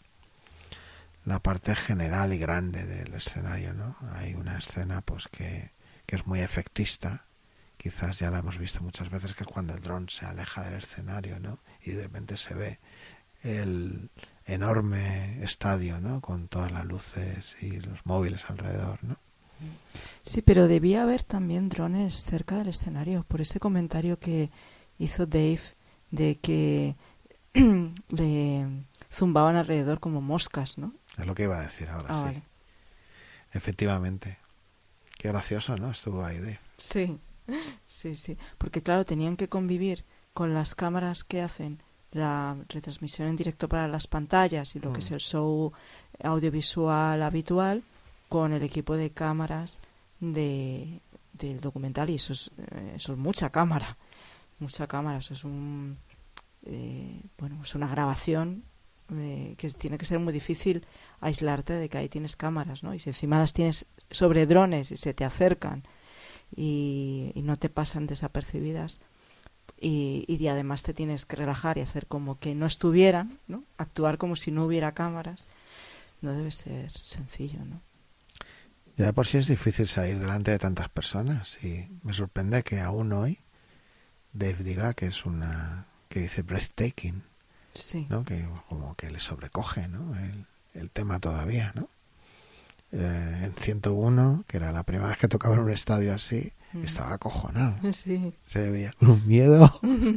general y grande del escenario, ¿no? Hay una escena pues que es muy efectista, quizás ya la hemos visto muchas veces, que es cuando el dron se aleja del escenario, ¿no? Y de repente se ve el enorme estadio, ¿no? Con todas las luces y los móviles alrededor, ¿no? Sí, pero debía haber también drones cerca del escenario, por ese comentario que hizo Dave de que le zumbaban alrededor como moscas, ¿no? Es lo que iba a decir ahora, sí. Vale. Efectivamente. Qué gracioso, ¿no? Estuvo ahí Dave. Sí, porque claro, tenían que convivir con las cámaras que hacen la retransmisión en directo para las pantallas y lo que es el show audiovisual habitual, con el equipo de cámaras del documental, y eso es mucha cámara, eso es es una grabación que tiene que ser muy difícil aislarte de que ahí tienes cámaras, ¿no? Y si encima las tienes sobre drones y se te acercan y no te pasan desapercibidas, y además te tienes que relajar y hacer como que no estuvieran, ¿no? Actuar como si no hubiera cámaras, no debe ser sencillo, ¿no? Ya de por sí es difícil salir delante de tantas personas, y me sorprende que aún hoy Dave diga que que dice breathtaking, sí, ¿no? Que como que le sobrecoge, ¿no? El tema todavía, ¿no? En 101, que era la primera vez que tocaba en un estadio así, Estaba acojonado. Sí. Se le veía con un miedo.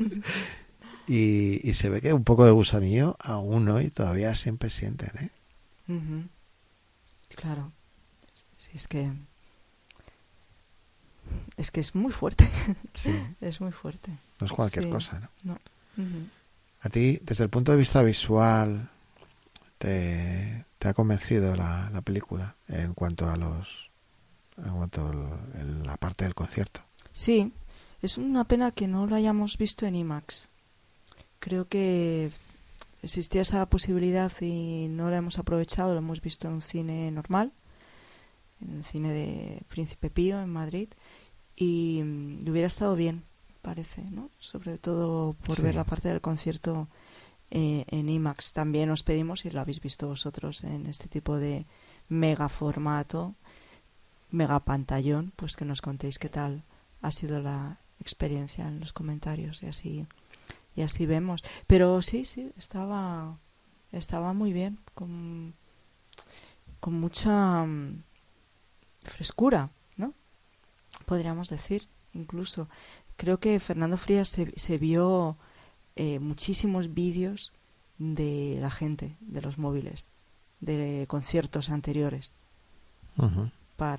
y se ve que un poco de gusanillo aún hoy todavía siempre sienten, ¿eh? Ujú. Claro. Sí, es que es muy fuerte. Sí, Es muy fuerte. no es cualquier Sí. cosa, ¿no? No. Ujú. A ti, desde el punto de vista visual, ¿te ha convencido la película en cuanto a la parte del concierto? Sí, es una pena que no lo hayamos visto en IMAX. Creo que existía esa posibilidad y no la hemos aprovechado. Lo hemos visto en un cine normal, en el cine de Príncipe Pío en Madrid, y hubiera estado bien, parece, ¿no? Sobre todo por Sí. ver la parte del concierto en IMAX. También os pedimos, si lo habéis visto vosotros en este tipo de mega formato, mega pantallón, pues que nos contéis qué tal ha sido la experiencia en los comentarios y así vemos. Pero sí, estaba muy bien, con mucha frescura, ¿no? Podríamos decir, incluso. Creo que Fernando Frías se vio muchísimos vídeos de la gente, de los móviles, de conciertos anteriores, Ujú.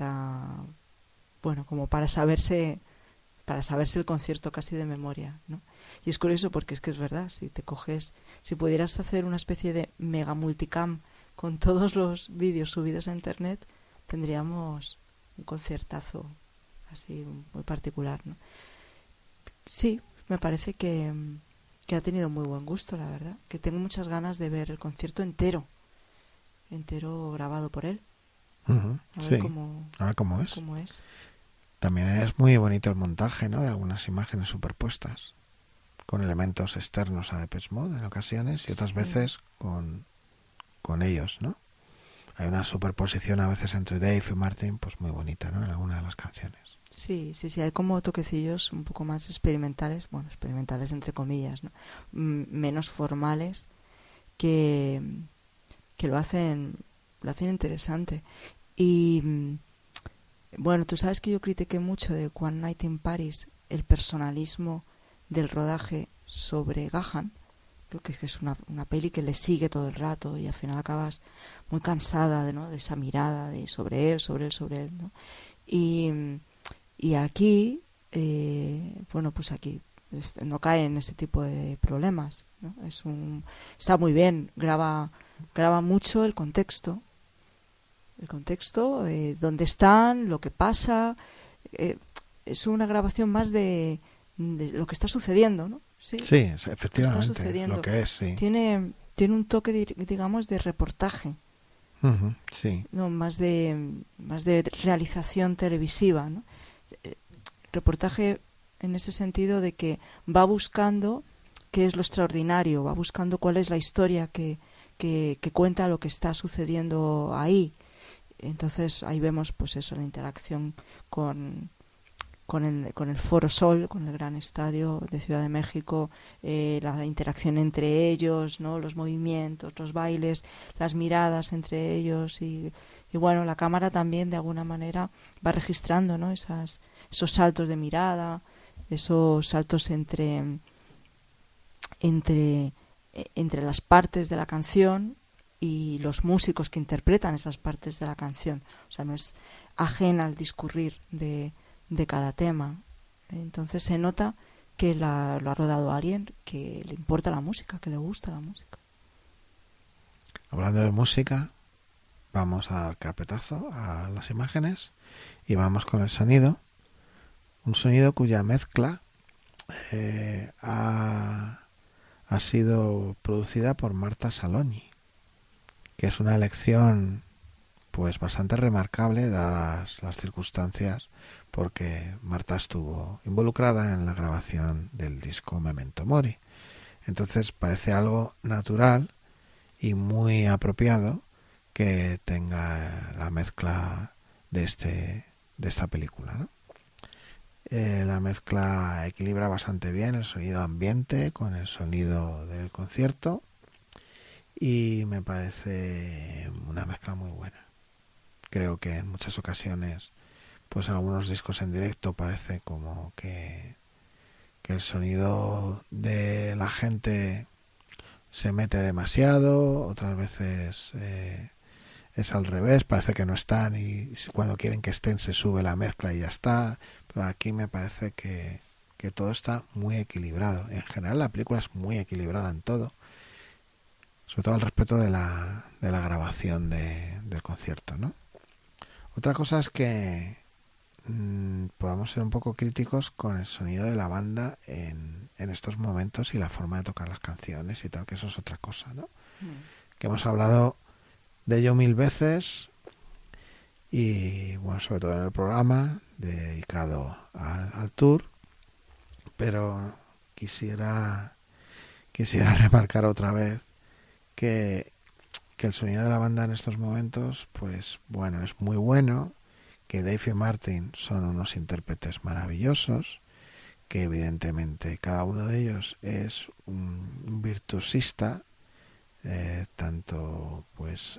como para saberse el concierto casi de memoria, ¿no? Y es curioso porque es que es verdad, si pudieras hacer una especie de mega multicam con todos los vídeos subidos a internet, tendríamos un conciertazo así muy particular, ¿no? Sí, me parece que ha tenido muy buen gusto, la verdad, que tengo muchas ganas de ver el concierto entero grabado por él. Ujú. A Sí, ver cómo a ver cómo es. cómo es. También es muy bonito el montaje, ¿no? De algunas imágenes superpuestas con elementos externos a Depeche Mode en ocasiones y otras Sí. veces con ellos, ¿no? Hay una superposición a veces entre Dave y Martin, pues muy bonita, ¿no? En alguna de las canciones. Sí, hay como toquecillos un poco más experimentales, bueno, experimentales entre comillas, ¿no? Menos formales que lo hacen interesante. Y bueno, tú sabes que yo critiqué mucho de One Night in Paris el personalismo del rodaje sobre Gahan. Creo que es una peli que le sigue todo el rato y al final acabas muy cansada de esa mirada de sobre él, ¿no? Y aquí, pues aquí no cae en ese tipo de problemas, ¿no? Está muy bien, graba mucho el contexto, dónde están, lo que pasa. Es una grabación más de lo que está sucediendo, ¿no? Sí, Efectivamente, está sucediendo. lo que es, sí. Tiene un toque, digamos, de reportaje, Ujú, sí. no más de realización televisiva, ¿no? Reportaje en ese sentido de que va buscando qué es lo extraordinario, va buscando cuál es la historia que cuenta lo que está sucediendo ahí. Entonces ahí vemos pues eso, la interacción con el Foro Sol, con el gran estadio de Ciudad de México, la interacción entre ellos, ¿no? Los movimientos, los bailes, las miradas entre ellos y bueno, la cámara también de alguna manera va registrando, ¿no? Esos saltos de mirada, esos saltos entre las partes de la canción y los músicos que interpretan esas partes de la canción. O sea, no es ajena al discurrir de cada tema. Entonces se nota que lo ha rodado alguien que le importa la música, que le gusta la música. Hablando de música, vamos a dar carpetazo a las imágenes y vamos con el sonido. Un sonido cuya mezcla ha sido producida por Marta Salogni, que es una elección pues bastante remarcable dadas las circunstancias, porque Marta estuvo involucrada en la grabación del disco Memento Mori. Entonces parece algo natural y muy apropiado que tenga la mezcla de esta película, ¿no? La mezcla equilibra bastante bien el sonido ambiente con el sonido del concierto y me parece una mezcla muy buena. Creo que en muchas ocasiones pues en algunos discos en directo parece como que el sonido de la gente se mete demasiado, otras veces es al revés, parece que no están y cuando quieren que estén se sube la mezcla y ya está, pero aquí me parece que todo está muy equilibrado. En general la película es muy equilibrada en todo, sobre todo al respecto de la grabación del concierto, ¿no? Otra cosa es que podamos ser un poco críticos con el sonido de la banda en estos momentos y la forma de tocar las canciones y tal, que eso es otra cosa, ¿no? Que hemos hablado de ello 1000 veces y bueno, sobre todo en el programa dedicado al tour, pero quisiera remarcar otra vez que el sonido de la banda en estos momentos, pues bueno, es muy bueno, que Dave y Martin son unos intérpretes maravillosos, que evidentemente cada uno de ellos es un virtuosista, tanto pues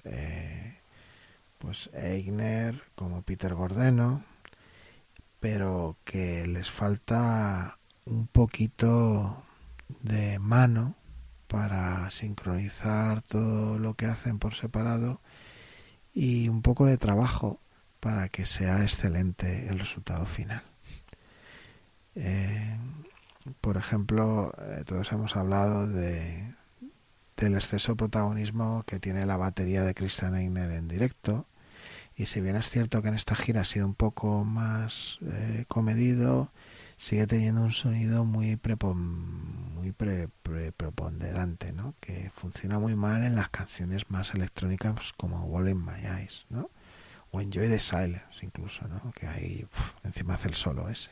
Eigner como Peter Gordeno, pero que les falta un poquito de mano para sincronizar todo lo que hacen por separado y un poco de trabajo para que sea excelente el resultado final. Por ejemplo, todos hemos hablado del exceso de protagonismo que tiene la batería de Christian Eigner en directo, y si bien es cierto que en esta gira ha sido un poco más comedido, sigue teniendo un sonido muy preponderante, ¿no? Que funciona muy mal en las canciones más electrónicas como Wall in My Eyes, ¿no? O Enjoy the Silence incluso, ¿no? Que ahí encima hace el solo ese.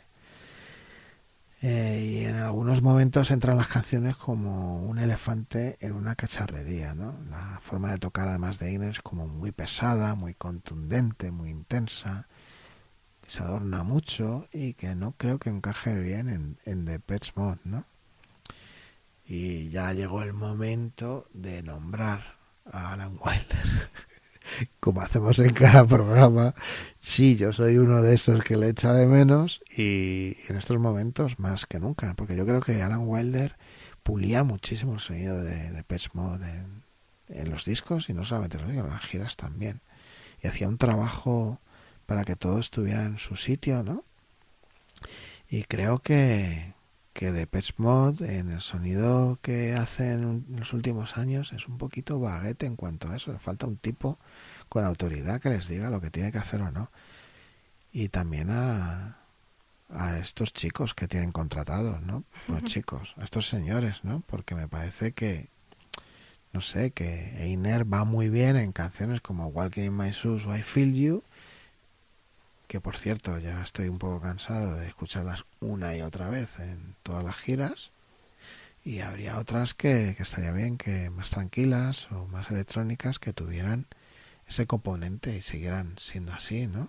Y en algunos momentos entran las canciones como un elefante en una cacharrería, ¿no? La forma de tocar además de Eigner es como muy pesada, muy contundente, muy intensa, que se adorna mucho y que no creo que encaje bien en Depeche Mode, ¿no? Y ya llegó el momento de nombrar a Alan Wilder. Como hacemos en cada programa, sí, yo soy uno de esos que le echa de menos, y en estos momentos más que nunca, porque yo creo que Alan Wilder pulía muchísimo el sonido de Depeche Mode en los discos, y no solamente en los discos, en las giras también, y hacía un trabajo para que todo estuviera en su sitio, ¿no? Y creo que Depeche Mode en el sonido que hacen en los últimos años es un poquito vaguete en cuanto a eso. Le falta un tipo con autoridad que les diga lo que tiene que hacer o no. Y también a estos chicos que tienen contratados, ¿no? Los chicos, a estos señores, ¿no? Porque me parece que, no sé, que Eigner va muy bien en canciones como Walking in My Shoes o I Feel You, que por cierto ya estoy un poco cansado de escucharlas una y otra vez en todas las giras, y habría otras que estaría bien, que más tranquilas o más electrónicas, que tuvieran ese componente y siguieran siendo así, ¿no?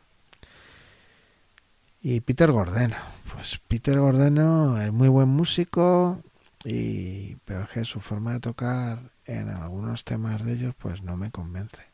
Y Peter Gordeno, pues Peter Gordeno es muy buen músico, pero es que su forma de tocar en algunos temas de ellos pues no me convence.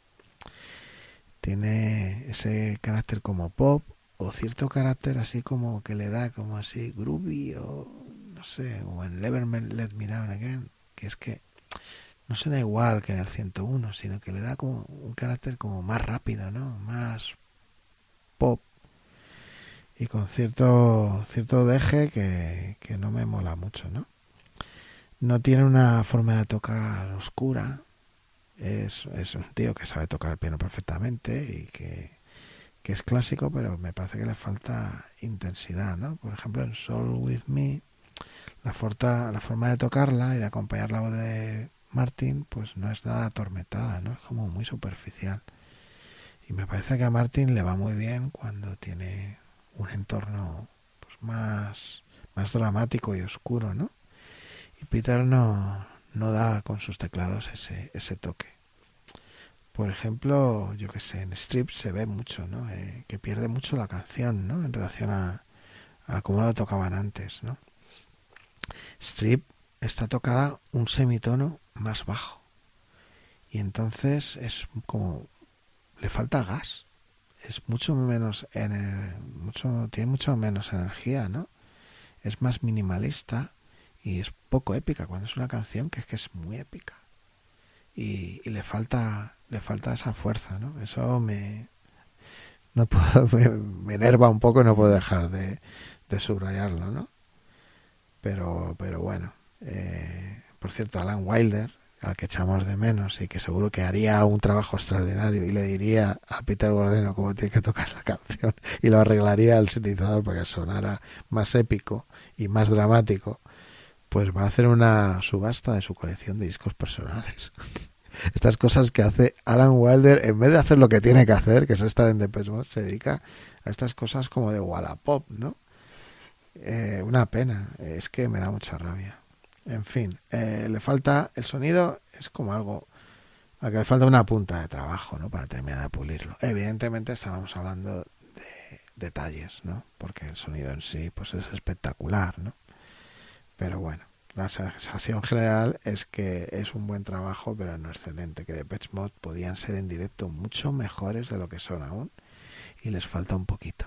Tiene ese carácter como pop, o cierto carácter así como que le da como así groovy, o no sé, o en Never Let Me Down Again, que es que no suena igual que en el 101, sino que le da como un carácter como más rápido, ¿no? Más pop, y con cierto deje que no me mola mucho, ¿no? No tiene una forma de tocar oscura. Es un tío que sabe tocar el piano perfectamente y que es clásico, pero me parece que le falta intensidad, ¿no? Por ejemplo, en Soul With Me, la forma de tocarla y de acompañar la voz de Martin, pues no es nada atormentada, ¿no? Es como muy superficial. Y me parece que a Martin le va muy bien cuando tiene un entorno pues más dramático y oscuro, ¿no? Y Peter no da con sus teclados ese toque. Por ejemplo, yo que sé, en Strip se ve mucho, ¿no? Que pierde mucho la canción, ¿no? En relación a cómo lo tocaban antes, ¿no? Strip está tocada un semitono más bajo, y entonces es como le falta gas es mucho menos tiene mucho menos energía, ¿no? Es más minimalista y es poco épica, cuando es una canción que es muy épica. Y le falta esa fuerza, ¿no? Eso me enerva un poco y no puedo dejar de subrayarlo, ¿no? Pero bueno, por cierto, Alan Wilder, al que echamos de menos y que seguro que haría un trabajo extraordinario, y le diría a Peter Bordeno cómo tiene que tocar la canción y lo arreglaría al sintetizador para que sonara más épico y más dramático, pues va a hacer una subasta de su colección de discos personales. Estas cosas que hace Alan Wilder, en vez de hacer lo que tiene que hacer, que es estar en Depeche Mode, se dedica a estas cosas como de Wallapop, ¿no? Una pena, es que me da mucha rabia. En fin, le falta el sonido, es como algo a que le falta una punta de trabajo, ¿no? Para terminar de pulirlo. Evidentemente estábamos hablando de detalles, ¿no? Porque el sonido en sí pues es espectacular, ¿no? Pero bueno, la sensación general es que es un buen trabajo, pero no excelente, que Depeche Mode podían ser en directo mucho mejores de lo que son aún, y les falta un poquito.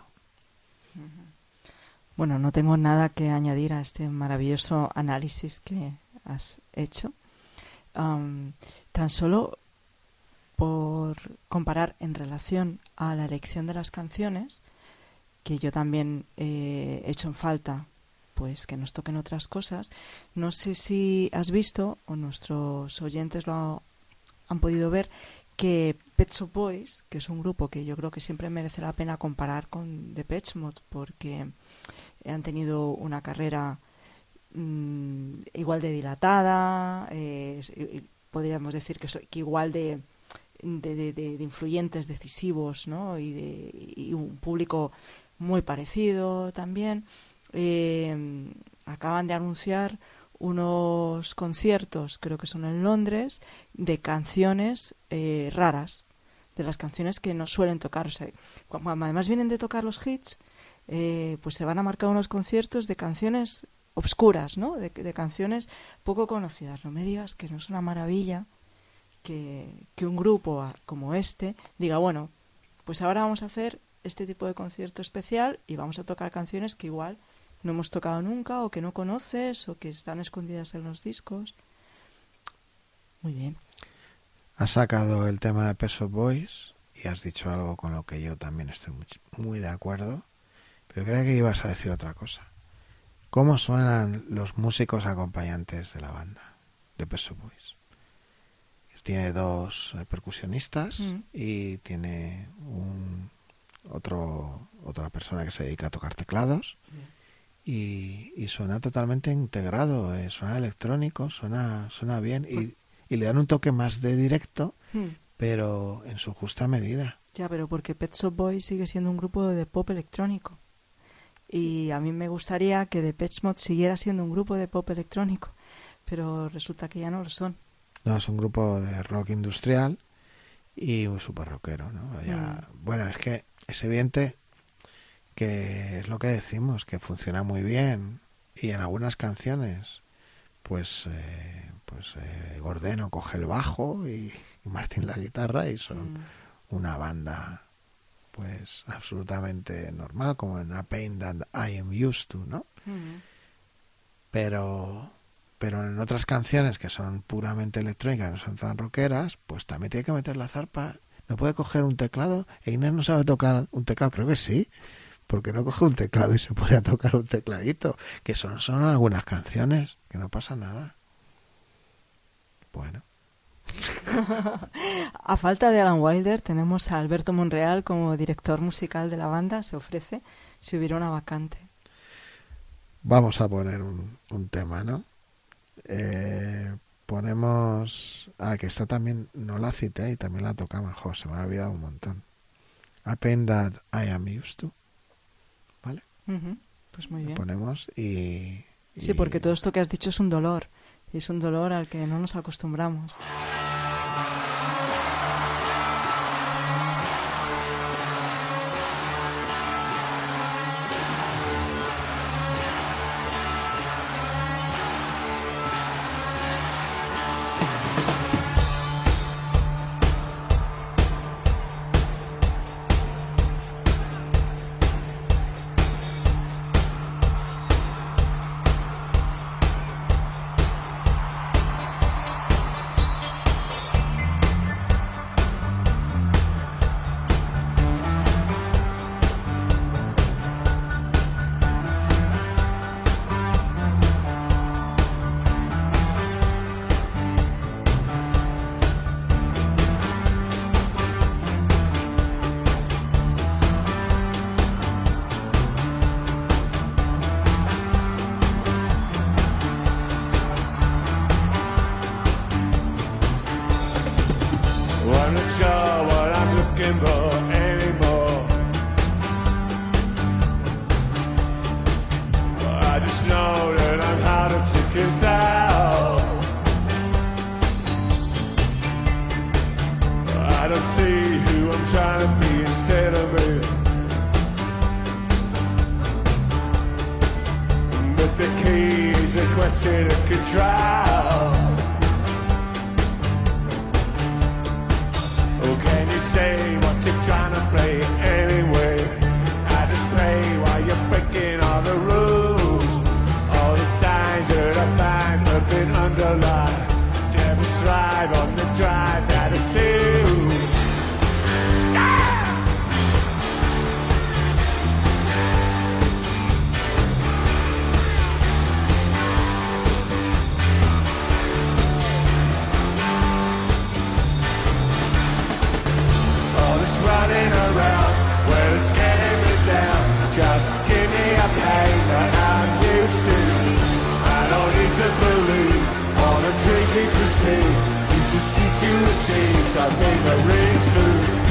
Bueno, no tengo nada que añadir a este maravilloso análisis que has hecho. Tan solo por comparar en relación a la elección de las canciones, que yo también he hecho en falta pues que nos toquen otras cosas. No sé si has visto, o nuestros oyentes lo han podido ver, que Pet Shop Boys, que es un grupo que yo creo que siempre merece la pena comparar con Depeche Mode, porque han tenido una carrera igual de dilatada, podríamos decir que igual de influyentes, decisivos, ¿no? Y un público muy parecido también. Acaban de anunciar unos conciertos, creo que son en Londres, de canciones raras, de las canciones que no suelen tocar. O sea, cuando además vienen de tocar los hits, pues se van a marcar unos conciertos de canciones obscuras, ¿no? De canciones poco conocidas. No me digas que no es una maravilla que un grupo como este diga, bueno, pues ahora vamos a hacer este tipo de concierto especial y vamos a tocar canciones que igual no hemos tocado nunca, o que no conoces, o que están escondidas en los discos. Muy bien. Has sacado el tema de Pet Shop Boys y has dicho algo con lo que yo también estoy muy de acuerdo, pero creo que ibas a decir otra cosa. ¿Cómo suenan los músicos acompañantes de la banda de Pet Shop Boys? Tiene dos percusionistas y tiene otra persona que se dedica a tocar teclados. Y suena totalmente integrado, suena electrónico, suena bien, y le dan un toque más de directo, pero en su justa medida. Ya, pero porque Pet Shop Boys sigue siendo un grupo de pop electrónico, y a mí me gustaría que Depeche Mode siguiera siendo un grupo de pop electrónico, pero resulta que ya no lo son. No, es un grupo de rock industrial y un super rockero, ¿no? Bueno, es que es evidente que es lo que decimos, que funciona muy bien, y en algunas canciones pues Gordeno coge el bajo y Martín la guitarra, y son una banda pues absolutamente normal, como en A Pain That I Am Used To, ¿no? Pero en otras canciones que son puramente electrónicas, no son tan rockeras, pues también tiene que meter la zarpa. No puede coger un teclado, e Inés no sabe tocar un teclado, creo que sí, porque no coge un teclado y se pone a tocar un tecladito, que son algunas canciones, que no pasa nada. Bueno. A falta de Alan Wilder, tenemos a Alberto Monreal como director musical de la banda. Se ofrece si hubiera una vacante. Vamos a poner un tema, ¿no? Ponemos... que está también, no la cité y también la tocaba. Se me ha olvidado un montón. A Pain That I Am Used To. ¿Vale? Pues muy bien. Lo ponemos y... Sí, porque todo esto que has dicho es un dolor. Y es un dolor al que no nos acostumbramos. remember anymore. I just know that I'm harder to kiss out. I don't see who I'm trying to be instead of it. But the key is a question of control. Oh, can you say what you're trying to play anyway? I just play while you're breaking all the rules. All the signs that I find have been underlined. Never strive on the drive that is through. Running around, well it's getting me down. Just give me a pain that I'm used to. I don't need to believe all the dreams you can see. You just need to achieve something that rings true.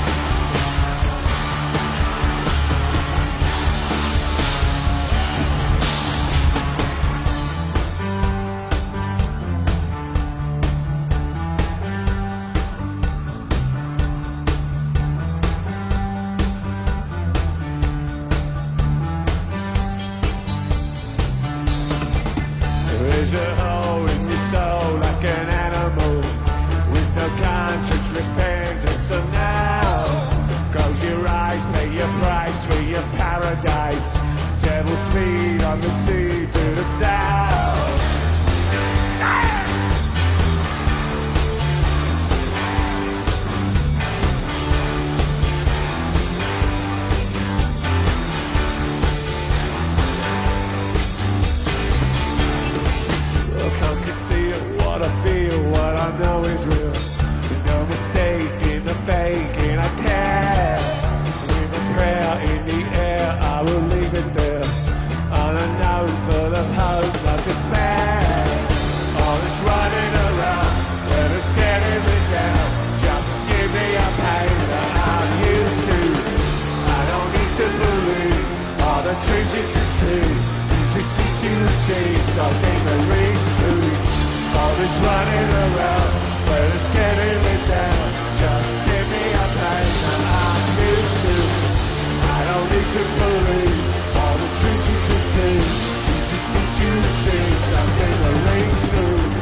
There's a hole in your soul like an animal with no conscience, repentance, and now close your eyes, pay your price for your paradise. Devil's feet on the sea to the south. What I feel, what I know is real. With no mistake in the faking I care. With a prayer in the air, I will leave it there. On a note full of hope, not despair. All this running around, well it's getting me down. Just give me a pain that I'm used to. I don't need to believe all the dreams you can see. You just need to achieve something that rings true. All this running around, well it's getting me down. Just give me a pain that I'm used to. I don't need to believe all the dreams you can see. You just need to achieve something that rings true.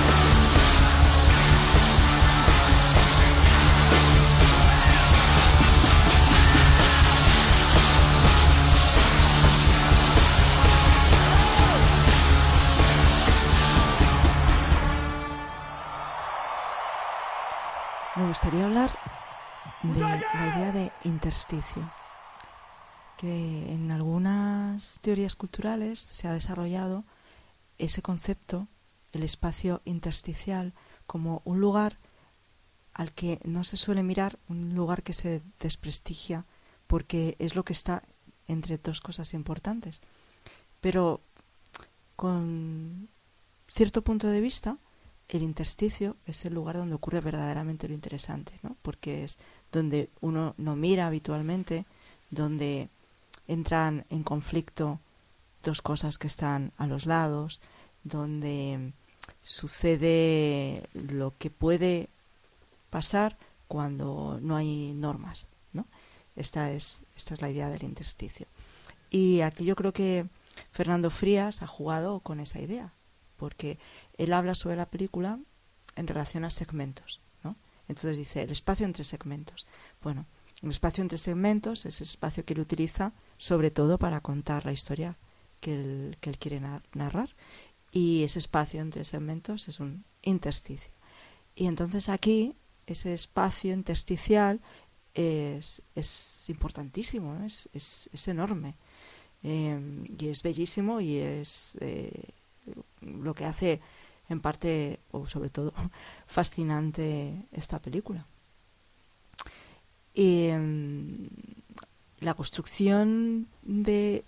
Me gustaría hablar de la idea de intersticio, que en algunas teorías culturales se ha desarrollado ese concepto, el espacio intersticial, como un lugar al que no se suele mirar, un lugar que se desprestigia porque es lo que está entre dos cosas importantes. Pero con cierto punto de vista, el intersticio es el lugar donde ocurre verdaderamente lo interesante, ¿no? Porque es donde uno no mira habitualmente, donde entran en conflicto dos cosas que están a los lados, donde sucede lo que puede pasar cuando no hay normas, ¿no? Esta es la idea del intersticio. Y aquí yo creo que Fernando Frías ha jugado con esa idea, porque él habla sobre la película en relación a segmentos, ¿no? Entonces dice, el espacio entre segmentos. Bueno, el espacio entre segmentos es el espacio que él utiliza sobre todo para contar la historia que él quiere narrar. Y ese espacio entre segmentos es un intersticio. Y entonces aquí ese espacio intersticial es importantísimo, ¿no? Es enorme. Y es bellísimo y es lo que hace en parte, o sobre todo, fascinante esta película. Y la construcción de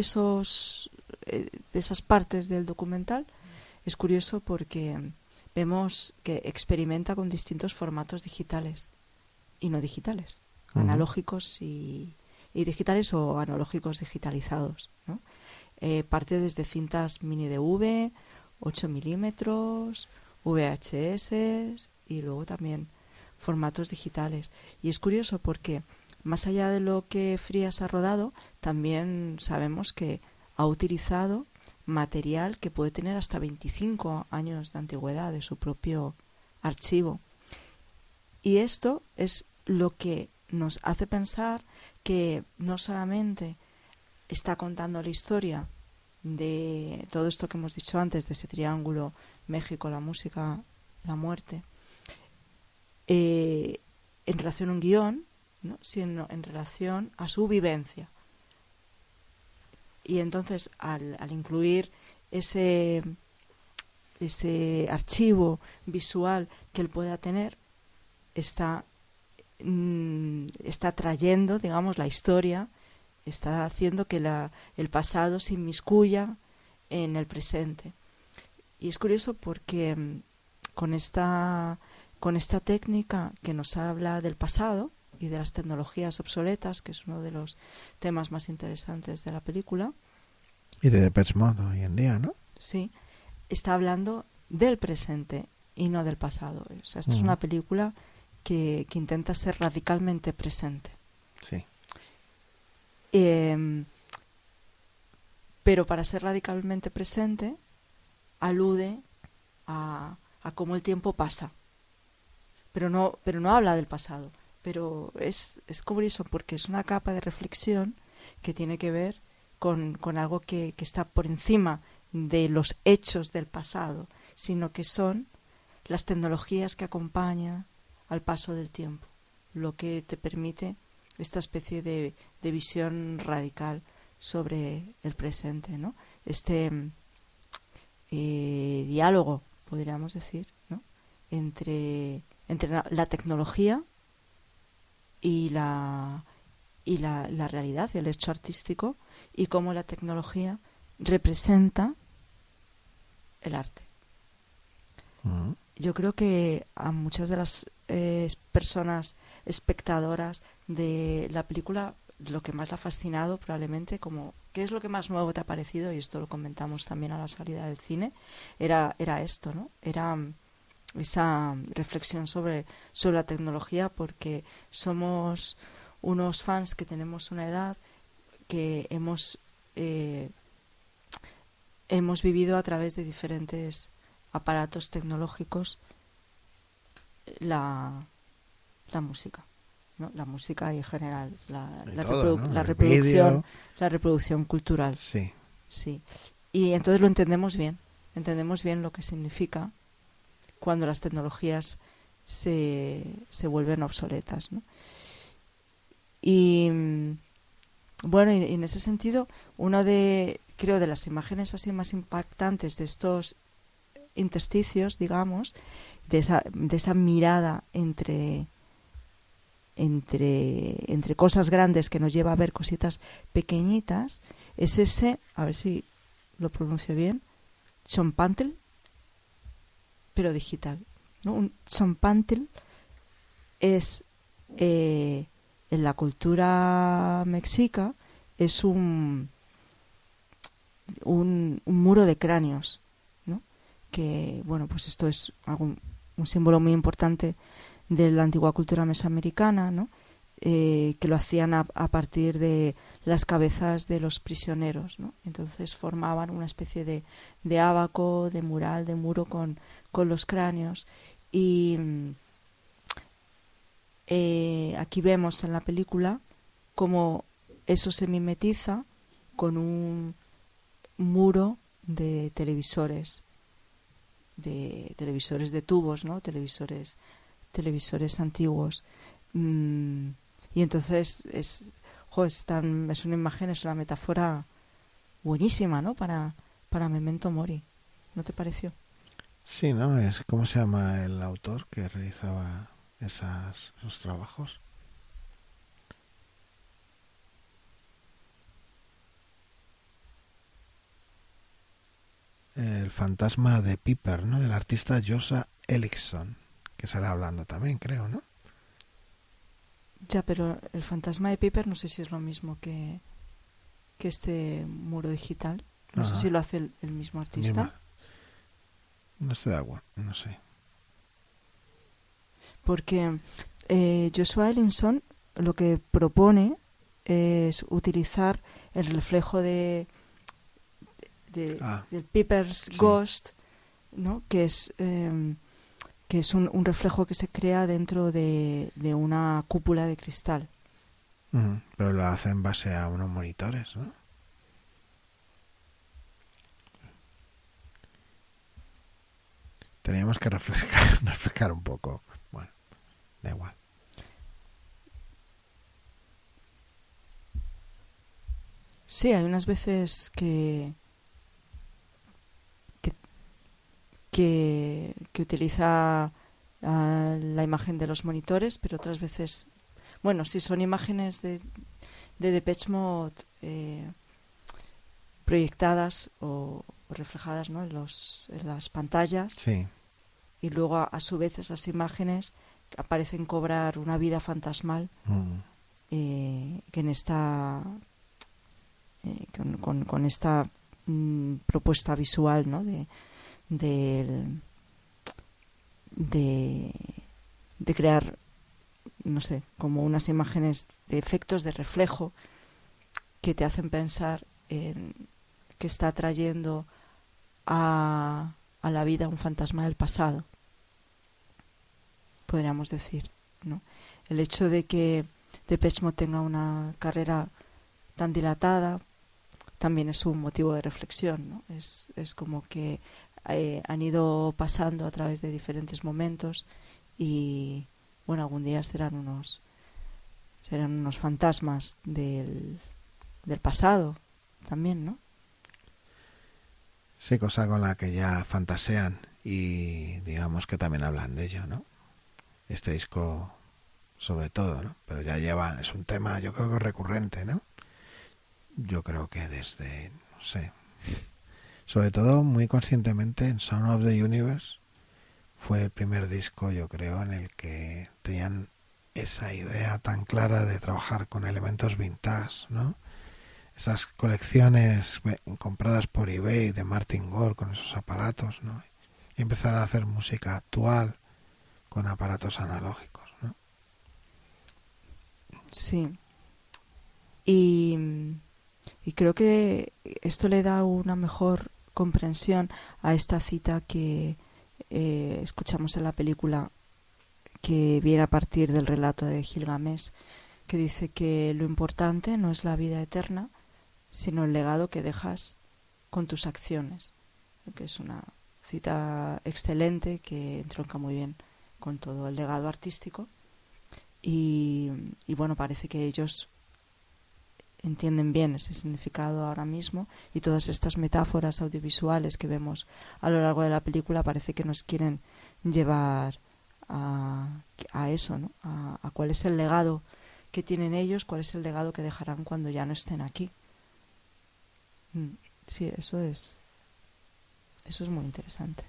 esas partes del documental es curioso porque vemos que experimenta con distintos formatos digitales y no digitales, Ujú. analógicos y digitales o analógicos digitalizados, ¿no? Parte desde cintas mini DV, 8 milímetros, VHS y luego también formatos digitales. Y es curioso porque más allá de lo que Frías ha rodado, también sabemos que ha utilizado material que puede tener hasta 25 años de antigüedad de su propio archivo. Y esto es lo que nos hace pensar que no solamente está contando la historia de todo esto que hemos dicho antes, de ese triángulo, México, la música, la muerte, en relación a un guión, ¿no? Sino en relación a su vivencia. Y entonces al incluir ese archivo visual que él pueda tener, está trayendo, digamos, la historia, está haciendo que el pasado se inmiscuya en el presente. Y es curioso porque con esta técnica que nos habla del pasado y de las tecnologías obsoletas, que es uno de los temas más interesantes de la película. Y de Depeche Mode hoy en día, ¿no? Sí, está hablando del presente y no del pasado. O sea, esta es una película que intenta ser radicalmente presente. Sí. Pero para ser radicalmente presente alude a cómo el tiempo pasa. Pero no habla del pasado. Pero es curioso porque es una capa de reflexión que tiene que ver con algo que está por encima de los hechos del pasado, sino que son las tecnologías que acompañan al paso del tiempo, lo que te permite esta especie de visión radical sobre el presente, ¿no? Este diálogo, podríamos decir, ¿no? entre la tecnología y la realidad, el hecho artístico, y cómo la tecnología representa el arte. Yo creo que a muchas de las personas espectadoras de la película, lo que más le ha fascinado probablemente, como ¿qué es lo que más nuevo te ha parecido? Y esto lo comentamos también a la salida del cine, era esto, ¿no? Era esa reflexión sobre la tecnología, porque somos unos fans que tenemos una edad que hemos vivido a través de diferentes aparatos tecnológicos la música, ¿no? La música en general, la reproducción cultural. Sí. Sí. Y entonces lo entendemos bien lo que significa cuando las tecnologías se vuelven obsoletas, ¿no? Y bueno, y en ese sentido, una de las imágenes así más impactantes de estos intersticios, digamos, de esa mirada entre cosas grandes que nos lleva a ver cositas pequeñitas, es ese, a ver si lo pronuncio bien, chompantel, pero digital, ¿no? Un chompantel es en la cultura mexica es un muro de cráneos, ¿no? Que, bueno, pues esto es un símbolo muy importante de la antigua cultura mesoamericana, ¿no? Que lo hacían a partir de las cabezas de los prisioneros, ¿no? Entonces formaban una especie de ábaco, de mural, de muro con los cráneos. Y aquí vemos en la película cómo eso se mimetiza con un muro de televisores de tubos, ¿no? Televisores antiguos. Y entonces es una imagen, es una metáfora buenísima, ¿no? Para Memento Mori. ¿No te pareció? Sí, ¿no? ¿Cómo se llama el autor que realizaba esos trabajos? El fantasma de Piper, ¿no? Del artista Joshua Ellickson, que sale hablando también, creo, ¿no? Ya, pero el fantasma de Piper no sé si es lo mismo que este muro digital. No sé Ajá. si lo hace el mismo artista. Misma. No estoy de acuerdo, no sé. Porque Joshua Ellinson lo que propone es utilizar el reflejo del Piper's Sí. Ghost, ¿no? Que es un reflejo que se crea dentro de una cúpula de cristal. Pero lo hace en base a unos monitores, ¿no? Teníamos que refrescar un poco. Bueno, da igual. Sí, hay unas veces que utiliza la imagen de los monitores, pero otras veces, bueno, sí, son imágenes de Depeche Mode proyectadas o reflejadas, ¿no? en las pantallas. Sí. Y luego a su vez esas imágenes aparecen cobrar una vida fantasmal que en esta con esta propuesta visual, ¿no? de crear, no sé, como unas imágenes de efectos de reflejo que te hacen pensar en que está trayendo a la vida un fantasma del pasado, podríamos decir, ¿no? El hecho de que Depeche Mode tenga una carrera tan dilatada también es un motivo de reflexión, ¿no? Es como que han ido pasando a través de diferentes momentos y, bueno, algún día serán unos fantasmas del pasado también, ¿no? Sí, cosa con la que ya fantasean y digamos que también hablan de ello, ¿no? Este disco sobre todo, ¿no? Pero ya es un tema, yo creo que recurrente, ¿no? Yo creo que desde, no sé, sobre todo muy conscientemente en Sound of the Universe fue el primer disco, yo creo, en el que tenían esa idea tan clara de trabajar con elementos vintage, ¿no? Esas colecciones compradas por eBay de Martin Gore con esos aparatos, ¿no? Y empezaron a hacer música actual con aparatos analógicos, ¿no? Sí. Y creo que esto le da una mejor comprensión a esta cita que escuchamos en la película, que viene a partir del relato de Gilgamesh, que dice que lo importante no es la vida eterna, sino el legado que dejas con tus acciones, que es una cita excelente que entronca muy bien con todo el legado artístico y bueno, parece que ellos entienden bien ese significado ahora mismo, y todas estas metáforas audiovisuales que vemos a lo largo de la película parece que nos quieren llevar a eso, ¿no? A cuál es el legado que tienen ellos, cuál es el legado que dejarán cuando ya no estén aquí. Sí, eso es muy interesante.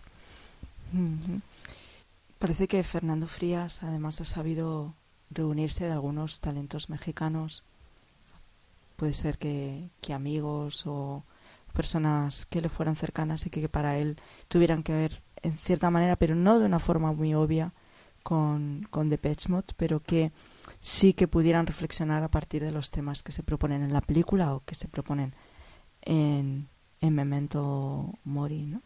Parece que Fernando Frías además ha sabido reunirse de algunos talentos mexicanos. Puede ser que amigos o personas que le fueran cercanas y que para él tuvieran que ver en cierta manera, pero no de una forma muy obvia, con Depeche Mode, pero que sí que pudieran reflexionar a partir de los temas que se proponen en la película o que se proponen en Memento Mori, ¿no?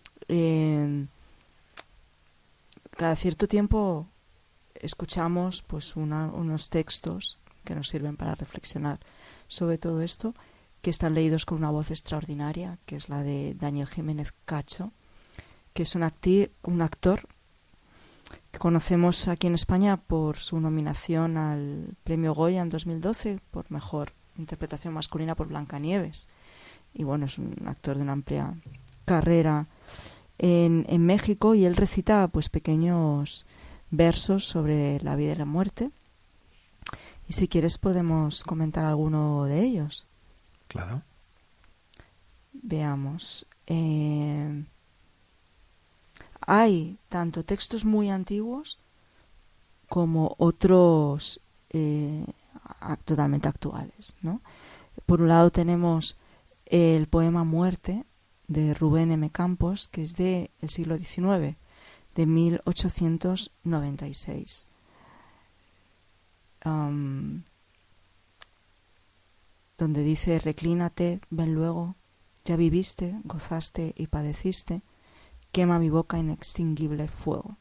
Cada cierto tiempo escuchamos pues unos textos que nos sirven para reflexionar sobre todo esto, que están leídos con una voz extraordinaria, que es la de Daniel Jiménez Cacho, que es un actor que conocemos aquí en España por su nominación al Premio Goya en 2012 por mejor interpretación masculina por Blancanieves. Y bueno, es un actor de una amplia carrera en México, y él recita pues pequeños versos sobre la vida y la muerte. Y si quieres podemos comentar alguno de ellos. Claro. Veamos. Hay tanto textos muy antiguos como otros totalmente actuales, ¿no? Por un lado tenemos el poema Muerte de Rubén M. Campos, que es del siglo XIX, de 1896. Donde dice: reclínate, ven luego, ya viviste, gozaste y padeciste, quema mi boca inextinguible fuego.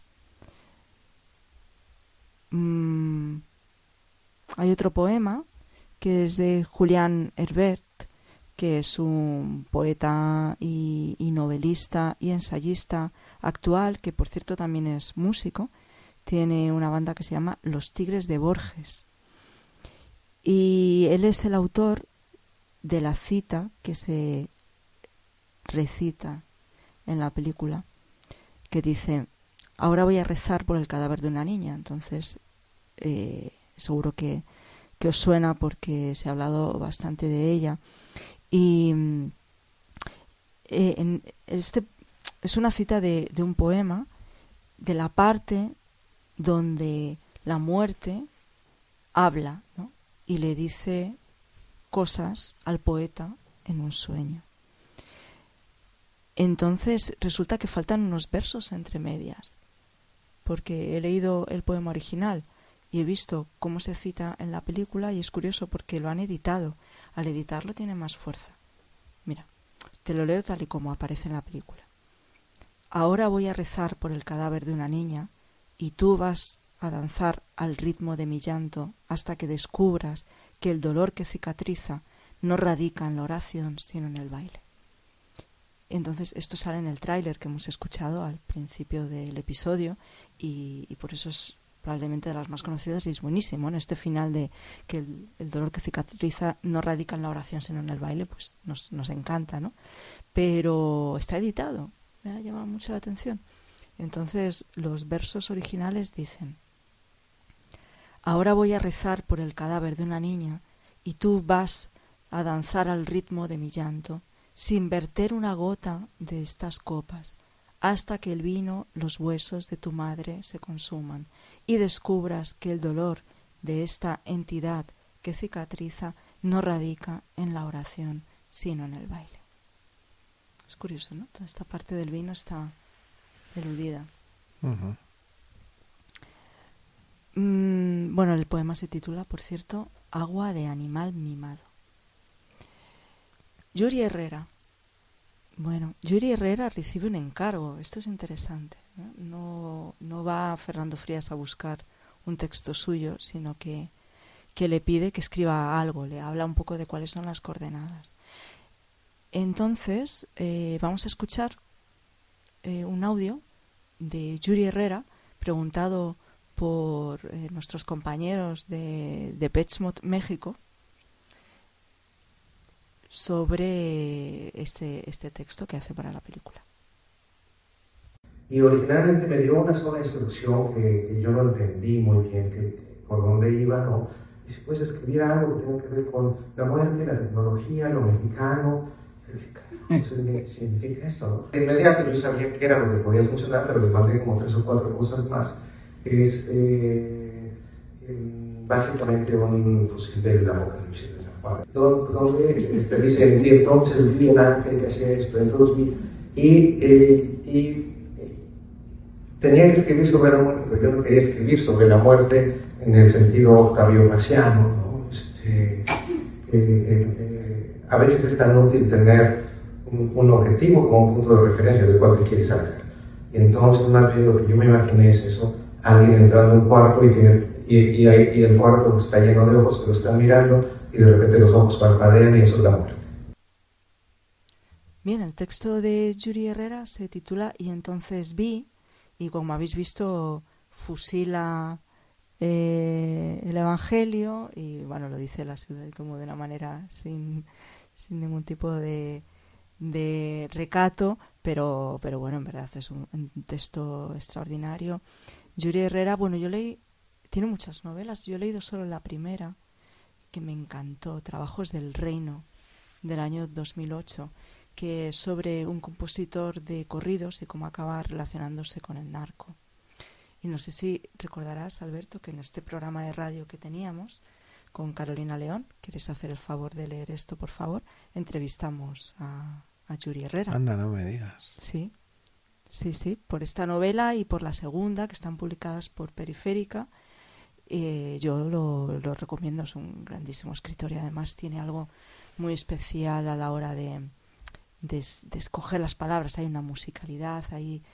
Hay otro poema que es de Julián Herbert, que es un poeta y novelista y ensayista actual, que por cierto también es músico. Tiene una banda que se llama Los Tigres de Borges. Y él es el autor de la cita que se recita en la película, que dice: ahora voy a rezar por el cadáver de una niña. Entonces, seguro que os suena porque se ha hablado bastante de ella. Y es una cita de un poema, de la parte donde la muerte habla, ¿no? Y le dice cosas al poeta en un sueño. Entonces resulta que faltan unos versos entre medias, porque he leído el poema original y he visto cómo se cita en la película, y es curioso porque lo han editado. Al editarlo tiene más fuerza. Mira, te lo leo tal y como aparece en la película. Ahora voy a rezar por el cadáver de una niña y tú vas a danzar al ritmo de mi llanto hasta que descubras que el dolor que cicatriza no radica en la oración sino en el baile. Entonces esto sale en el tráiler que hemos escuchado al principio del episodio y por eso es probablemente de las más conocidas y es buenísimo, ¿no? Este final de que el dolor que cicatriza no radica en la oración sino en el baile, pues nos encanta, ¿no? Pero está editado, me ha llamado mucho la atención. Entonces los versos originales dicen: ahora voy a rezar por el cadáver de una niña y tú vas a danzar al ritmo de mi llanto sin verter una gota de estas copas hasta que el vino, los huesos de tu madre se consuman y descubras que el dolor de esta entidad que cicatriza no radica en la oración sino en el baile. Es curioso, ¿no? Toda esta parte del vino está eludida. Uh-huh. Bueno, el poema se titula, por cierto, Agua de animal mimado. Yuri Herrera. Bueno, Yuri Herrera recibe un encargo. Esto es interesante, ¿no? No va Fernando Frías a buscar un texto suyo, sino que le pide que escriba algo, le habla un poco de cuáles son las coordenadas. Entonces, vamos a escuchar un audio de Yuri Herrera preguntado por nuestros compañeros de Petsmod México sobre este texto que hace para la película. Y originalmente me dio una sola instrucción que yo no entendí muy bien por dónde iba, ¿no? Dice, puedes escribir algo que tenga que ver con la muerte, la tecnología, lo mexicano. ¿Qué significa esto, no? De inmediato yo sabía que era lo que podía funcionar, pero le mandé como 3 o 4 cosas más. Es básicamente un fusil del Apocalipsis de San Juan, donde dice, y entonces vi el ángel que hacía esto, entonces vi, y tenía que escribir sobre la muerte, pero yo no quería escribir sobre la muerte en el sentido octavio-paciano, ¿no? A veces es tan útil tener un objetivo como un punto de referencia del cual te quieres saber. Y entonces, más bien lo que yo me imaginé es eso, alguien entrando en un cuarto y el cuarto está lleno de ojos que lo están mirando y de repente los ojos parpadean y eso es la muerte. Bien, el texto de Yuri Herrera se titula Y entonces vi, y como habéis visto fusila el Evangelio y bueno, lo dice la ciudad como de una manera sin ningún tipo de recato, pero bueno, en verdad es un texto extraordinario. Yuri Herrera, bueno, tiene muchas novelas, yo he leído solo la primera, que me encantó, Trabajos del Reino, del año 2008, que es sobre un compositor de corridos y cómo acaba relacionándose con el narco. Y no sé si recordarás, Alberto, que en este programa de radio que teníamos con Carolina León, ¿quieres hacer el favor de leer esto, por favor? Entrevistamos a Yuri Herrera. Anda, no me digas. Sí, por esta novela y por la segunda, que están publicadas por Periférica. Yo lo recomiendo, es un grandísimo escritor y además tiene algo muy especial a la hora de escoger las palabras. Hay una musicalidad,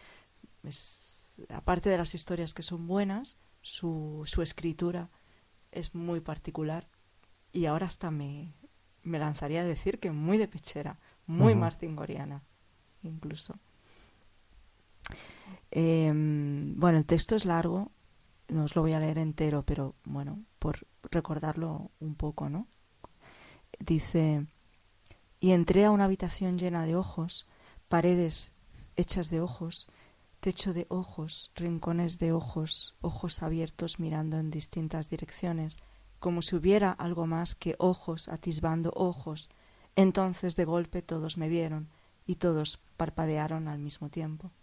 aparte de las historias que son buenas, su escritura es muy particular y ahora hasta me lanzaría a decir que muy de pechera, muy Martín Goriana incluso. Bueno, el texto es largo, no os lo voy a leer entero, pero bueno, por recordarlo un poco, ¿no? Dice: y entré a una habitación llena de ojos, paredes hechas de ojos, techo de ojos, rincones de ojos, ojos abiertos mirando en distintas direcciones, como si hubiera algo más que ojos atisbando ojos. Entonces de golpe todos me vieron y todos parpadearon al mismo tiempo.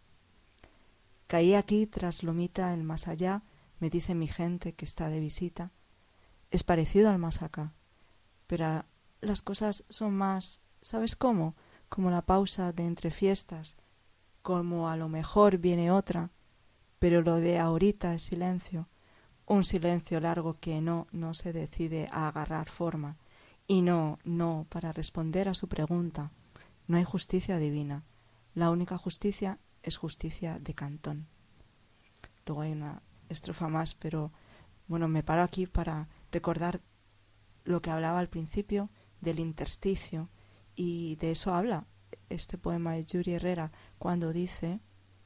Caí aquí tras Lomita, el más allá, me dice mi gente que está de visita. Es parecido al más acá, pero las cosas son más, ¿sabes cómo? Como la pausa de entre fiestas, como a lo mejor viene otra, pero lo de ahorita es silencio, un silencio largo que no se decide a agarrar forma, y no, para responder a su pregunta. No hay justicia divina, la única justicia es justicia de Cantón. Luego hay una estrofa más, pero bueno, me paro aquí para recordar lo que hablaba al principio del intersticio, y de eso habla este poema de Yuri Herrera cuando dice: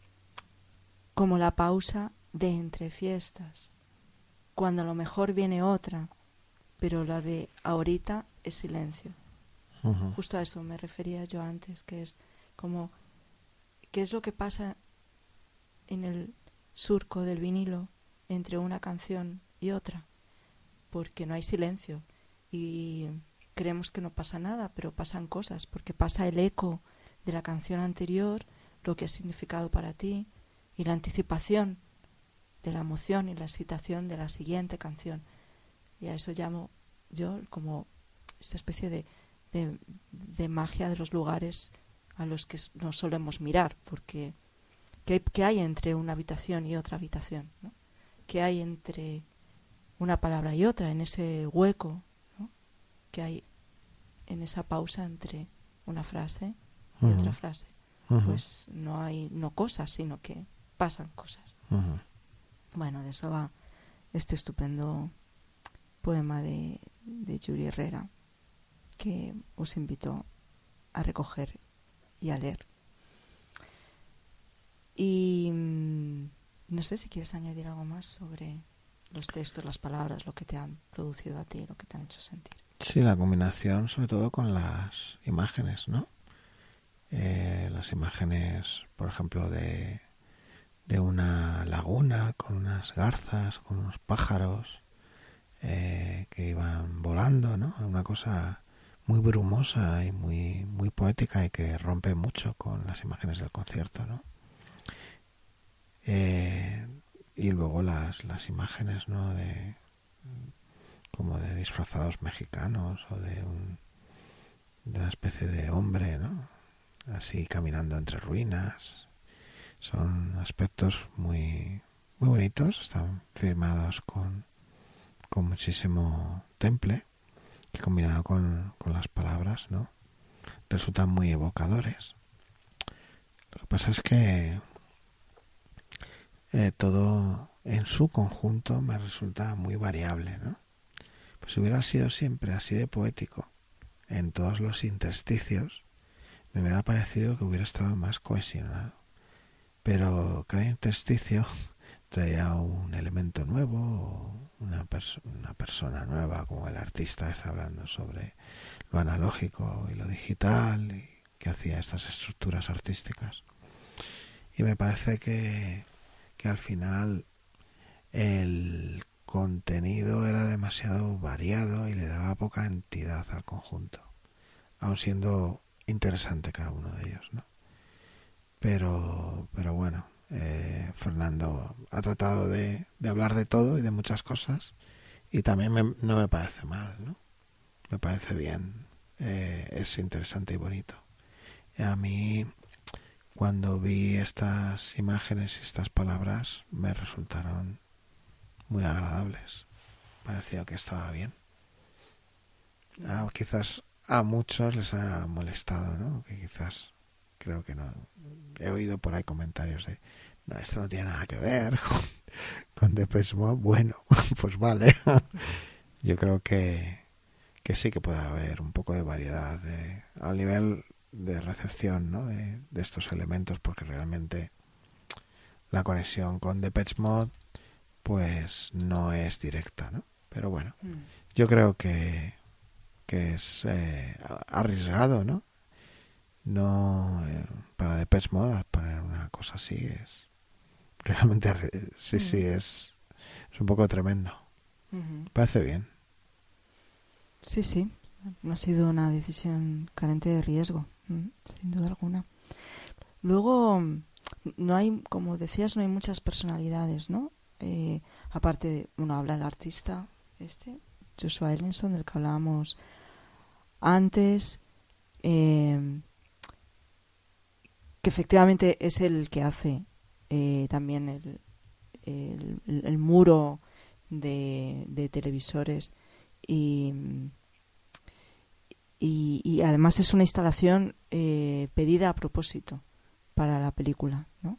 como la pausa de entre fiestas, cuando a lo mejor viene otra, pero la de ahorita es silencio. Justo a eso me refería yo antes, que es como qué es lo que pasa en el surco del vinilo entre una canción y otra, porque no hay silencio y creemos que no pasa nada, pero pasan cosas, porque pasa el eco de la canción anterior, lo que ha significado para ti, y la anticipación de la emoción y la excitación de la siguiente canción. Y a eso llamo yo como esta especie de magia de los lugares a los que no solemos mirar, porque ¿qué hay entre una habitación y otra habitación, ¿no? ¿Qué hay entre una palabra y otra, en ese hueco, ¿no? ¿Qué hay en esa pausa entre una frase y otra frase? Pues no hay cosas, sino que pasan cosas. Bueno, de eso va este estupendo poema de Yuri Herrera, que os invito a recoger y a leer. Y no sé si quieres añadir algo más sobre los textos, las palabras, lo que te han producido a ti, lo que te han hecho sentir. Sí, la combinación sobre todo con las imágenes, ¿no? Las imágenes, por ejemplo, de una laguna con unas garzas, con unos pájaros que iban volando, ¿no? Una cosa muy brumosa y muy poética y que rompe mucho con las imágenes del concierto, ¿no? Y luego las imágenes, ¿no? Como de disfrazados mexicanos o de una especie de hombre, ¿no? Así caminando entre ruinas. Son aspectos muy bonitos, están firmados con muchísimo temple y combinado con las palabras, ¿no? Resultan muy evocadores. Lo que pasa es que todo en su conjunto me resulta muy variable, ¿no? Pues si hubiera sido siempre así de poético en todos los intersticios, me hubiera parecido que hubiera estado más cohesionado. Pero cada intersticio traía un elemento nuevo o una persona nueva, como el artista está hablando sobre lo analógico y lo digital y que hacía estas estructuras artísticas. Y me parece que al final el contenido era demasiado variado y le daba poca entidad al conjunto, aun siendo interesante cada uno de ellos, ¿no? Pero bueno, Fernando Fernando ha tratado de hablar de todo y de muchas cosas, y también no me parece mal, ¿no? Me parece bien, es interesante y bonito. Y a mí, cuando vi estas imágenes y estas palabras, me resultaron muy agradables. Parecía que estaba bien. Quizás a muchos les ha molestado, ¿no? Que quizás, creo que no. He oído por ahí comentarios de, no, esto no tiene nada que ver con Depeche Mode. Bueno, pues vale. Yo creo que sí que puede haber un poco de variedad al nivel de recepción, ¿no? de estos elementos, porque realmente la conexión con Depeche Mode pues no es directa, ¿no? Pero bueno, yo creo que es arriesgado, ¿no? No, para Depeche Mode poner una cosa así es realmente sí es un poco tremendo. Parece bien. Sí, no ha sido una decisión carente de riesgo, sin duda alguna. Luego, no hay, como decías, no hay muchas personalidades, ¿no? Aparte, uno habla del artista, Joshua Ellinson, del que hablábamos antes, que efectivamente es el que hace también el muro de televisores, y además es una instalación pedida a propósito para la película, ¿no?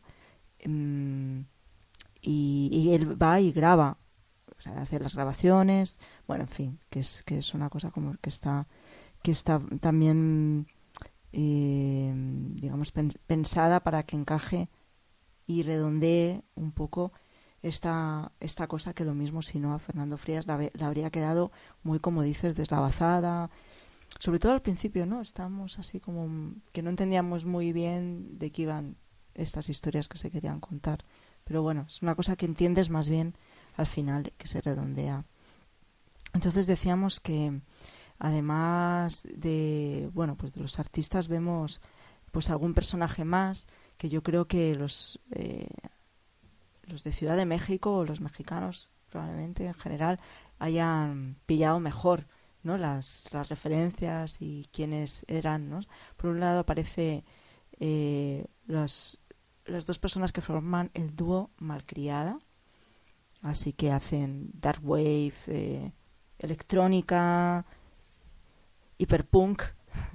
Y él va y graba, o sea, hace las grabaciones, bueno, en fin, que es una cosa como que está también digamos pensada para que encaje y redondee un poco esta cosa, que lo mismo si no a Fernando Frías la habría quedado muy, como dices, deslavazada, sobre todo al principio, ¿no? Estábamos así como que no entendíamos muy bien de qué iban estas historias que se querían contar, pero bueno, es una cosa que entiendes más bien al final, que se redondea. Entonces decíamos que además de, bueno, pues de los artistas vemos pues algún personaje más que yo creo que los de Ciudad de México, o los mexicanos probablemente en general, hayan pillado mejor, ¿no? Las referencias y quiénes eran, ¿no? Por un lado aparece las dos personas que forman el dúo Malcriada, así que hacen dark wave, electrónica, hiperpunk,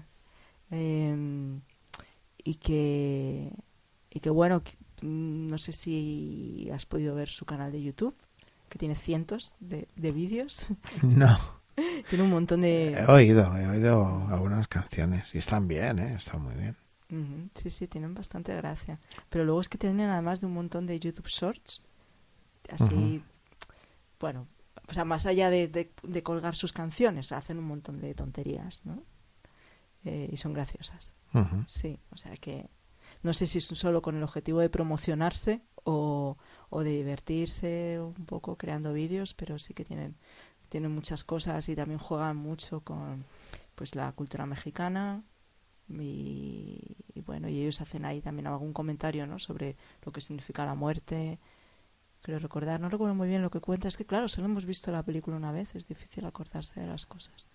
y que bueno, no sé si has podido ver su canal de YouTube, que tiene cientos de vídeos. No. Tiene un montón de... He oído algunas canciones y están bien, están muy bien. Sí, tienen bastante gracia. Pero luego es que tienen, además de un montón de YouTube Shorts, así, bueno, o sea, más allá de colgar sus canciones, hacen un montón de tonterías, ¿no? Y son graciosas. Sí, o sea que no sé si es solo con el objetivo de promocionarse o de divertirse un poco creando vídeos, pero sí que tienen muchas cosas, y también juegan mucho con pues la cultura mexicana, y bueno, y ellos hacen ahí también algún comentario, ¿no? Sobre lo que significa la muerte. Creo recordar, no recuerdo muy bien lo que cuenta, es que claro, solo hemos visto la película una vez, es difícil acordarse de las cosas.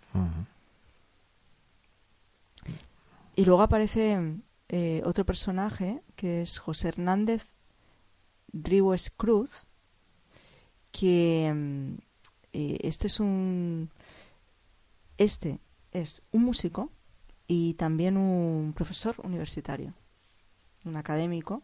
Y luego aparece otro personaje, que es José Hernández Ríos Cruz, que este es un músico y también un profesor universitario, un académico.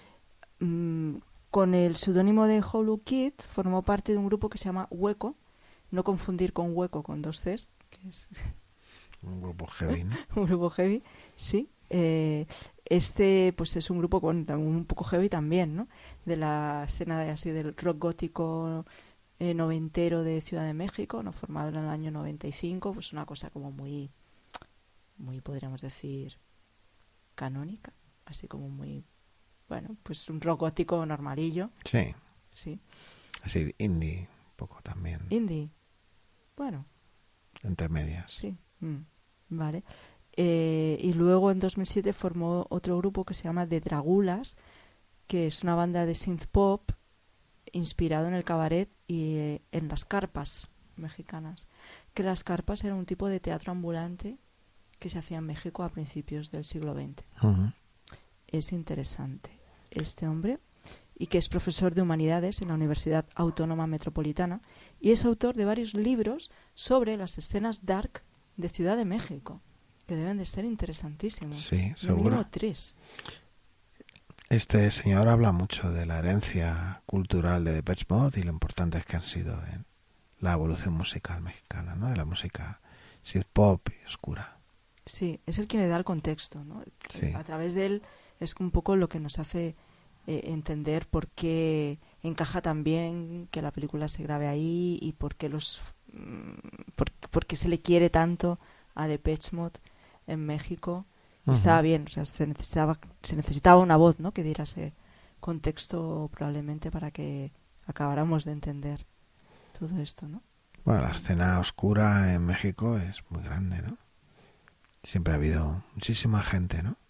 Con el seudónimo de Hollow Kid formó parte de un grupo que se llama Hueco, no confundir con Hueco con 2 Cs, que es un grupo heavy, ¿no? Un grupo heavy, sí. Pues es un grupo un poco heavy también, ¿no? De la escena así del rock gótico noventero de Ciudad de México, ¿no? Formado en el año 95, pues una cosa como muy, podríamos decir, canónica, así como muy, bueno, pues un rock gótico normalillo. Sí. Así indie, un poco también. Indie, bueno. Entre medias. Sí, vale. Y luego en 2007 formó otro grupo que se llama The Dragulas, que es una banda de synth pop inspirado en el cabaret y en las carpas mexicanas. Que las carpas eran un tipo de teatro ambulante que se hacía en México a principios del siglo XX. Ujú. Es interesante este hombre, y que es profesor de humanidades en la Universidad Autónoma Metropolitana y es autor de varios libros sobre las escenas dark de Ciudad de México, que deben de ser interesantísimos. Sí, No seguro. mínimo 3. Este señor habla mucho de la herencia cultural de Depeche Mode y lo importantes que han sido en la evolución musical mexicana, ¿no? De la música synth pop y oscura. Sí, es el quien le da el contexto, ¿no? Sí. A través de él es un poco lo que nos hace entender por qué encaja tan bien que la película se grabe ahí y por qué por qué se le quiere tanto a Depeche Mode en México. Y estaba bien, o sea, se necesitaba una voz, ¿no?, que diera ese contexto probablemente para que acabáramos de entender todo esto, ¿no? Bueno, la escena oscura en México es muy grande, ¿no? Siempre ha habido muchísima gente, ¿no?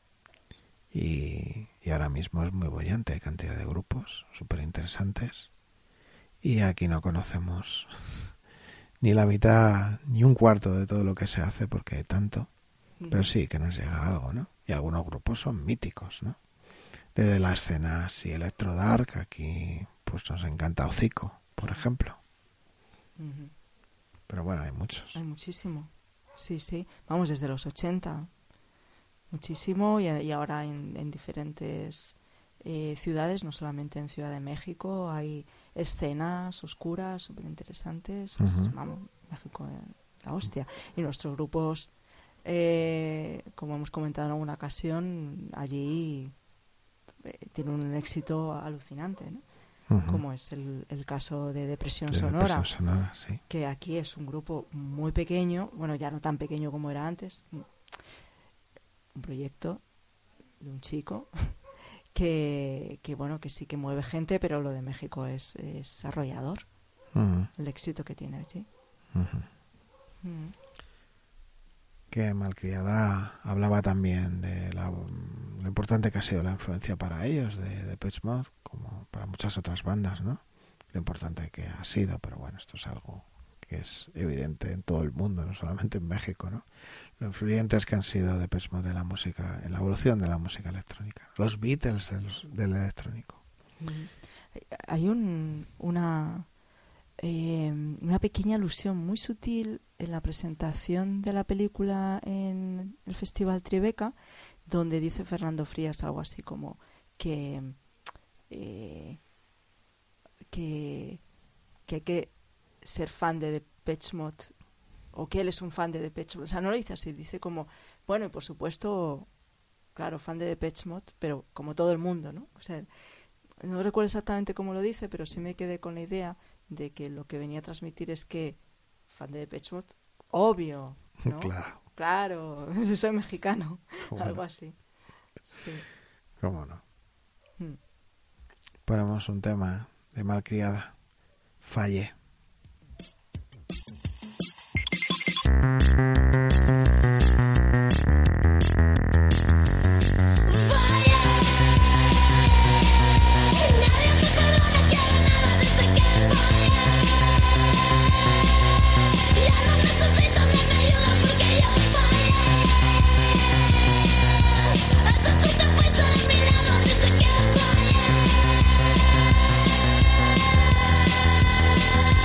Y ahora mismo es muy bollante, hay cantidad de grupos súper interesantes. Y aquí no conocemos ni la mitad, ni un cuarto de todo lo que se hace porque hay tanto. Pero sí que nos llega algo, ¿no? Y algunos grupos son míticos, ¿no? Desde la escena así electro dark, aquí pues nos encanta Hocico, por ejemplo. Ujú. Pero bueno, hay muchos. Hay muchísimo. Sí, sí. Vamos, desde los 80. Muchísimo. Y ahora en diferentes ciudades, no solamente en Ciudad de México, hay escenas oscuras súper interesantes. Vamos, México, la hostia. Y nuestros grupos, como hemos comentado en alguna ocasión, allí tienen un éxito alucinante, ¿no? Como es el caso de Depresión Sonora. Depresión Sonora, sí. Que aquí es un grupo muy pequeño, bueno, ya no tan pequeño como era antes, un proyecto de un chico que bueno, que sí que mueve gente, pero lo de México es arrollador, el éxito que tiene allí. Que Malcriada hablaba también de lo importante que ha sido la influencia para ellos de Depeche Mode, como para muchas otras bandas, ¿no? Lo importante que ha sido, pero bueno, esto es algo que es evidente en todo el mundo, no solamente en México, ¿no? Lo influyentes que han sido Depeche Mode en la música, en la evolución de la música electrónica. Los Beatles del electrónico. Hay una pequeña alusión muy sutil en la presentación de la película en el Festival Tribeca, donde dice Fernando Frías algo así como que hay que ser fan de Depeche Mode, o que él es un fan de Depeche Mode. O sea, no lo dice así, dice como, bueno, y por supuesto, claro, fan de Depeche Mode, pero como todo el mundo, ¿no? O sea, no recuerdo exactamente cómo lo dice, pero sí me quedé con la idea de que lo que venía a transmitir es que fan de Depeche Mode, obvio, ¿no? Claro, soy mexicano, algo así. Sí. ¿Cómo no? Ponemos un tema de Malcriada, Fallé. Hasta tú te fuiste de mi lado desde que fallé.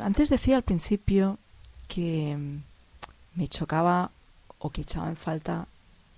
Antes decía al principio que me chocaba o que echaba en falta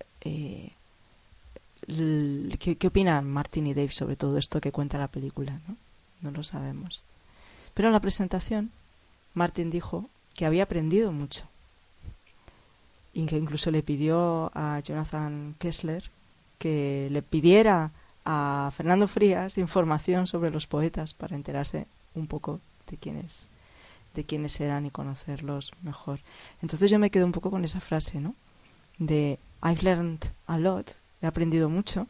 ¿qué opinan Martin y Dave sobre todo esto que cuenta la película, ¿no? No lo sabemos. Pero en la presentación Martin dijo que había aprendido mucho y que incluso le pidió a Jonathan Kessler que le pidiera a Fernando Frías información sobre los poetas para enterarse un poco de quiénes eran y conocerlos mejor. Entonces yo me quedo un poco con esa frase, ¿no? De I've learned a lot, he aprendido mucho,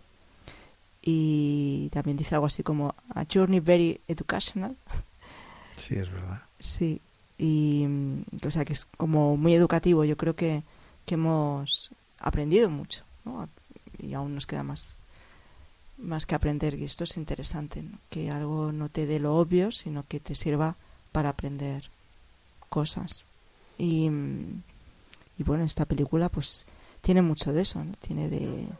y también dice algo así como a journey very educational. Sí, es verdad. Sí, y o sea que es como muy educativo. Yo creo que hemos aprendido mucho, ¿no? Y aún nos queda más que aprender, y esto es interesante, ¿no? Que algo no te dé lo obvio, sino que te sirva para aprender cosas. Y bueno, esta película pues tiene mucho de eso, ¿no? Tiene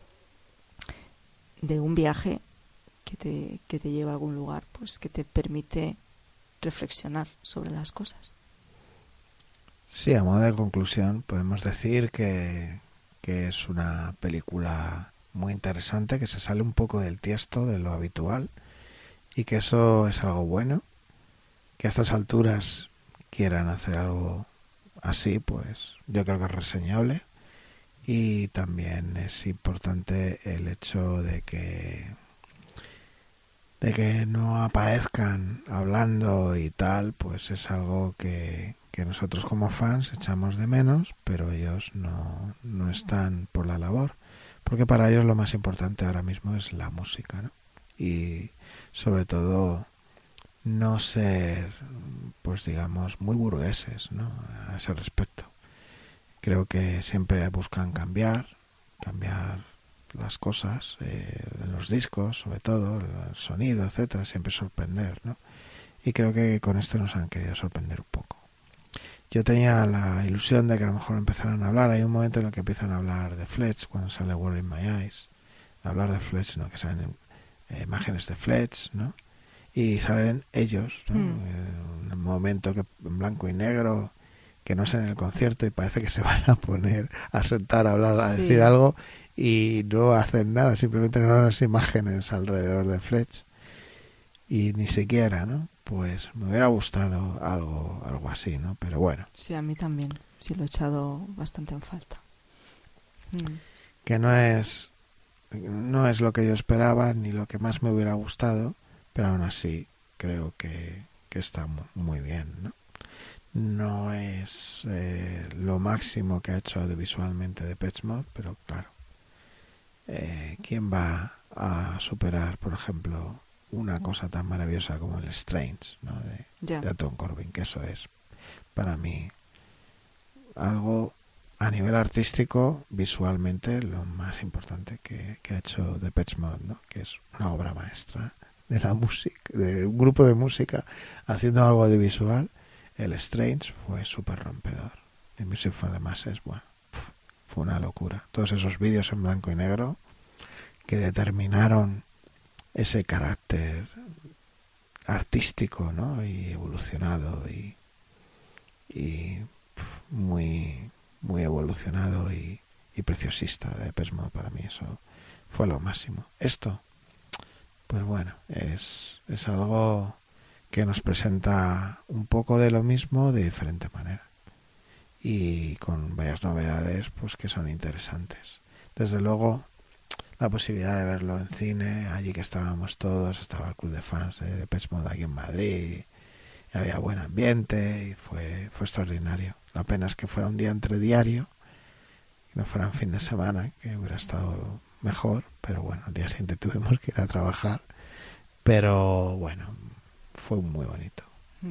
de un viaje que te lleva a algún lugar, pues que te permite reflexionar sobre las cosas. Sí, a modo de conclusión podemos decir que es una película muy interesante, que se sale un poco del tiesto de lo habitual, y que eso es algo bueno. Que a estas alturas quieran hacer algo así, pues yo creo que es reseñable. Y también es importante el hecho de que no aparezcan hablando y tal, pues es algo que nosotros como fans echamos de menos, pero ellos no están por la labor, porque para ellos lo más importante ahora mismo es la música, ¿no? Y sobre todo no ser, pues digamos, muy burgueses, ¿no? A ese respecto. Creo que siempre buscan cambiar las cosas, en los discos, sobre todo, el sonido, etcétera, siempre sorprender, ¿no? Y creo que con esto nos han querido sorprender un poco. Yo tenía la ilusión de que a lo mejor empezaran a hablar. Hay un momento en el que empiezan a hablar de Fletch, cuando sale World in My Eyes. Hablar de Fletch, ¿no? Que salen imágenes de Fletch, ¿no? Y salen ellos, ¿no? En un momento que en blanco y negro, que no es en el concierto, y parece que se van a poner a sentar a hablar, a decir algo, y no hacen nada, simplemente no las imágenes alrededor de Fletch. Y ni siquiera, ¿no? Pues me hubiera gustado algo así, ¿no? Pero bueno. Sí, a mí también. Sí, lo he echado bastante en falta. Que no es lo que yo esperaba, ni lo que más me hubiera gustado, pero aún así creo que está muy bien, ¿no? No es lo máximo que ha hecho audiovisualmente Depeche Mode, pero claro, ¿quién va a superar, por ejemplo, una cosa tan maravillosa como el Strange, ¿no? de Tom Corbin? Que eso es para mí algo a nivel artístico, visualmente, lo más importante que ha hecho Depeche Mode, ¿no? Que es una obra maestra de la música, de un grupo de música haciendo algo audiovisual. El Strange fue súper rompedor. El Music for the Masses, bueno, fue una locura. Todos esos vídeos en blanco y negro que determinaron ese carácter artístico, ¿no? Y evolucionado y muy muy evolucionado y preciosista de Depeche Mode. Para mí eso fue lo máximo. Esto, pues bueno, es algo que nos presenta un poco de lo mismo de diferente manera y con varias novedades pues que son interesantes. Desde luego la posibilidad de verlo en cine, allí que estábamos todos, estaba el club de fans de Depeche Mode aquí en Madrid, y había buen ambiente y fue extraordinario. La pena es que fuera un día entre diario y no fuera un fin de semana, que hubiera estado mejor, pero bueno, al día siguiente tuvimos que ir a trabajar, pero bueno, fue muy bonito.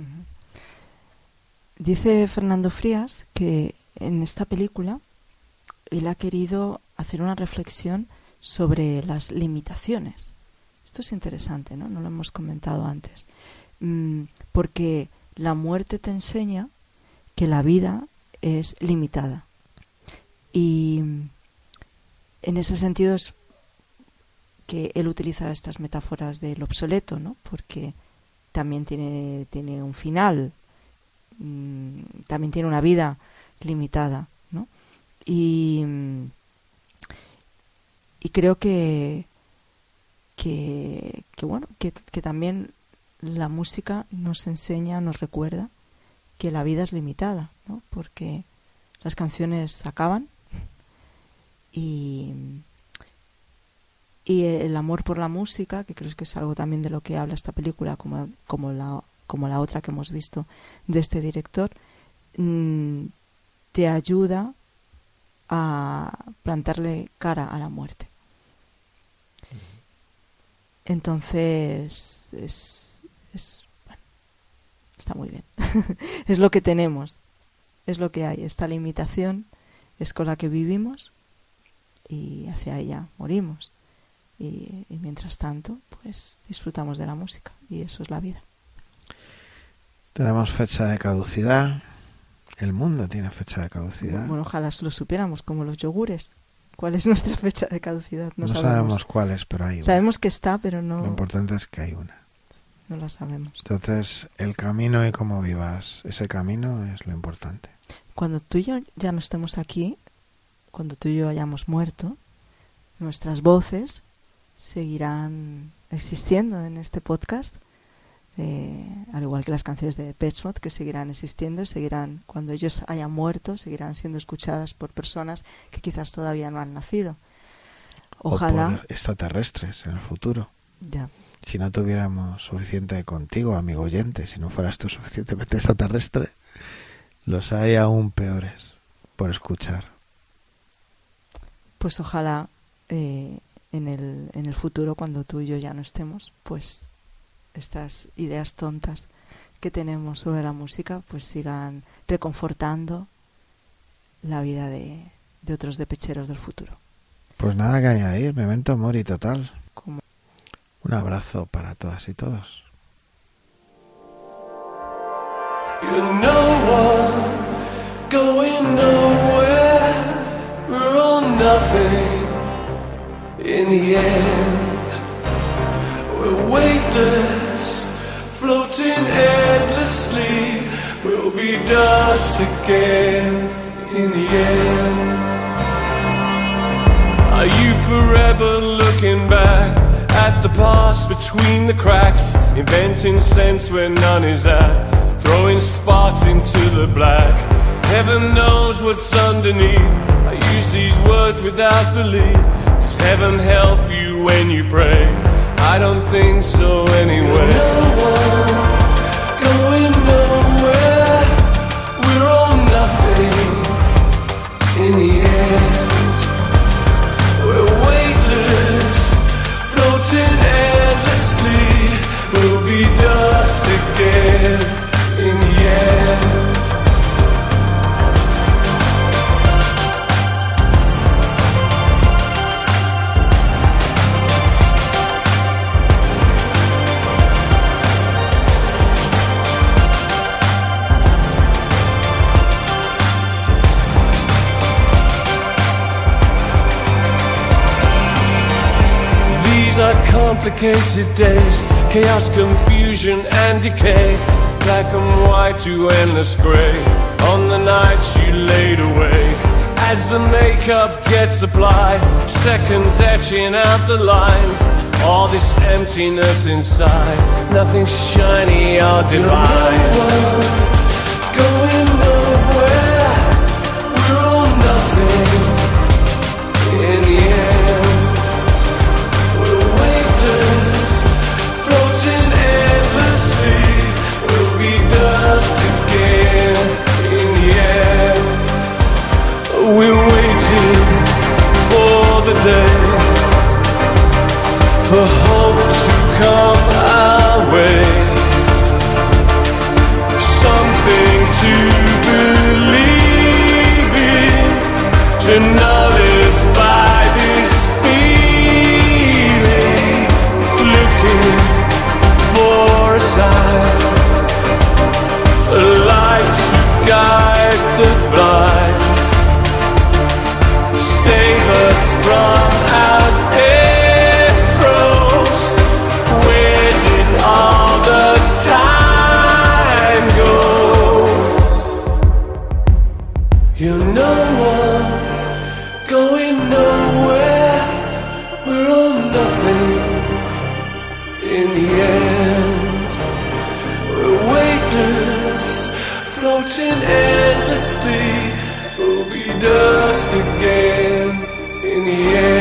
Dice Fernando Frías que en esta película él ha querido hacer una reflexión sobre las limitaciones. Esto es interesante, ¿no? No lo hemos comentado antes. Porque la muerte te enseña que la vida es limitada. Y en ese sentido es que él utiliza estas metáforas del obsoleto, ¿no? Porque también tiene un final también tiene una vida limitada, ¿no? Y creo que bueno, que también la música nos enseña, nos recuerda que la vida es limitada, ¿no? Porque las canciones acaban y el amor por la música, que creo que es algo también de lo que habla esta película, como la otra que hemos visto de este director, te ayuda a plantarle cara a la muerte. Entonces bueno, está muy bien. Es lo que tenemos, es lo que hay. Esta limitación es con la que vivimos y hacia ella morimos. Y mientras tanto, pues disfrutamos de la música, y eso es la vida. Tenemos fecha de caducidad. El mundo tiene fecha de caducidad. Bueno, ojalá lo supiéramos, como los yogures. ¿Cuál es nuestra fecha de caducidad? No sabemos cuál es, pero hay una. Sabemos que está, pero no... Lo importante es que hay una. No la sabemos. Entonces, el camino y cómo vivas ese camino es lo importante. Cuando tú y yo ya no estemos aquí, cuando tú y yo hayamos muerto, nuestras voces seguirán existiendo en este podcast, al igual que las canciones de Depeche Mode, que seguirán existiendo, seguirán, cuando ellos hayan muerto, seguirán siendo escuchadas por personas que quizás todavía no han nacido. Ojalá. O por extraterrestres en el futuro. Ya. Si no tuviéramos suficiente contigo, amigo oyente, si no fueras tú suficientemente extraterrestre, los hay aún peores por escuchar. Pues ojalá en el futuro, cuando tú y yo ya no estemos, pues estas ideas tontas que tenemos sobre la música pues sigan reconfortando la vida de otros depecheros del futuro. Pues nada que añadir, memento mori total. Como... Un abrazo para todas y todos. You're no one going nowhere. We're all nothing in the end. We're weightless, floating endlessly. We'll be dust again in the end. Are you forever looking back at the past between the cracks, inventing sense where none is at, throwing sparks into the black? Heaven knows what's underneath. I use these words without belief. Does heaven help you when you pray? I don't think so anyway. No one going nowhere. We're all nothing in the end. We're weightless, floating endlessly. We'll be dust again in the end. Complicated days, chaos, confusion and decay, black and white to endless grey, on the nights you laid awake. As the makeup gets applied, seconds etching out the lines, all this emptiness inside, nothing shiny or divine. Going nowhere, we're all nothing in the end. Floating endlessly, we'll be dust again in the end. We're waiting for the day, for hope to come our way, something to believe in, to nullify this feeling, looking for a sign, a light to guide the blind, save us from our death throes. Where in the end. We're weightless, floating endlessly. We'll be dust again in the end.